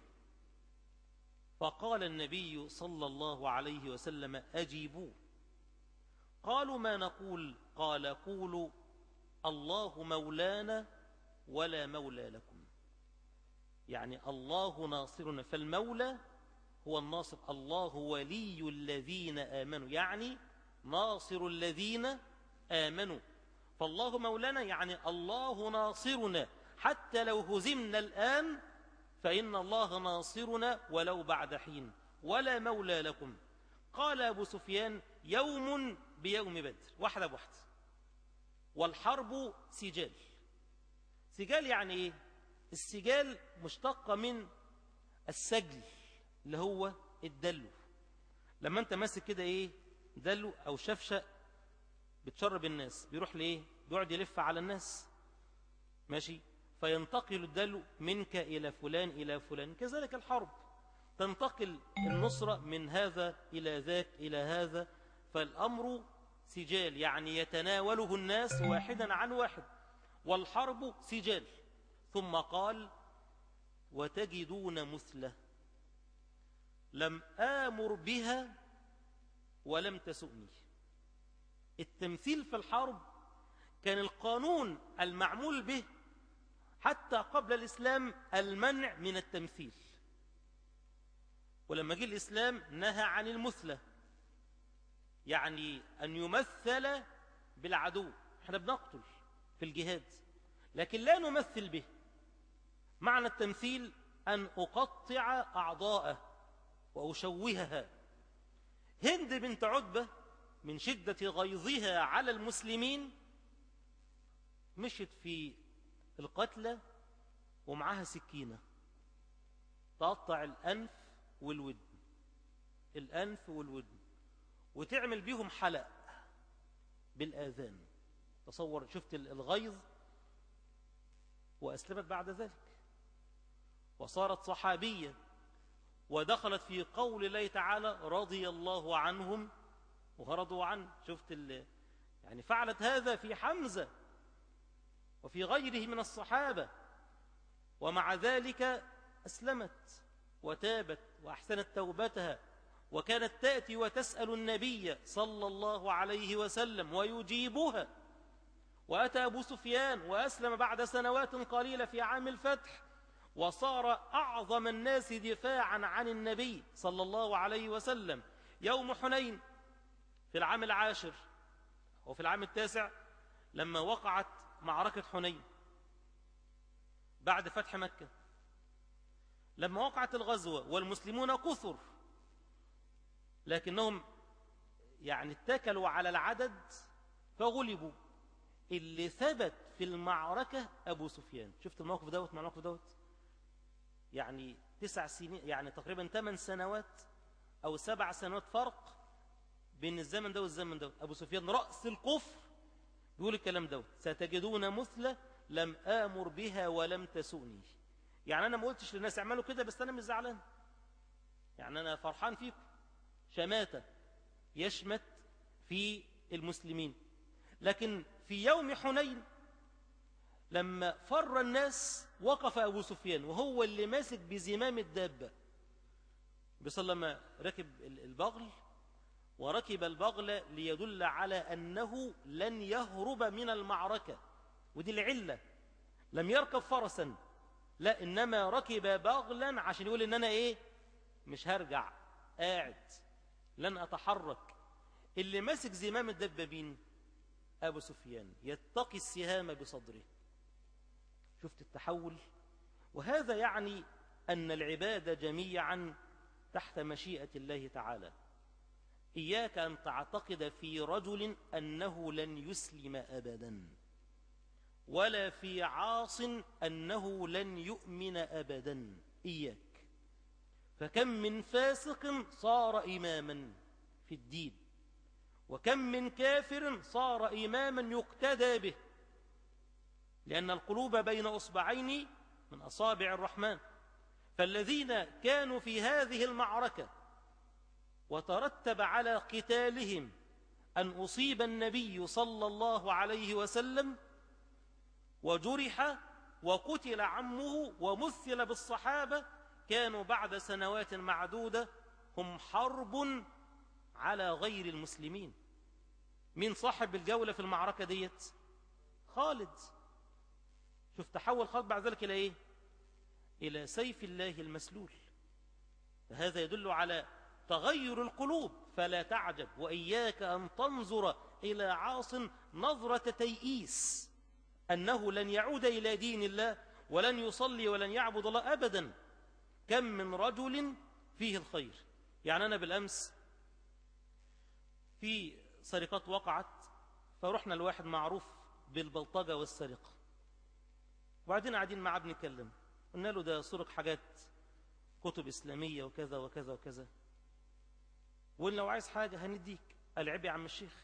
فقال النبي صلى الله عليه وسلم أجيبوا. قالوا ما نقول؟ قال قولوا الله مولانا ولا مولى لكم، يعني الله ناصرنا، فالمولى هو الناصر، الله ولي الذين آمنوا، يعني ناصر الذين آمنوا. فالله مولانا يعني الله ناصرنا، حتى لو هزمنا الآن فإن الله ناصرنا ولو بعد حين. ولا مولى لكم. قال أبو سفيان يوم بيوم بدر، واحدة بواحدة. والحرب سجال. سجال يعني إيه؟ السجال مشتقة من السجل اللي هو الدلو. لما أنت ماسك كده إيه دلو أو شفشق بتشرب الناس، بيروح لإيه؟ بيقعد يلف على الناس، ماشي؟ فينتقل الدلو منك إلى فلان إلى فلان. كذلك الحرب تنتقل النصرة من هذا إلى ذاك إلى هذا. فالأمر سجال يعني يتناوله الناس واحدا عن واحد. والحرب سجال. ثم قال وتجدون مثله لم آمر بها ولم تسؤني. التمثيل في الحرب كان القانون المعمول به حتى قبل الإسلام المنع من التمثيل، ولما جه الإسلام نهى عن المثلة، يعني أن يمثل بالعدو. احنا بنقتل في الجهاد لكن لا نمثل به. معنى التمثيل أن أقطع أعضاءه وأشوهها. هند بنت عتبة من شدة غيظها على المسلمين مشت في القتلى ومعها سكينة تقطع الأنف والودن. الأنف والودن وتعمل بيهم حلق بالآذان. تصور، شفت الغيظ، وأسلمت بعد ذلك وصارت صحابية ودخلت في قول الله تعالى رضي الله عنهم ورضوا عنه. شفت ال... يعني فعلت هذا في حمزة وفي غيره من الصحابة، ومع ذلك أسلمت وتابت وأحسنت توبتها، وكانت تأتي وتسأل النبي صلى الله عليه وسلم ويجيبها. وأتى أبو سفيان وأسلم بعد سنوات قليلة في عام الفتح، وصار أعظم الناس دفاعا عن النبي صلى الله عليه وسلم. يوم حنين في العام العاشر وفي العام التاسع لما وقعت معركة حنين بعد فتح مكة، لما وقعت الغزوة والمسلمون كثر، لكنهم يعني اتكلوا على العدد فغلبوا. اللي ثبت في المعركة أبو سفيان. شفت الموقف دوت مع الموقف دوت، يعني تسع سنين، يعني تقريبا ثمان سنوات أو سبع سنوات فرق بين الزمن ده والزمن دوت. أبو سفيان رأس الكفر بيقول الكلام دوت ستجدون مثلة لم آمر بها ولم تسؤني. يعني أنا ما قلتش للناس اعملوا كده بس أنا مش زعلان، يعني أنا فرحان فيكم. شماتة يشمت في المسلمين. لكن في يوم حنين لما فر الناس وقف أبو سفيان وهو اللي ماسك بزمام الدابة. بصلى ركب البغل وركب البغل ليدل على أنه لن يهرب من المعركة، ودي العلة. لم يركب فرسا، لا، إنما ركب بغلا عشان يقول إن أنا إيه، مش هرجع، قاعد لن أتحرك. اللي ماسك زمام الدبابين أبو سفيان يتقي السهام بصدره. شفت التحول؟ وهذا يعني أن العباد جميعا تحت مشيئة الله تعالى. إياك أن تعتقد في رجل أنه لن يسلم أبدا، ولا في عاص أنه لن يؤمن أبدا. إياك. فكم من فاسق صار إماما في الدين، وكم من كافر صار إماما يقتدى به، لأن القلوب بين أصبعين من أصابع الرحمن. فالذين كانوا في هذه المعركة وترتب على قتالهم أن أصيب النبي صلى الله عليه وسلم وجرح وقتل عمه ومثل بالصحابة، كانوا بعد سنوات معدودة هم حرب على غير المسلمين. من صاحب الجولة في المعركة ديت؟ خالد. شوف تحول خالد بعد ذلك إلى إيه؟ إلى سيف الله المسلول. فهذا يدل على تغير القلوب. فلا تعجب، وإياك أن تنظر إلى عاص نظرة تيئيس أنه لن يعود إلى دين الله ولن يصلي ولن يعبد الله أبدا. كم من رجل فيه الخير. يعني أنا بالأمس في سرقات وقعت، فرحنا لواحد معروف بالبلطجة والسرقة، وبعدين قاعدين معاه بنتكلم، قلنا له ده سرق حاجات كتب إسلامية وكذا وكذا وكذا، وإن لو عايز حاجة هنديك. قال عيب يا عم الشيخ،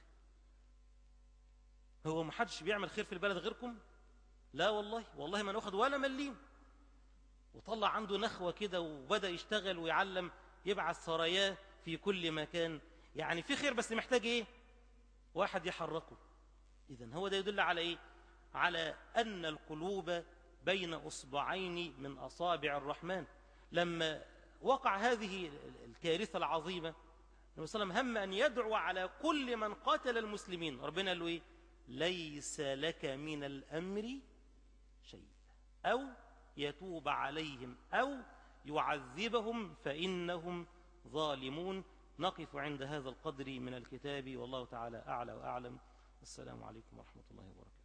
هو ما حدش بيعمل خير في البلد غيركم؟ لا والله، والله ما ناخد ولا مليم. وطلع عنده نخوة كده وبدأ يشتغل ويعلم، يبعث سراياه في كل مكان. يعني في خير بس محتاج ايه؟ واحد يحركه. إذن هو ده يدل على ايه؟ على أن القلوب بين أصبعين من أصابع الرحمن. لما وقع هذه الكارثة العظيمة، النبي صلى الله عليه وسلم هم أن يدعو على كل من قتل المسلمين. ربنا قال له ايه؟ ليس لك من الأمر شيء، أو يتوب عليهم أو يعذبهم فإنهم ظالمون. نقف عند هذا القدر من الكتاب، والله تعالى أعلى وأعلم. السلام عليكم ورحمة الله وبركاته.